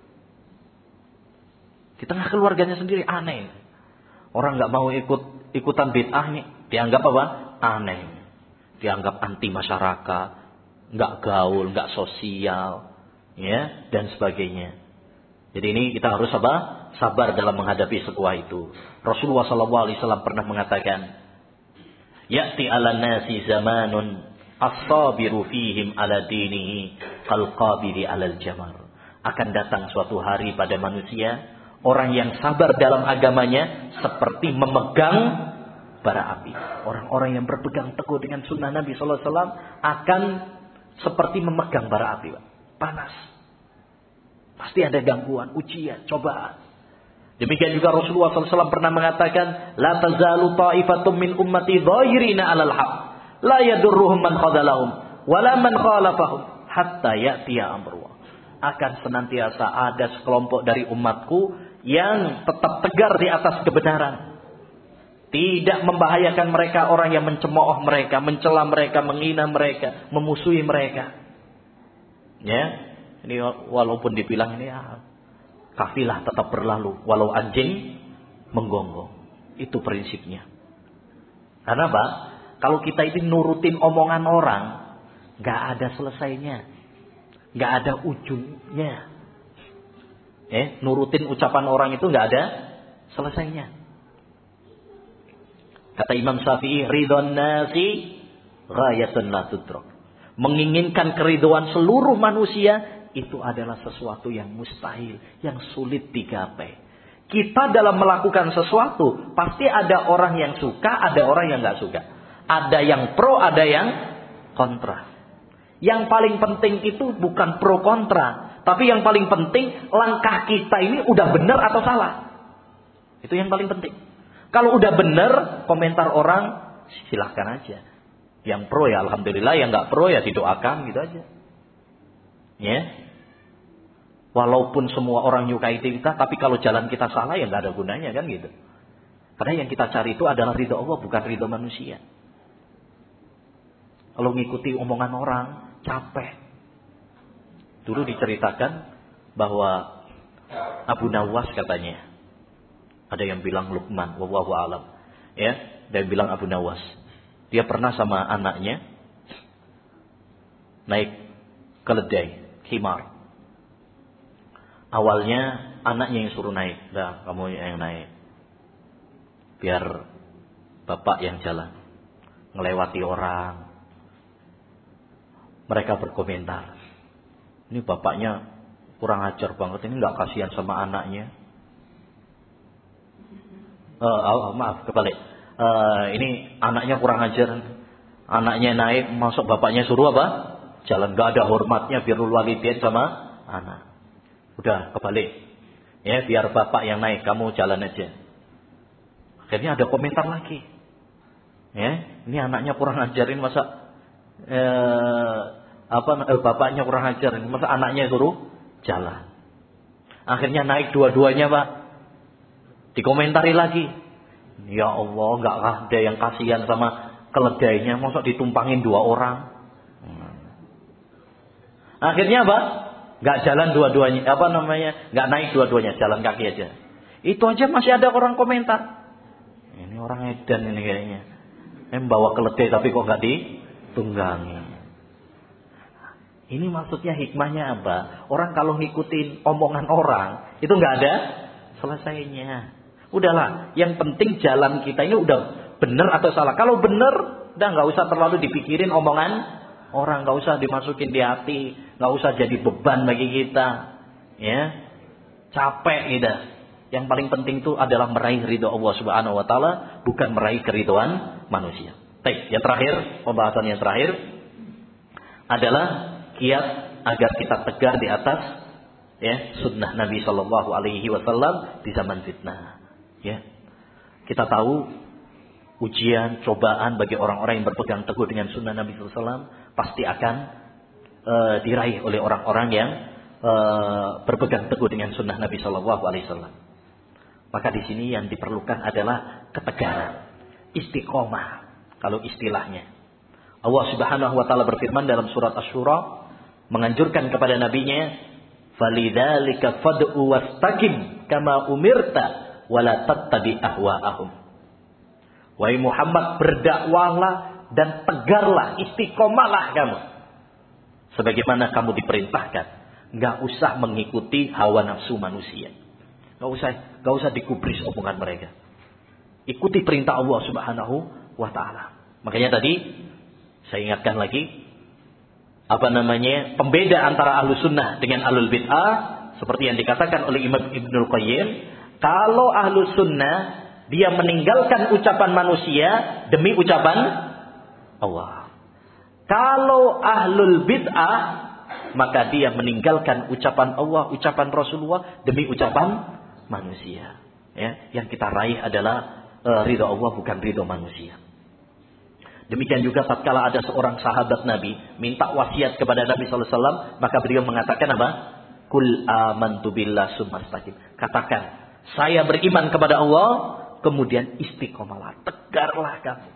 Di tengah keluarganya sendiri aneh. Orang nggak mau ikut ikutan bid'ah nih, dianggap apa? Aneh. Dianggap anti masyarakat, nggak gaul, nggak sosial, ya, dan sebagainya. Jadi ini kita harus apa? Sabar dalam menghadapi sebuah itu. Rasulullah shallallahu alaihi wasallam pernah mengatakan, "Ya'ti 'alan nasi zamanun as-sabiru fihim 'ala dinihi kal-qabiri 'alal jamar." Akan datang suatu hari pada manusia, orang yang sabar dalam agamanya seperti memegang bara api. Orang-orang yang berpegang teguh dengan sunnah Nabi shallallahu alaihi wasallam akan seperti memegang bara api. Panas. Pasti ada gangguan, ujian, cobaan. Demikian juga Rasulullah shallallahu alaihi wasallam pernah mengatakan, La tazalu ta'ifatum min ummati dhahirina 'alal haq, la yadurruhum man khadalahum, wala man khalafahum, hatta ya'tiya amrullah. Akan senantiasa ada sekelompok dari umatku yang tetap tegar di atas kebenaran. Tidak membahayakan mereka orang yang mencemooh mereka, mencela mereka, menghina mereka, memusuhi mereka. Ya. Ini walaupun dibilang ini ya, kafilah tetap berlalu walau anjing menggonggong. Itu prinsipnya. Karena apa? Kalau kita ini nurutin omongan orang, nggak ada selesainya, nggak ada ujungnya. Eh, nurutin ucapan orang itu nggak ada selesainya. Kata Imam Syafi'i, ridhon nasi ghayatun la tudrak. Menginginkan keridhaan seluruh manusia itu adalah sesuatu yang mustahil, yang sulit digapai. Kita dalam melakukan sesuatu, pasti ada orang yang suka, ada orang yang nggak suka. Ada yang pro, ada yang kontra. Yang paling penting itu bukan pro kontra, tapi yang paling penting langkah kita ini udah benar atau salah. Itu yang paling penting. Kalau udah benar, komentar orang silahkan aja. Yang pro ya alhamdulillah, yang nggak pro ya didoakan gitu aja. Ya. Walaupun semua orang nyukai kita, tapi kalau jalan kita salah ya nggak ada gunanya kan gitu. Karena yang kita cari itu adalah ridho Allah, bukan ridho manusia. Kalau ngikuti omongan orang, capek. Dulu diceritakan bahwa Abu Nawas katanya, ada yang bilang Luqman, wallahu alam, ya, ada yang bilang Abu Nawas. Dia pernah sama anaknya naik keledai, khimar. Awalnya anaknya yang suruh naik. Dah, kamu yang naik. Biar bapak yang jalan. Ngelewati orang. Mereka berkomentar. Ini bapaknya kurang ajar banget. Ini gak kasihan sama anaknya. Uh, oh, maaf, kebalik. Uh, ini anaknya kurang ajar. Anaknya naik, masuk bapaknya suruh apa? Jalan, gak ada hormatnya. Birrul walidain sama anak. Udah kebalik. Ya, biar bapak yang naik, kamu jalan aja. Akhirnya ada komentar lagi. Ya, ini anaknya kurang ajarin, masa eh, apa eh, bapaknya kurang ajarin, masa anaknya suruh jalan. Akhirnya naik dua-duanya, Pak. Dikomentari lagi. Ya Allah, enggak ada yang kasihan sama keledainya, masa ditumpangin dua orang. Hmm. Akhirnya apa? Gak jalan dua-duanya, apa namanya? Gak naik dua-duanya, jalan kaki aja. Itu aja masih ada orang komentar. Ini orang edan ini kayaknya. Em bawa keledai tapi kok gak ditunggangi. Ini maksudnya hikmahnya apa? Orang kalau ngikutin omongan orang, itu gak ada selesainya. Udahlah, yang penting jalan kita ini udah benar atau salah. Kalau benar, udah gak usah terlalu dipikirin omongan orang, nggak usah dimasukin di hati, nggak usah jadi beban bagi kita, ya, capek gitu. Yang paling penting itu adalah meraih ridho Allah Subhanahu Wa Taala, bukan meraih keridhaan manusia. Baik, yang terakhir, pembahasan yang terakhir adalah kiat agar kita tegar di atas, ya, sunnah Nabi Shallallahu Alaihi Wasallam di zaman fitnah. Ya, kita tahu ujian, cobaan bagi orang-orang yang berpegang teguh dengan sunnah Nabi Shallallahu Alaihi Wasallam pasti akan uh, diraih oleh orang-orang yang uh, berpegang teguh dengan sunnah Nabi Shallallahu Alaihi Wasallam. Maka di sini yang diperlukan adalah ketegaran, istiqomah. Kalau istilahnya, Allah Subhanahu Wa Taala berfirman dalam surat Asy-Syura, menganjurkan kepada nabinya, "Falidzalika fad'u wastaqim kama umirta wala tattabi ahwa'ahum." Wahai Muhammad, berdakwahlah dan tegarlah, istiqomahlah kamu sebagaimana kamu diperintahkan. Enggak usah mengikuti hawa nafsu manusia. Enggak usah, enggak usah digubris omongan mereka. Ikuti perintah Allah Subhanahu wa taala. Makanya tadi saya ingatkan lagi, apa namanya, pembeda antara ahlu sunnah dengan ahlul bid'ah, seperti yang dikatakan oleh Imam Ibnul Qayyim, kalau ahlu sunnah dia meninggalkan ucapan manusia demi ucapan Allah. Kalau ahlul bid'ah, maka dia meninggalkan ucapan Allah, ucapan Rasulullah demi ucapan manusia. Ya, yang kita raih adalah uh, ridha Allah, bukan ridha manusia. Demikian juga tatkala ada seorang sahabat Nabi minta wasiat kepada Nabi sallallahu alaihi wasallam, maka beliau mengatakan apa? Kul amantu billah tsumastaqim. Katakan, saya beriman kepada Allah, kemudian istiqomalah, tegarlah kamu.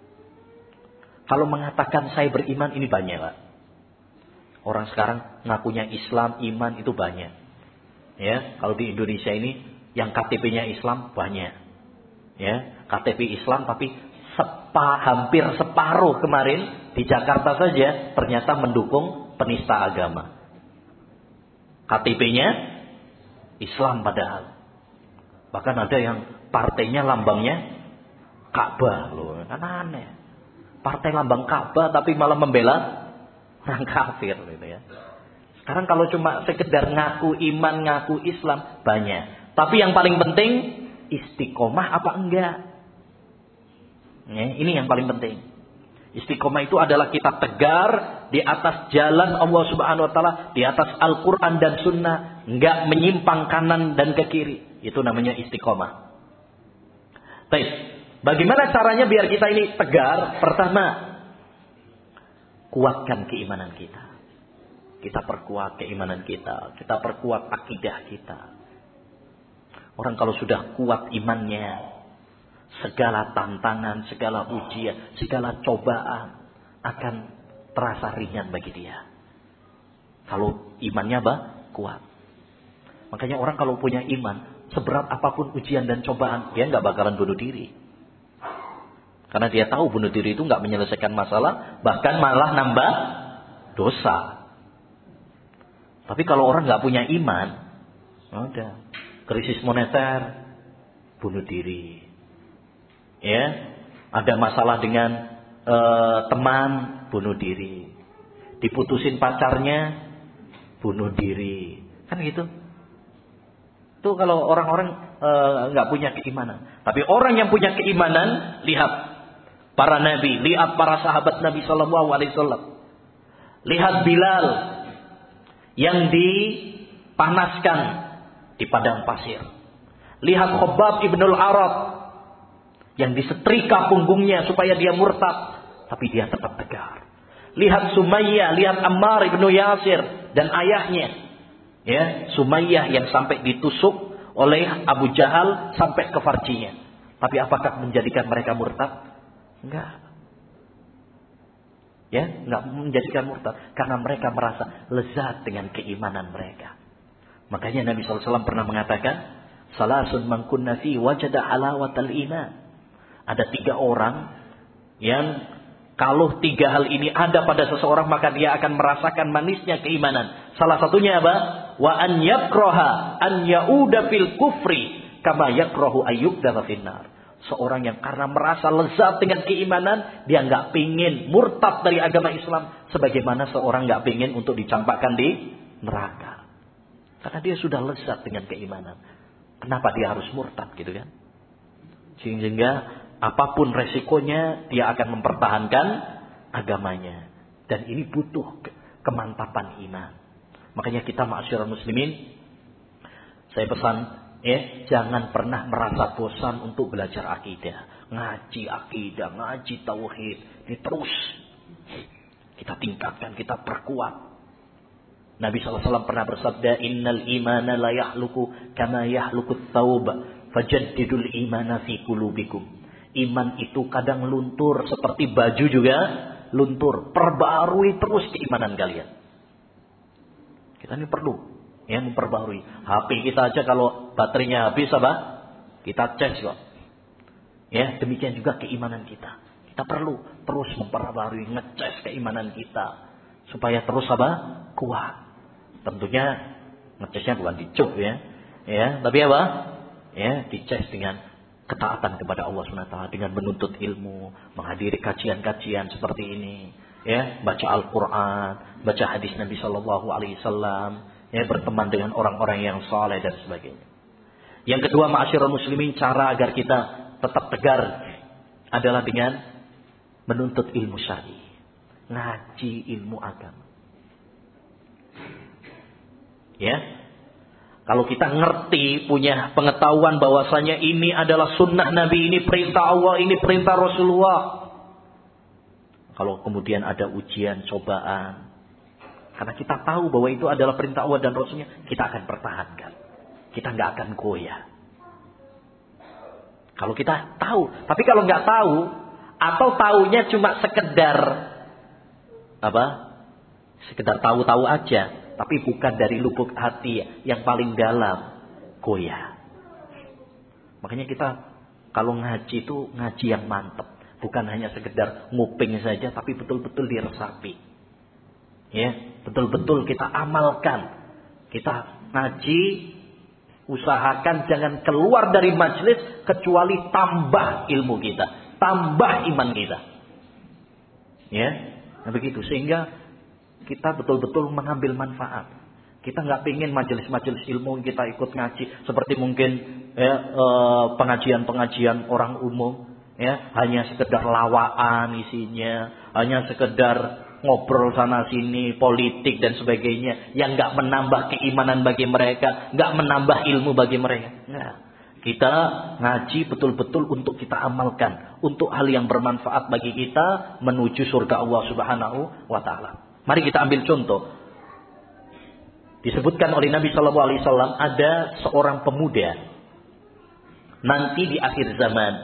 Kalau mengatakan saya beriman, ini banyak, Pak. Orang sekarang ngakunya Islam, iman itu banyak. Ya, kalau di Indonesia ini yang K T P-nya Islam banyak. Ya, K T P Islam tapi sepa, hampir separuh kemarin di Jakarta saja ternyata mendukung penista agama. K T P-nya Islam padahal. Bahkan ada yang partainya lambangnya Ka'bah loh, kan aneh. Partai lambang Ka'bah tapi malah membela orang kafir gitu ya. Sekarang kalau cuma sekedar ngaku iman, ngaku Islam banyak. Tapi yang paling penting istiqomah apa enggak? Ya, ini yang paling penting. Istiqomah itu adalah kita tegar di atas jalan Allah Subhanahu wa taala, di atas Al-Qur'an dan Sunnah, enggak menyimpang kanan dan ke kiri. Itu namanya istiqomah. Baik, bagaimana caranya biar kita ini tegar? Pertama, kuatkan keimanan kita. Kita perkuat keimanan kita, kita perkuat akidah kita. Orang kalau sudah kuat imannya, segala tantangan, segala ujian, segala cobaan akan terasa ringan bagi dia. Kalau imannya apa? Kuat. Makanya orang kalau punya iman, seberat apapun ujian dan cobaan, dia nggak bakalan bunuh diri. Karena dia tahu bunuh diri itu nggak menyelesaikan masalah, bahkan malah nambah dosa. Tapi kalau orang nggak punya iman, udah krisis moneter, bunuh diri. Ya, ada masalah dengan uh, teman, bunuh diri. Diputusin pacarnya, bunuh diri. Kan gitu. Itu kalau orang-orang nggak uh, punya keimanan. Tapi orang yang punya keimanan, lihat para nabi, lihat para sahabat Nabi Shallallahu Alaihi Wasallam, lihat Bilal yang dipanaskan di padang pasir, lihat Khabbab ibnul Arad yang disetrika punggungnya supaya dia murtad, tapi dia tetap tegar. Lihat Sumayyah, lihat Ammar ibnu Yasir dan ayahnya, ya, Sumayyah yang sampai ditusuk oleh Abu Jahal sampai ke farjinya. Tapi apakah menjadikan mereka murtad? Enggak. Ya, enggak menjadikan murtad karena mereka merasa lezat dengan keimanan mereka. Makanya Nabi shallallahu alaihi wasallam pernah mengatakan, salasun man kunna fi wajada halawatal iman. Ada tiga orang yang kalau tiga hal ini ada pada seseorang, maka dia akan merasakan manisnya keimanan. Salah satunya apa? Wa an yakraha an yauda fil kufri kama yakrahu ayyubda finnar. Seorang yang karena merasa lezat dengan keimanan, dia nggak pingin murtad dari agama Islam, sebagaimana seorang nggak pingin untuk dicampakkan di neraka. Karena dia sudah lezat dengan keimanan. Kenapa dia harus murtad gitu kan? Sehingga apapun resikonya, dia akan mempertahankan agamanya. Dan ini butuh kemantapan iman. Makanya kita ma'asyiral muslimin, saya pesan, ya, jangan pernah merasa bosan untuk belajar akidah. Ngaji akidah, ngaji tauhid. Ini terus kita tingkatkan, kita perkuat. Nabi shallallahu alaihi wasallam pernah bersabda, innal imana la yahluku kama yahlukut thawb, fajaddidul imana fi qulubikum. Iman itu kadang luntur, seperti baju juga luntur. Perbarui terus keimanan kalian. Ini perlu ya memperbarui. H P kita aja kalau baterainya habis apa? Kita charge kok. Ya, demikian juga keimanan kita. Kita perlu terus memperbarui, ngecas keimanan kita supaya terus apa? Kuat. Tentunya ngecasnya bukan dicuk ya. Ya, tapi apa? Ya, dicas dengan ketaatan kepada Allah subhanahu wa taala, dengan menuntut ilmu, menghadiri kajian-kajian seperti ini, ya, baca Al-Qur'an, baca hadis Nabi sallallahu alaihi wasallam, ya, berteman dengan orang-orang yang saleh dan sebagainya. Yang kedua, ma'asyiral muslimin, cara agar kita tetap tegar adalah dengan menuntut ilmu syar'i, ngaji ilmu agama. Ya. Kalau kita ngerti, punya pengetahuan bahwasanya ini adalah sunnah Nabi, ini perintah Allah, ini perintah Rasulullah. Kalau kemudian ada ujian, cobaan, karena kita tahu bahwa itu adalah perintah Allah dan Rasulnya, kita akan pertahankan. Kita nggak akan goyah. Kalau kita tahu, tapi kalau nggak tahu, atau taunya cuma sekedar apa? Sekedar tahu-tahu aja. Tapi bukan dari lubuk hati yang paling dalam, goyah. Makanya kita kalau ngaji itu ngaji yang mantap, bukan hanya sekedar nguping saja, tapi betul-betul diresapi. Ya, betul-betul kita amalkan. Kita ngaji, usahakan jangan keluar dari majelis kecuali tambah ilmu kita, tambah iman kita. Ya, nah begitu sehingga kita betul-betul mengambil manfaat. Kita nggak pingin majelis-majelis ilmu kita ikut ngaji seperti mungkin ya, eh, pengajian-pengajian orang umum, ya, hanya sekedar lawaan isinya, hanya sekedar ngobrol sana sini, politik dan sebagainya, yang nggak menambah keimanan bagi mereka, nggak menambah ilmu bagi mereka. Nggak. Kita ngaji betul-betul untuk kita amalkan, untuk hal yang bermanfaat bagi kita menuju surga Allah Subhanahu wa taala. Mari kita ambil contoh. Disebutkan oleh Nabi Shallallahu Alaihi Wasallam ada seorang pemuda nanti di akhir zaman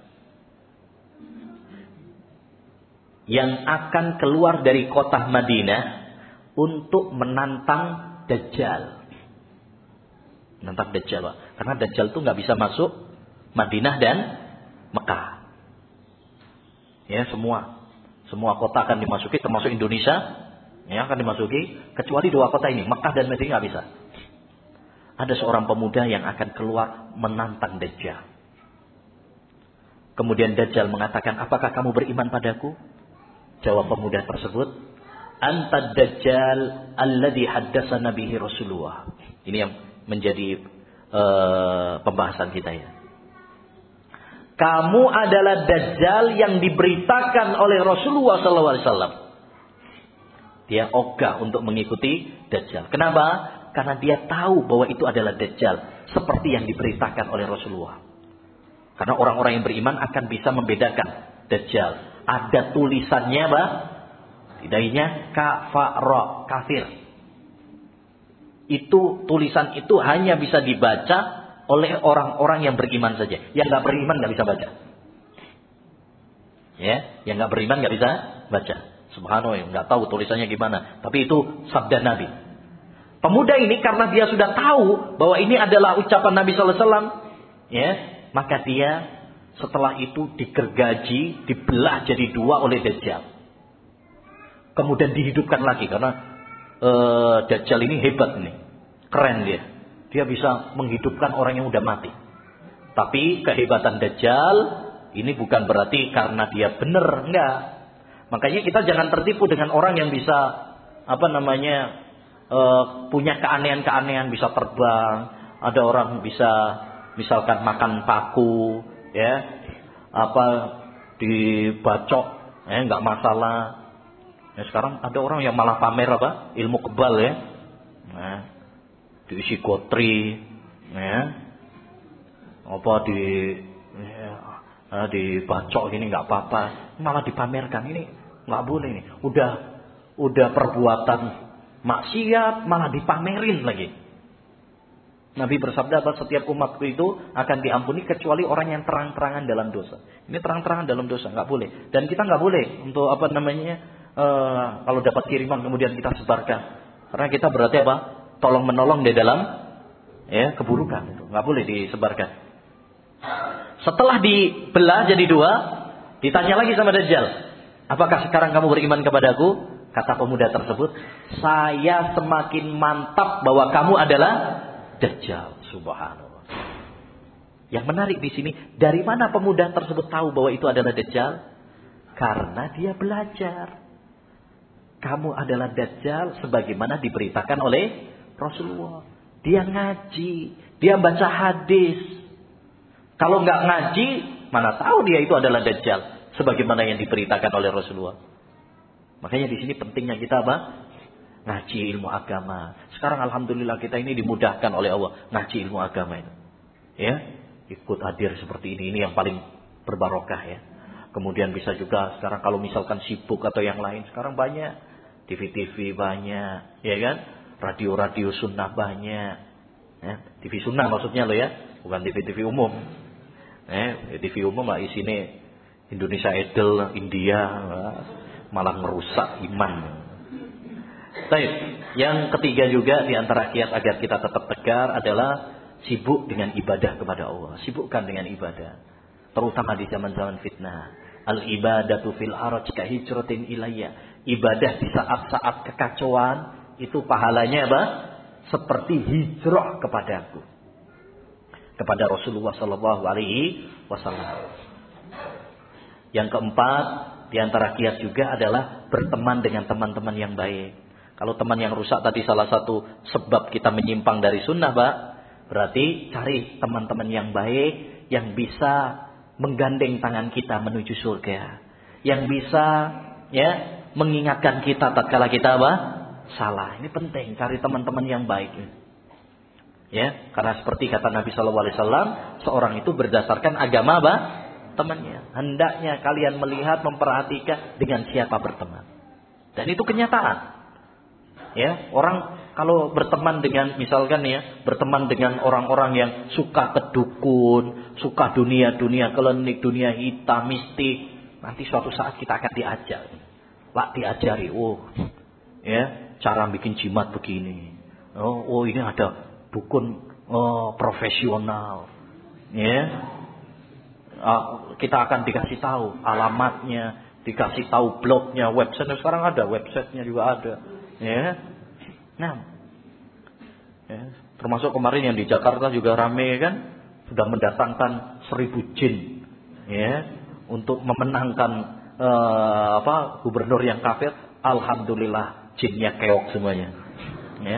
yang akan keluar dari kota Madinah untuk menantang Dajjal. Menantang Dajjal, Pak. Karena Dajjal itu nggak bisa masuk Madinah dan Mekah. Ya, semua semua kota akan dimasuki, termasuk Indonesia. Ya, akan dimasuki kecuali dua kota ini, Mekah dan Madinah nggak bisa. Ada seorang pemuda yang akan keluar menantang Dajjal. Kemudian Dajjal mengatakan, apakah kamu beriman padaku? Jawab pemuda tersebut, Anta Dajjal alladhi haddatsana bihi Rasulullah. Ini yang menjadi uh, pembahasan kita ya. Kamu adalah Dajjal yang diberitakan oleh Rasulullah sallallahu alaihi wasallam. Dia ogah untuk mengikuti Dajjal. Kenapa? Karena dia tahu bahwa itu adalah Dajjal. Seperti yang diberitakan oleh Rasulullah. Karena orang-orang yang beriman akan bisa membedakan Dajjal. Ada tulisannya, Pak. Tidaknya kafara, kafir. Itu tulisan itu hanya bisa dibaca oleh orang-orang yang beriman saja. Yang nggak beriman nggak bisa baca. Ya, yang nggak beriman nggak bisa baca. Subhanallah, nggak tahu tulisannya gimana. Tapi itu sabda Nabi. Pemuda ini karena dia sudah tahu bahwa ini adalah ucapan Nabi Sallallahu Alaihi Wasallam, ya, maka dia setelah itu digergaji, dibelah jadi dua oleh Dajjal. Kemudian dihidupkan lagi karena uh, Dajjal ini hebat nih, keren dia. Dia bisa menghidupkan orang yang udah mati. Tapi kehebatan Dajjal ini bukan berarti karena dia benar, enggak. Makanya kita jangan tertipu dengan orang yang bisa apa namanya uh, punya keanehan-keanehan, bisa terbang. Ada orang bisa misalkan makan paku, ya, apa dibacok, ya nggak masalah. Ya, sekarang ada orang yang malah pamer apa ilmu kebal ya, nah, diisi gotri, ya, apa di ya, Nah, dibacok gini nggak apa-apa, malah dipamerkan, ini nggak boleh nih. Udah udah perbuatan maksiat malah dipamerin lagi. Nabi bersabda bahwa setiap umatku itu akan diampuni kecuali orang yang terang-terangan dalam dosa. Ini terang-terangan dalam dosa, nggak boleh. Dan kita nggak boleh untuk apa namanya uh, kalau dapat kiriman kemudian kita sebarkan. Karena kita berarti apa? tolong menolong di dalam ya keburukan itu, nggak boleh disebarkan. Setelah dibelah jadi dua, ditanya lagi sama Dajjal, apakah sekarang kamu beriman kepadaku? Kata pemuda tersebut, saya semakin mantap bahwa kamu adalah Dajjal. Subhanallah. Yang menarik di sini, dari mana pemuda tersebut tahu bahwa itu adalah Dajjal? Karena dia belajar. Kamu adalah Dajjal sebagaimana diberitakan oleh Rasulullah. Dia ngaji, dia baca hadis. Kalau nggak ngaji, mana tahu dia itu adalah Dajjal sebagaimana yang diberitakan oleh Rasulullah. Makanya di sini pentingnya kita apa? Ngaji ilmu agama. Sekarang alhamdulillah kita ini dimudahkan oleh Allah ngaji ilmu agama itu. Ya, ikut hadir seperti ini, ini yang paling berbarokah ya. Kemudian bisa juga sekarang kalau misalkan sibuk atau yang lain, sekarang banyak T V-T V banyak, ya kan? Radio-radio sunnah banyak. Ya, T V sunnah maksudnya loh ya, bukan T V-T V umum. Eh, T V umum lah isinya Indonesia Idol, India, malah merusak iman. Baik, yang ketiga juga di antara kiat agar kita tetap tegar adalah sibuk dengan ibadah kepada Allah. Sibukkan dengan ibadah, terutama di zaman-zaman fitnah. Al ibadatu fil haraj ka hijratin ilayya. Ibadah di saat-saat kekacauan itu pahalanya apa? Seperti hijrah kepadaku. Kepada Rasulullah sallallahu alaihi wasallam. Yang keempat, di antara kiat juga adalah berteman dengan teman-teman yang baik. Kalau teman yang rusak tadi salah satu sebab kita menyimpang dari sunnah, Pak, berarti cari teman-teman yang baik yang bisa menggandeng tangan kita menuju surga, yang bisa ya mengingatkan kita tatkala kita apa? Salah. Ini penting, cari teman-teman yang baik. Ya, karena seperti kata Nabi Shallallahu Alaihi Wasallam, seorang itu berdasarkan agama apa? Temannya. Hendaknya kalian melihat, memperhatikan dengan siapa berteman. Dan itu kenyataan. Ya, orang kalau berteman dengan, misalkan ya, berteman dengan orang-orang yang suka kedukun, suka dunia-dunia klinik, dunia hitam, mistik, nanti suatu saat kita akan diajar. Lah diajari, oh, ya, cara bikin jimat begini. Oh, oh ini ada dukun oh, profesional, ya. Uh, kita akan dikasih tahu alamatnya, dikasih tahu blognya, website. Sekarang ada websitenya juga ada, ya. Nah, ya, termasuk kemarin yang di Jakarta juga rame kan, sudah mendatangkan seribu jin, ya, untuk memenangkan uh, apa gubernur yang kafir. Alhamdulillah jinnya keok semuanya, ya.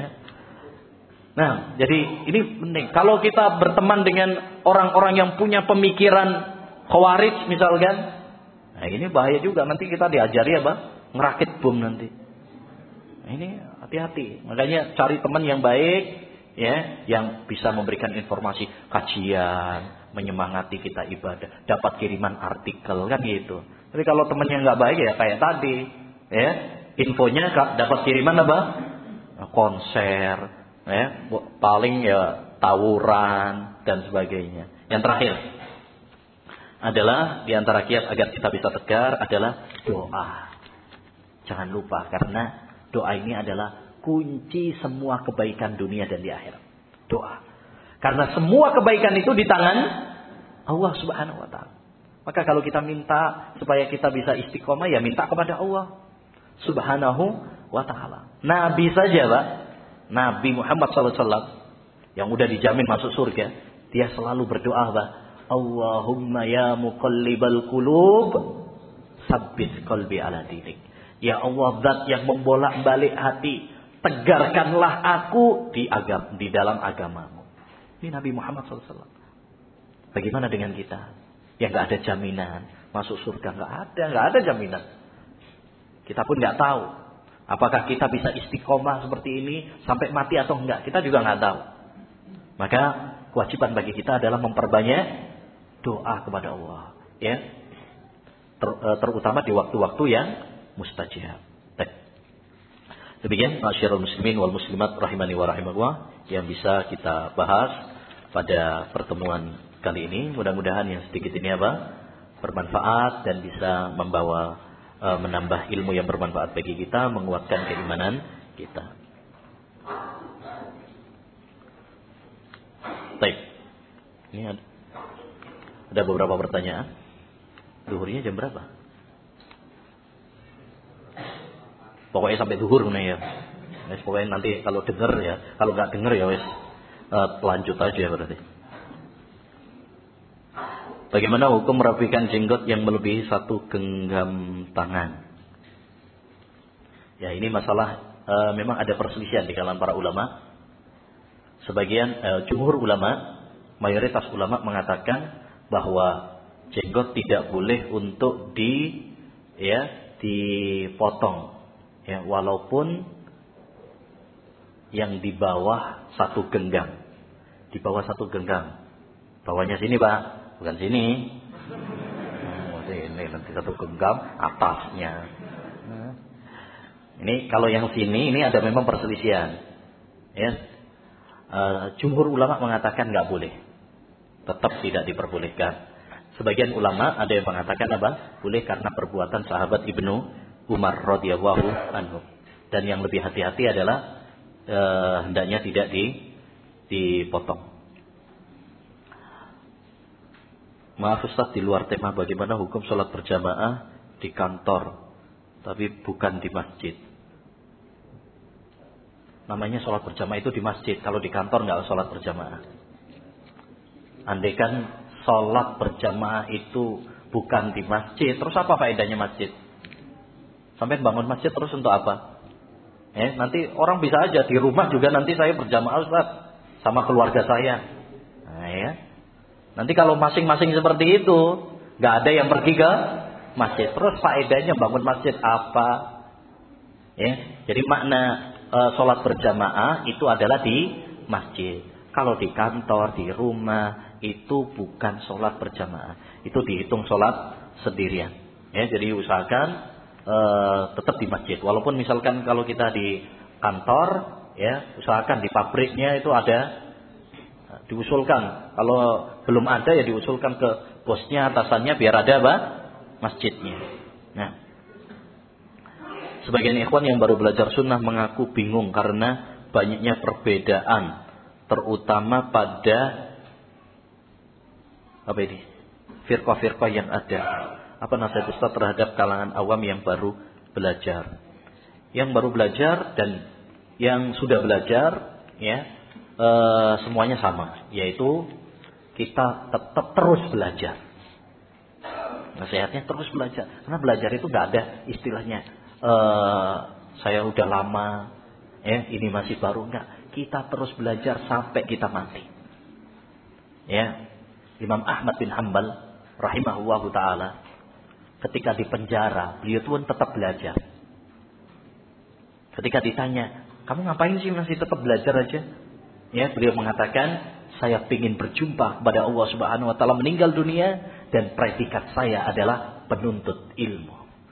Nah, jadi ini penting. Kalau kita berteman dengan orang-orang yang punya pemikiran khawarij misalkan, nah ini bahaya juga. Nanti kita diajari apa? Ngerakit bom nanti. Nah, ini hati-hati. Makanya cari teman yang baik, ya, yang bisa memberikan informasi, kajian, menyemangati kita ibadah, dapat kiriman artikel kan gitu. Tapi kalau temannya nggak baik ya kayak tadi, ya, infonya dapat kiriman apa? Konser. Ya, paling ya tawuran dan sebagainya. Yang terakhir adalah di antara kiat agar kita bisa tegar adalah doa. Jangan lupa, karena doa ini adalah kunci semua kebaikan dunia dan di akhirat. Doa. Karena semua kebaikan itu di tangan Allah Subhanahu wa taala. Maka kalau kita minta supaya kita bisa istiqomah, ya minta kepada Allah Subhanahu wa taala. Nabi saja, Pak, Nabi Muhammad shallallahu alaihi wasallam yang udah dijamin masuk surga, dia selalu berdoa, Pak, Allahumma ya muqallibal qulub, tsabbit qalbi ala dinik. Ya Allah, zat yang membolak-balik hati, tegarkanlah aku di agam di dalam agamamu. Ini Nabi Muhammad shallallahu alaihi wasallam. Bagaimana dengan kita yang nggak ada jaminan masuk surga? Nggak ada, nggak ada jaminan. Kita pun nggak tahu apakah kita bisa istiqomah seperti ini sampai mati atau enggak. Kita juga nggak tahu. Maka kewajiban bagi kita adalah memperbanyak doa kepada Allah, ya, Ter, terutama di waktu-waktu yang mustajab. Demikian masyarul muslimin wal muslimat rahimani wa rahimakumullah yang bisa kita bahas pada pertemuan kali ini. Mudah-mudahan yang sedikit ini apa? Bermanfaat dan bisa membawa menambah ilmu yang bermanfaat bagi kita, menguatkan keimanan kita. Ini ada, ada beberapa pertanyaan. Duhurnya jam berapa? Pokoknya sampai duhur nih ya. Wes pokoknya nanti kalau denger ya, kalau nggak denger ya wes uh, lanjut aja berarti. Bagaimana hukum merapikan jenggot yang melebihi satu genggam tangan? Ya ini masalah uh, memang ada perselisihan di kalangan para ulama. Sebagian uh, jumhur ulama, mayoritas ulama mengatakan bahwa jenggot tidak boleh untuk di ya dipotong ya walaupun yang di bawah satu genggam, di bawah satu genggam, bawahnya sini pak, bukan sini, oh, sini nanti satu genggam atasnya. Nah. Ini kalau yang sini ini ada memang perselisihan, ya. Uh, jumhur ulama mengatakan nggak boleh, tetap tidak diperbolehkan. Sebagian ulama ada yang mengatakan apa? Boleh karena perbuatan sahabat Ibnu Umar radhiyallahu anhu. Dan yang lebih hati-hati adalah Uh, hendaknya tidak di, dipotong. Maaf Ustaz, di luar tema, bagaimana hukum sholat berjamaah di kantor tapi bukan di masjid? Namanya sholat berjamaah itu di masjid. Kalau di kantor nggak sholat berjamaah. Andaikan sholat berjamaah itu bukan di masjid, terus apa faedahnya masjid? Sampai bangun masjid terus untuk apa? Eh, nanti orang bisa aja di rumah juga nanti saya berjamaah Ustaz sama keluarga saya. Nah, ya. Nanti kalau masing-masing seperti itu, nggak ada yang pergi ke masjid. Terus faedahnya bangun masjid apa? Ya, jadi makna e, sholat berjamaah itu adalah di masjid. Kalau di kantor, di rumah itu bukan sholat berjamaah. Itu dihitung sholat sendirian. Ya, jadi usahakan Uh, tetap di masjid. Walaupun misalkan kalau kita di kantor, ya usahakan di pabriknya itu ada, uh, diusulkan. Kalau belum ada ya diusulkan ke bosnya, atasannya biar ada apa? Masjidnya. Nah, sebagian ikhwan yang baru belajar sunnah mengaku bingung karena banyaknya perbedaan, terutama pada apa ini? Firqah-firqah yang ada. Apa nasihat Ustaz terhadap kalangan awam yang baru belajar? Yang baru belajar dan yang sudah belajar, ya e, semuanya sama, yaitu kita tetap terus belajar. Nasihatnya terus belajar, karena belajar itu nggak ada istilahnya. E, saya udah lama, ya ini masih baru, nggak. Kita terus belajar sampai kita mati. Ya, Imam Ahmad bin Hanbal rahimahullahu taala ketika di penjara, beliau pun tetap belajar. Ketika ditanya, kamu ngapain sih masih tetap belajar aja? Ya, beliau mengatakan, saya ingin berjumpa kepada Allah Subhanahu Wa Taala meninggal dunia dan predikat saya adalah penuntut ilmu.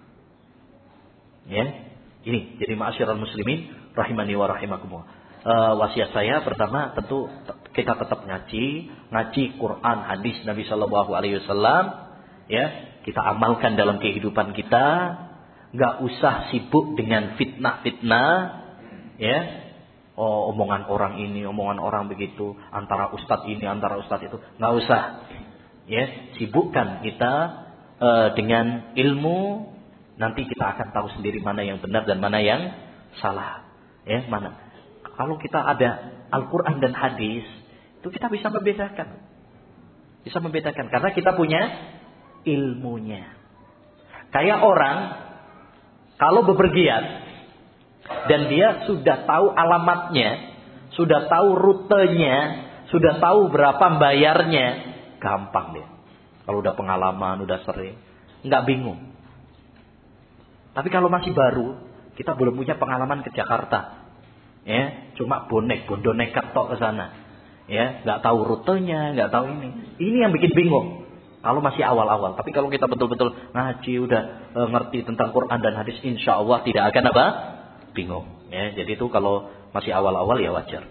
Ya, ini jadi ma'asyiral muslimin rahimani wa rahimakumullah. Uh, wasiat saya pertama tentu kita tetap ngaji, ngaji Quran, hadis Nabi Shallallahu Alaihi Wasallam, ya. Kita amalkan dalam kehidupan kita, nggak usah sibuk dengan fitnah-fitnah, ya, oh omongan orang ini, omongan orang begitu, antara ustadz ini, antara ustadz itu, nggak usah, ya, sibukkan kita uh, dengan ilmu, nanti kita akan tahu sendiri mana yang benar dan mana yang salah, ya, mana. Kalau kita ada Al-Quran dan hadis, itu kita bisa membedakan, bisa membedakan, karena kita punya ilmunya. Kayak orang kalau bepergian dan dia sudah tahu alamatnya, sudah tahu rutenya, sudah tahu berapa bayarnya, gampang dia. Kalau udah pengalaman, udah sering, nggak bingung. Tapi kalau masih baru, kita belum punya pengalaman ke Jakarta, ya, cuma bonek, bondo nekat tok ke sana, ya, nggak tahu rutenya, nggak tahu ini, ini yang bikin bingung. Kalau masih awal-awal, tapi kalau kita betul-betul ngaji udah e, ngerti tentang Quran dan hadis, insya Allah tidak akan apa? Bingung. Ya, jadi itu kalau masih awal-awal ya wajar.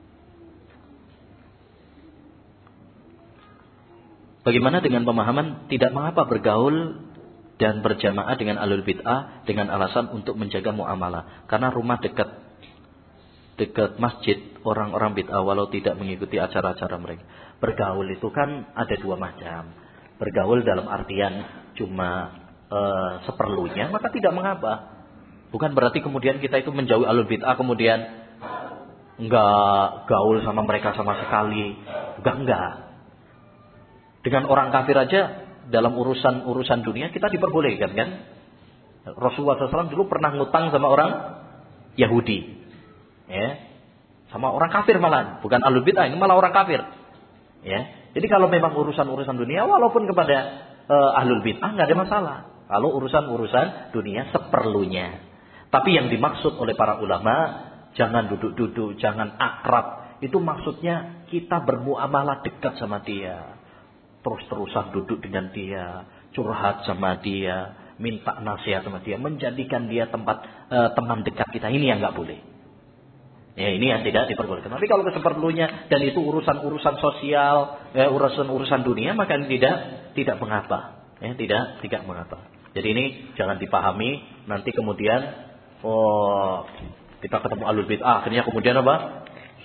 Bagaimana dengan pemahaman tidak mengapa bergaul dan berjamaah dengan ahlul bid'ah dengan alasan untuk menjaga muamalah karena rumah dekat? dekat masjid orang-orang bid'ah walau tidak mengikuti acara-acara mereka. Bergaul itu kan ada dua macam. Bergaul dalam artian cuma e, seperlunya, maka tidak mengapa. Bukan berarti kemudian kita itu menjauhi alul bid'ah kemudian enggak gaul sama mereka sama sekali. Enggak, enggak. Dengan orang kafir aja dalam urusan-urusan dunia kita diperbolehkan kan. Rasulullah shallallahu alaihi wasallam dulu pernah ngutang sama orang Yahudi. Ya, sama orang kafir malah, bukan alul bid'ah, ini malah orang kafir. Ya, jadi kalau memang urusan-urusan dunia, walaupun kepada uh, ahlul bid'ah nggak ada masalah. Kalau urusan-urusan dunia seperlunya. Tapi yang dimaksud oleh para ulama, jangan duduk-duduk, jangan akrab. Itu maksudnya kita bermuamalah dekat sama dia, terus-terusan duduk dengan dia, curhat sama dia, minta nasihat sama dia, menjadikan dia tempat uh, teman dekat kita. Ini yang nggak boleh. Ya, ini yang tidak diperbolehkan. Tapi kalau seperlunya dan itu urusan-urusan sosial, ya, urusan-urusan dunia, maka ini tidak tidak mengapa. Ya, tidak tidak mengapa. Jadi ini jangan dipahami nanti kemudian oh kita ketemu alul bid'ah akhirnya kemudian apa?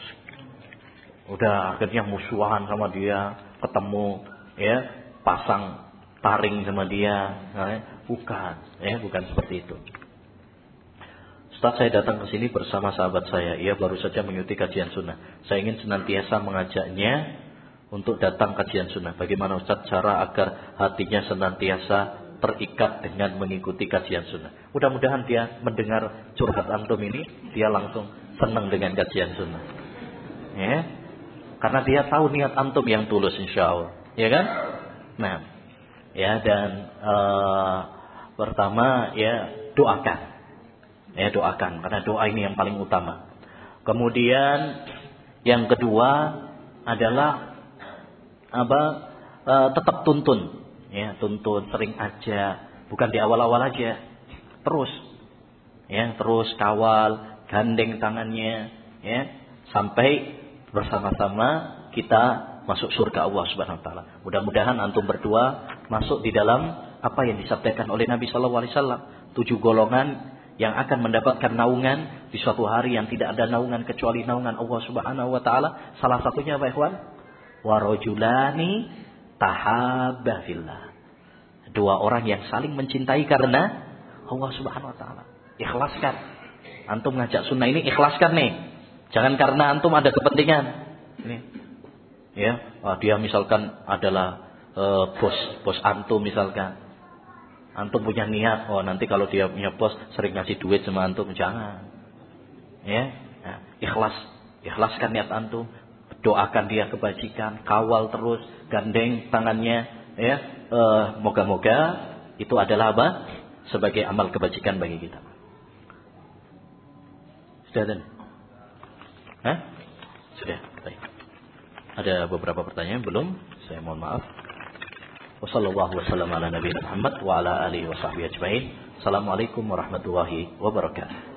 Udah akhirnya musuhan sama dia, ketemu ya, pasang taring sama dia. Nah, bukan, ya, bukan seperti itu. Ustaz, saya datang ke sini bersama sahabat saya. Ia baru saja mengikuti kajian sunnah. Saya ingin senantiasa mengajaknya untuk datang kajian sunnah. Bagaimana Ustaz cara agar hatinya senantiasa terikat dengan mengikuti kajian sunnah? Mudah-mudahan dia mendengar curhat antum ini, dia langsung senang dengan kajian sunnah. Ya, karena dia tahu niat antum yang tulus, insya Allah. Ya kan? Nah, ya dan uh, pertama ya doakan. Ya, doakan, karena doa ini yang paling utama. Kemudian yang kedua adalah apa? E, tetap tuntun, ya, tuntun, sering aja, bukan di awal-awal aja, terus, ya, terus kawal, gandeng tangannya, ya, sampai bersama-sama kita masuk surga Allah Subhanahu Wa Taala. Mudah-mudahan antum berdua masuk di dalam apa yang disabdakan oleh Nabi Shallallahu Alaihi Wasallam, tujuh golongan yang akan mendapatkan naungan di suatu hari yang tidak ada naungan kecuali naungan Allah Subhanahu Wa Taala. Salah satunya apa, ikhwan? Warajulani tahabba fillah. Dua orang yang saling mencintai karena Allah Subhanahu Wa Taala. Ikhlaskan. Antum ngajak sunnah ini ikhlaskan nih. Jangan karena antum ada kepentingan. Ini, ya, oh, dia misalkan adalah uh, bos bos antum misalkan. Antum punya niat, oh nanti kalau dia punya bos sering ngasih duit sama antum, jangan. Ya, ya, ikhlas, ikhlaskan niat antum, doakan dia kebajikan, kawal terus, gandeng tangannya, ya, eh, moga-moga itu adalah apa? Sebagai amal kebajikan bagi kita. Sudah dan? Hah? Sudah. Baik. Ada beberapa pertanyaan belum? Saya mohon maaf. Wassallallahu wasallam ala nabiyina Muhammad wa ala alihi wa sahbihi ajma'in. Assalamualaikum warahmatullahi wabarakatuh.